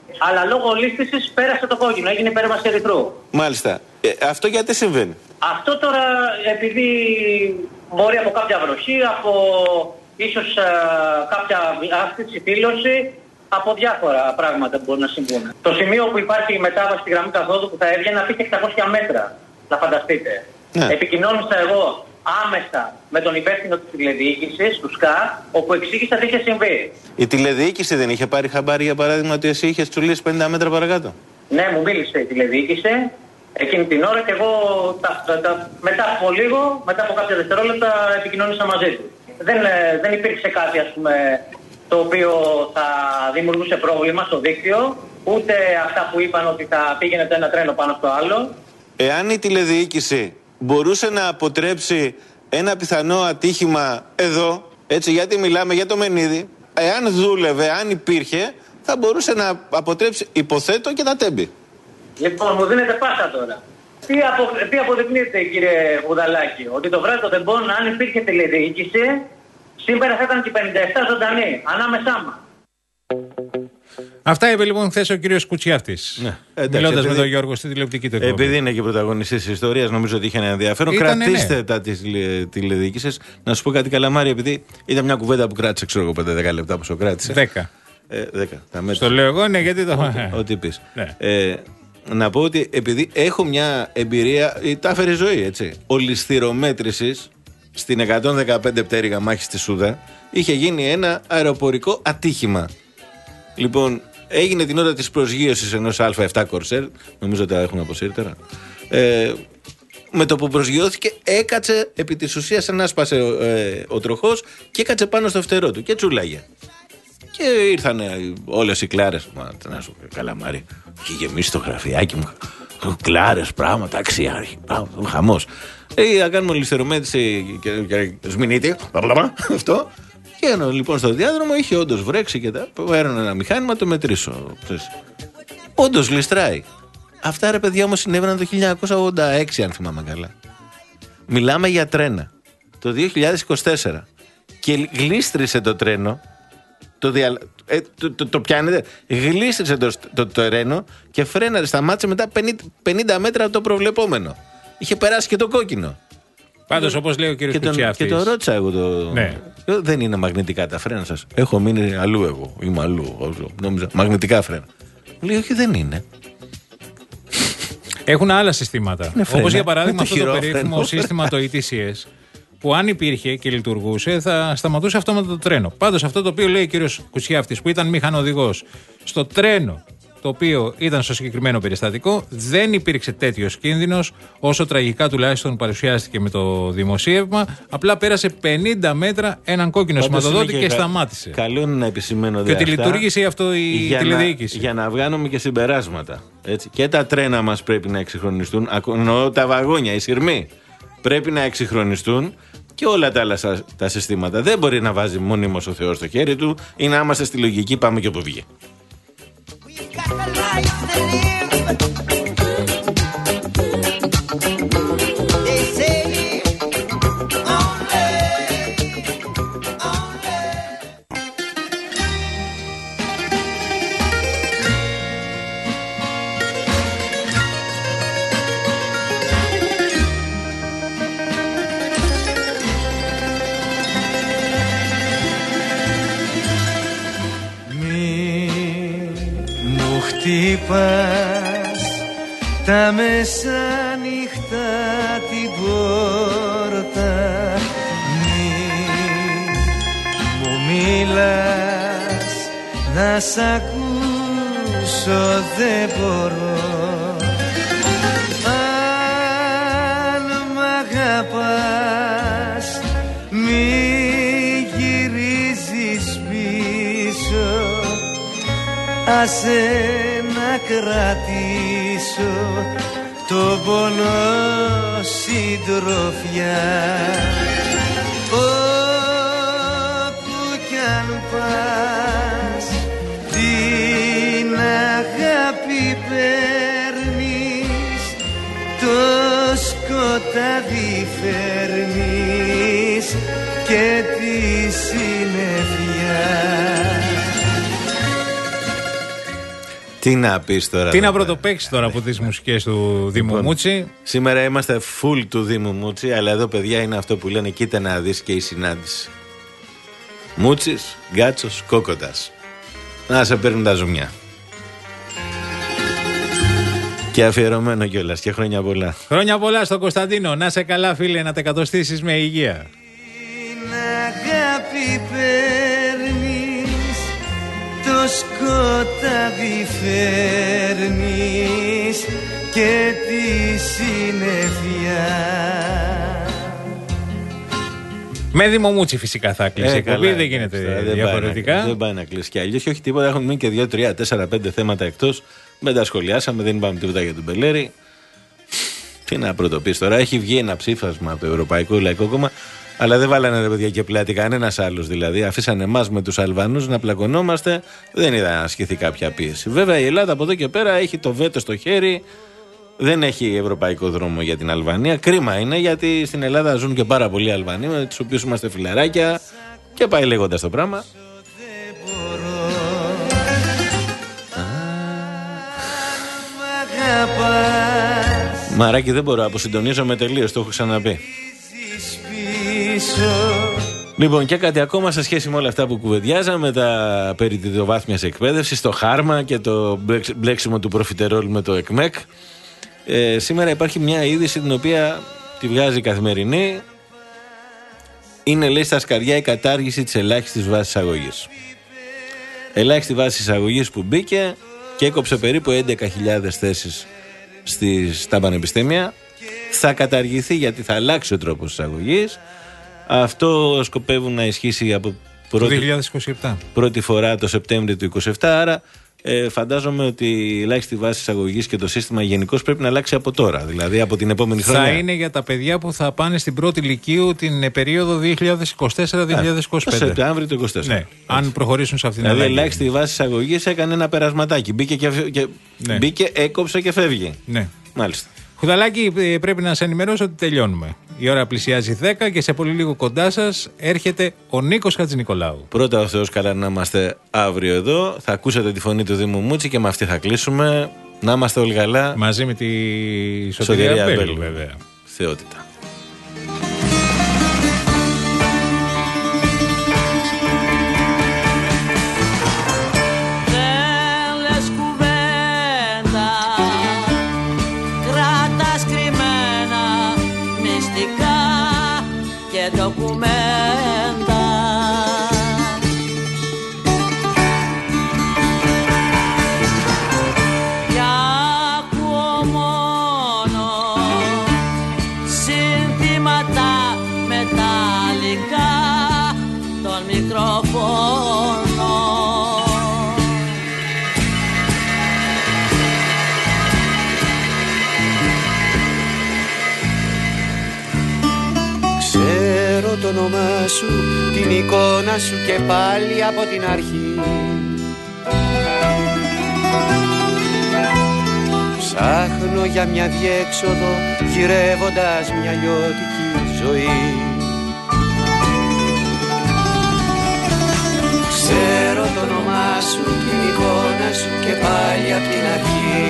T: Αλλά λόγω λύστησης πέρασε το κόκκινο, έγινε υπέρβαση ερυθρού.
B: Μάλιστα. Ε, αυτό γιατί συμβαίνει?
T: Αυτό τώρα επειδή μπορεί από κάποια βροχή, από ίσως α, κάποια αύξηση, φύλλωση, από διάφορα πράγματα που μπορούν να συμβούν. Το σημείο που υπάρχει η μετάβαση στη γραμμή καθόδου που θα έβγαινε να πει και εξακόσια μέτρα, να φανταστείτε. Ναι. Επικοινώνησα εγώ άμεσα με τον υπεύθυνο της τηλεδιοίκησης, του ΣΚΑ, όπου εξήγησα τι είχε συμβεί. Η τηλεδιοίκηση δεν είχε πάρει χαμπάρι, για παράδειγμα, ότι εσύ είχες τσουλήσει πενήντα μέτρα παρακάτω? Ναι, μου μίλησε η τηλεδιοίκηση εκείνη την ώρα και εγώ τα, τα, τα, μετά από λίγο, μετά από κάποια δευτερόλεπτα, επικοινώνησα μαζί του. Δεν, δεν υπήρξε κάτι, ας πούμε, το οποίο θα δημιουργούσε πρόβλημα στο δίκτυο, ούτε αυτά που είπαν ότι θα πήγαινε το ένα τρένο πάνω στο άλλο. Εάν η τηλεδιοίκηση μπορούσε να αποτρέψει ένα πιθανό ατύχημα εδώ, έτσι, γιατί μιλάμε για το Μενίδη, εάν δούλευε, αν υπήρχε, θα μπορούσε να αποτρέψει, υποθέτω, και τα Τέμπη. Λοιπόν, μου δίνετε πάσα τώρα. Τι, απο, τι αποδεικνύεται, κύριε Βουδαλάκη? Ότι το βράδυ των τεμπών, αν υπήρχε τηλεδιοίκηση, σήμερα θα ήταν και πενήντα επτά ζωντανοί, ανάμεσά μας.
C: Αυτά είπε λοιπόν χθες ο κύριος Κουτσιάφτης. Ναι. Μιλώντας επειδή... με τον Γιώργο στη τηλεοπτική του εκπομπή. Επειδή είναι και πρωταγωνιστής της ιστορίας, νομίζω ότι είχε ένα ενδιαφέρον. Ήτανε, κρατήστε ναι. τα της τηλεδιοίκησης. Να σου πω κάτι, Καλαμάρη, επειδή ήταν μια κουβέντα που κράτησε, ξέρω εγώ, πέντε δέκα λεπτά πόσο κράτησε. δέκα. Ε, δέκα. Στο λέω εγώ, ναι, γιατί το. Ό,τι πεις. Ναι. Ε, να πω ότι επειδή έχω μια εμπειρία, τα έφερε η ζωή, έτσι. Ολισθηρομέτρησης στην εκατόν δεκαπέντε πτέρυγα μάχη στη Σούδα είχε γίνει ένα αεροπορικό ατύχημα. Λοιπόν, έγινε την ώρα της προσγείωσης ενός Α επτά Corsair, νομίζω τα έχουν αποσύρει τώρα. Ε, με το που προσγειώθηκε, έκατσε επί της ουσίας, ανάσπασε ε, ο τροχός και έκατσε πάνω στο φτερό του και τσουλάγε. Και ήρθαν όλες οι κλάρες. Μα, να σου πω, Καλαμάρη, είχε γεμίσει το γραφιάκι μου. Κλάρες, πράγματα, αξιάρχη, πράγματα, χαμός. Ε, θα κάνουμε ολισθηρομέτρηση και, και, και σμηνίτη, αυτό. Και ενώ λοιπόν στο διάδρομο είχε όντως βρέξει και τα. Έρωνε ένα μηχάνημα, το μετρήσω. Όντως γλιστράει. Αυτά, ρε παιδιά, όμως συνέβαιναν το χίλια εννιακόσια ογδόντα έξι, αν θυμάμαι καλά. Μιλάμε για τρένα. Το δύο χιλιάδες είκοσι τέσσερα. Και γλίστρισε το τρένο. Το, δια... ε, το, το, το πιάνετε. Γλίστρισε το, το, το τρένο και φρέναρε, σταμάτησε μετά πενήντα μέτρα από το προβλεπόμενο. Είχε περάσει και το κόκκινο. Πάντως, όπως λέει ο κύριος Κουτσιάφτης. Και το ρώτησα εγώ. Το... Ναι. Δεν είναι μαγνητικά τα φρένα σας? Έχω μείνει αλλού εγώ. Είμαι αλλού. Νόμιζα μαγνητικά φρένα. Μου λέει, όχι, δεν είναι. Έχουν άλλα συστήματα. Όπως για παράδειγμα αυτό το περίφημο σύστημα, το ι τι σι ες, που αν υπήρχε και λειτουργούσε θα σταματούσε αυτόματα το τρένο. Πάντως αυτό το οποίο λέει ο κύριος Κουτσιάφτης, που ήταν μηχανοδηγός στο τρένο το οποίο ήταν στο συγκεκριμένο περιστατικό, δεν υπήρξε τέτοιος κίνδυνος, όσο τραγικά τουλάχιστον παρουσιάστηκε με το δημοσίευμα. Απλά πέρασε πενήντα μέτρα έναν κόκκινο σηματοδότη και, και σταμάτησε. Καλό είναι να επισημαίνω και ότι λειτουργήσε αυτό η για τηλεδιοίκηση. Να, για να βγάλουμε και συμπεράσματα. Έτσι. Και τα τρένα μας πρέπει να εξυγχρονιστούν. Εννοώ τα βαγόνια, οι σειρμοί πρέπει να εξυγχρονιστούν. Και όλα τα άλλα τα συστήματα. Δεν μπορεί να βάζει μόνιμος ο Θεός στο χέρι του ή να είμαστε στη λογική πάμε και όπου βγει.
F: Χτυπάς τα μεσάνυχτα την πόρτα, μη μου μιλάς, να σ' ακούσω δεν μπορώ. Αν μ' αγαπάς μη γυρίζεις πίσω, άσε να κρατήσω το πόνο συντροφιά. Όπου κι αν πας την αγάπη παίρνεις, το σκοτάδι φέρνεις και τη συννεφιά.
B: Τι να πεις τώρα.
C: Τι να πρωτοπαίξεις τώρα από τις μουσικές του Δήμου λοιπόν, Μούτσι.
B: Σήμερα είμαστε full του Δήμου Μούτσι, αλλά εδώ παιδιά είναι αυτό που λένε κοίτα να δεις και η συνάντηση. Μούτσης, Γκάτσος, Κόκοτας. Να σε παίρνουν τα ζουμιά. Και αφιερωμένο κιόλας και χρόνια πολλά.
C: Χρόνια πολλά στον Κωνσταντίνο. Να σε καλά φίλε, να τα εκατοστήσεις με υγεία.
F: Την αγάπη παίρνεις, το σκοτάδι φέρνεις και τη συννεφιά.
C: Με Δήμο Μούτσι φυσικά θα κλείσει η εκπομπή, δεν γίνεται
B: δεν
C: διαφορετικά.
B: Πάει να, δεν πάει να κλείσει κι αλλιώς. Και όχι τίποτα, έχουν μείνει και δύο, τρία, τέσσερα, πέντε θέματα εκτός. Δεν τα σχολιάσαμε, δεν είπαμε τίποτα για τον Μπελέρη. Τι να πρωτοποιήσει τώρα, έχει βγει ένα ψήφισμα από το Ευρωπαϊκό Λαϊκό Κόμμα, αλλά δεν βάλανε ρε παιδιά και πλάτη κανένα άλλο δηλαδή. Αφήσανε εμάς με τους Αλβανούς να πλακωνόμαστε, δεν είδα να ασκηθεί κάποια πίεση. Βέβαια η Ελλάδα από εδώ και πέρα έχει το βέτο στο χέρι, δεν έχει ευρωπαϊκό δρόμο για την Αλβανία. Κρίμα είναι γιατί στην Ελλάδα ζουν και πάρα πολλοί Αλβανοί με τους οποίους είμαστε φιλαράκια και πάει λέγοντας το πράγμα. Μαράκι δεν μπορώ, αποσυντονίζομαι τελείως, το έχω ξαναπεί. Λοιπόν, και κάτι ακόμα σε σχέση με όλα αυτά που κουβεντιάζαμε, τα περί της βάθμιας εκπαίδευσης, το χάρμα και το μπλέξιμο του προφιτερόλ με το ΕΚΜΕΚ. Ε, σήμερα υπάρχει μια είδηση την οποία τη βγάζει η Καθημερινή. Είναι, λέει, στα σκαριά η κατάργηση της ελάχιστης βάσης αγωγής. Ελάχιστη βάση εισαγωγής που μπήκε και έκοψε περίπου έντεκα χιλιάδες θέσεις στις, στα πανεπιστήμια. Θα καταργηθεί γιατί θα αλλάξει ο τρόπος εισαγωγής. Αυτό σκοπεύουν να ισχύσει από πρώτη,
C: δύο χιλιάδες είκοσι επτά.
B: πρώτη φορά το Σεπτέμβριο του είκοσι επτά. Άρα ε, φαντάζομαι ότι η ελάχιστη βάση εισαγωγής και το σύστημα γενικώς πρέπει να αλλάξει από τώρα. Δηλαδή από την επόμενη χρονιά.
C: Θα είναι για τα παιδιά που θα πάνε στην πρώτη λυκείου την περίοδο δύο χιλιάδες είκοσι τέσσερα δύο χιλιάδες είκοσι πέντε.
B: Το Σεπτέμβριο του είκοσι τέσσερα.
C: Ναι, αν προχωρήσουν σε αυτήν την
B: δηλαδή,
C: αλλαγή.
B: Δηλαδή η ελάχιστη βάση εισαγωγής έκανε ένα περασματάκι. Μπήκε, και, και, ναι. μπήκε έκοψε και φεύγει.
C: Ναι.
B: Μάλιστα.
C: Χουδαλάκι, πρέπει να σε ενημερώσω ότι τελειώνουμε. Η ώρα πλησιάζει δέκα και σε πολύ λίγο κοντά σας έρχεται ο Νίκος Χατζηνικολάου.
B: Πρώτα ο Θεός καλά να είμαστε αύριο εδώ. Θα ακούσετε τη φωνή του Δήμου Μούτσι και με αυτή θα κλείσουμε. Να είμαστε όλοι καλά.
C: Μαζί με τη Σωτηρία Μπέλου, βέβαια.
B: Θεότητα.
F: Ντοκουμέντα. Κι ακούω μόνο συνθήματα μεταλλικά των μικροφώνων. Ξέρω το όνομά σου, την εικόνα σου και πάλι από την αρχή. Ψάχνω για μια διέξοδο, γυρεύοντας μια λιώτικη ζωή. Ξέρω το όνομά σου, την εικόνα σου και πάλι από την αρχή.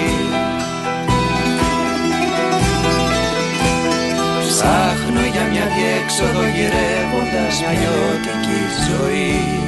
F: Ψάχνω για μια διέξοδο, γυρεύοντας μια λιώτικη ζωή.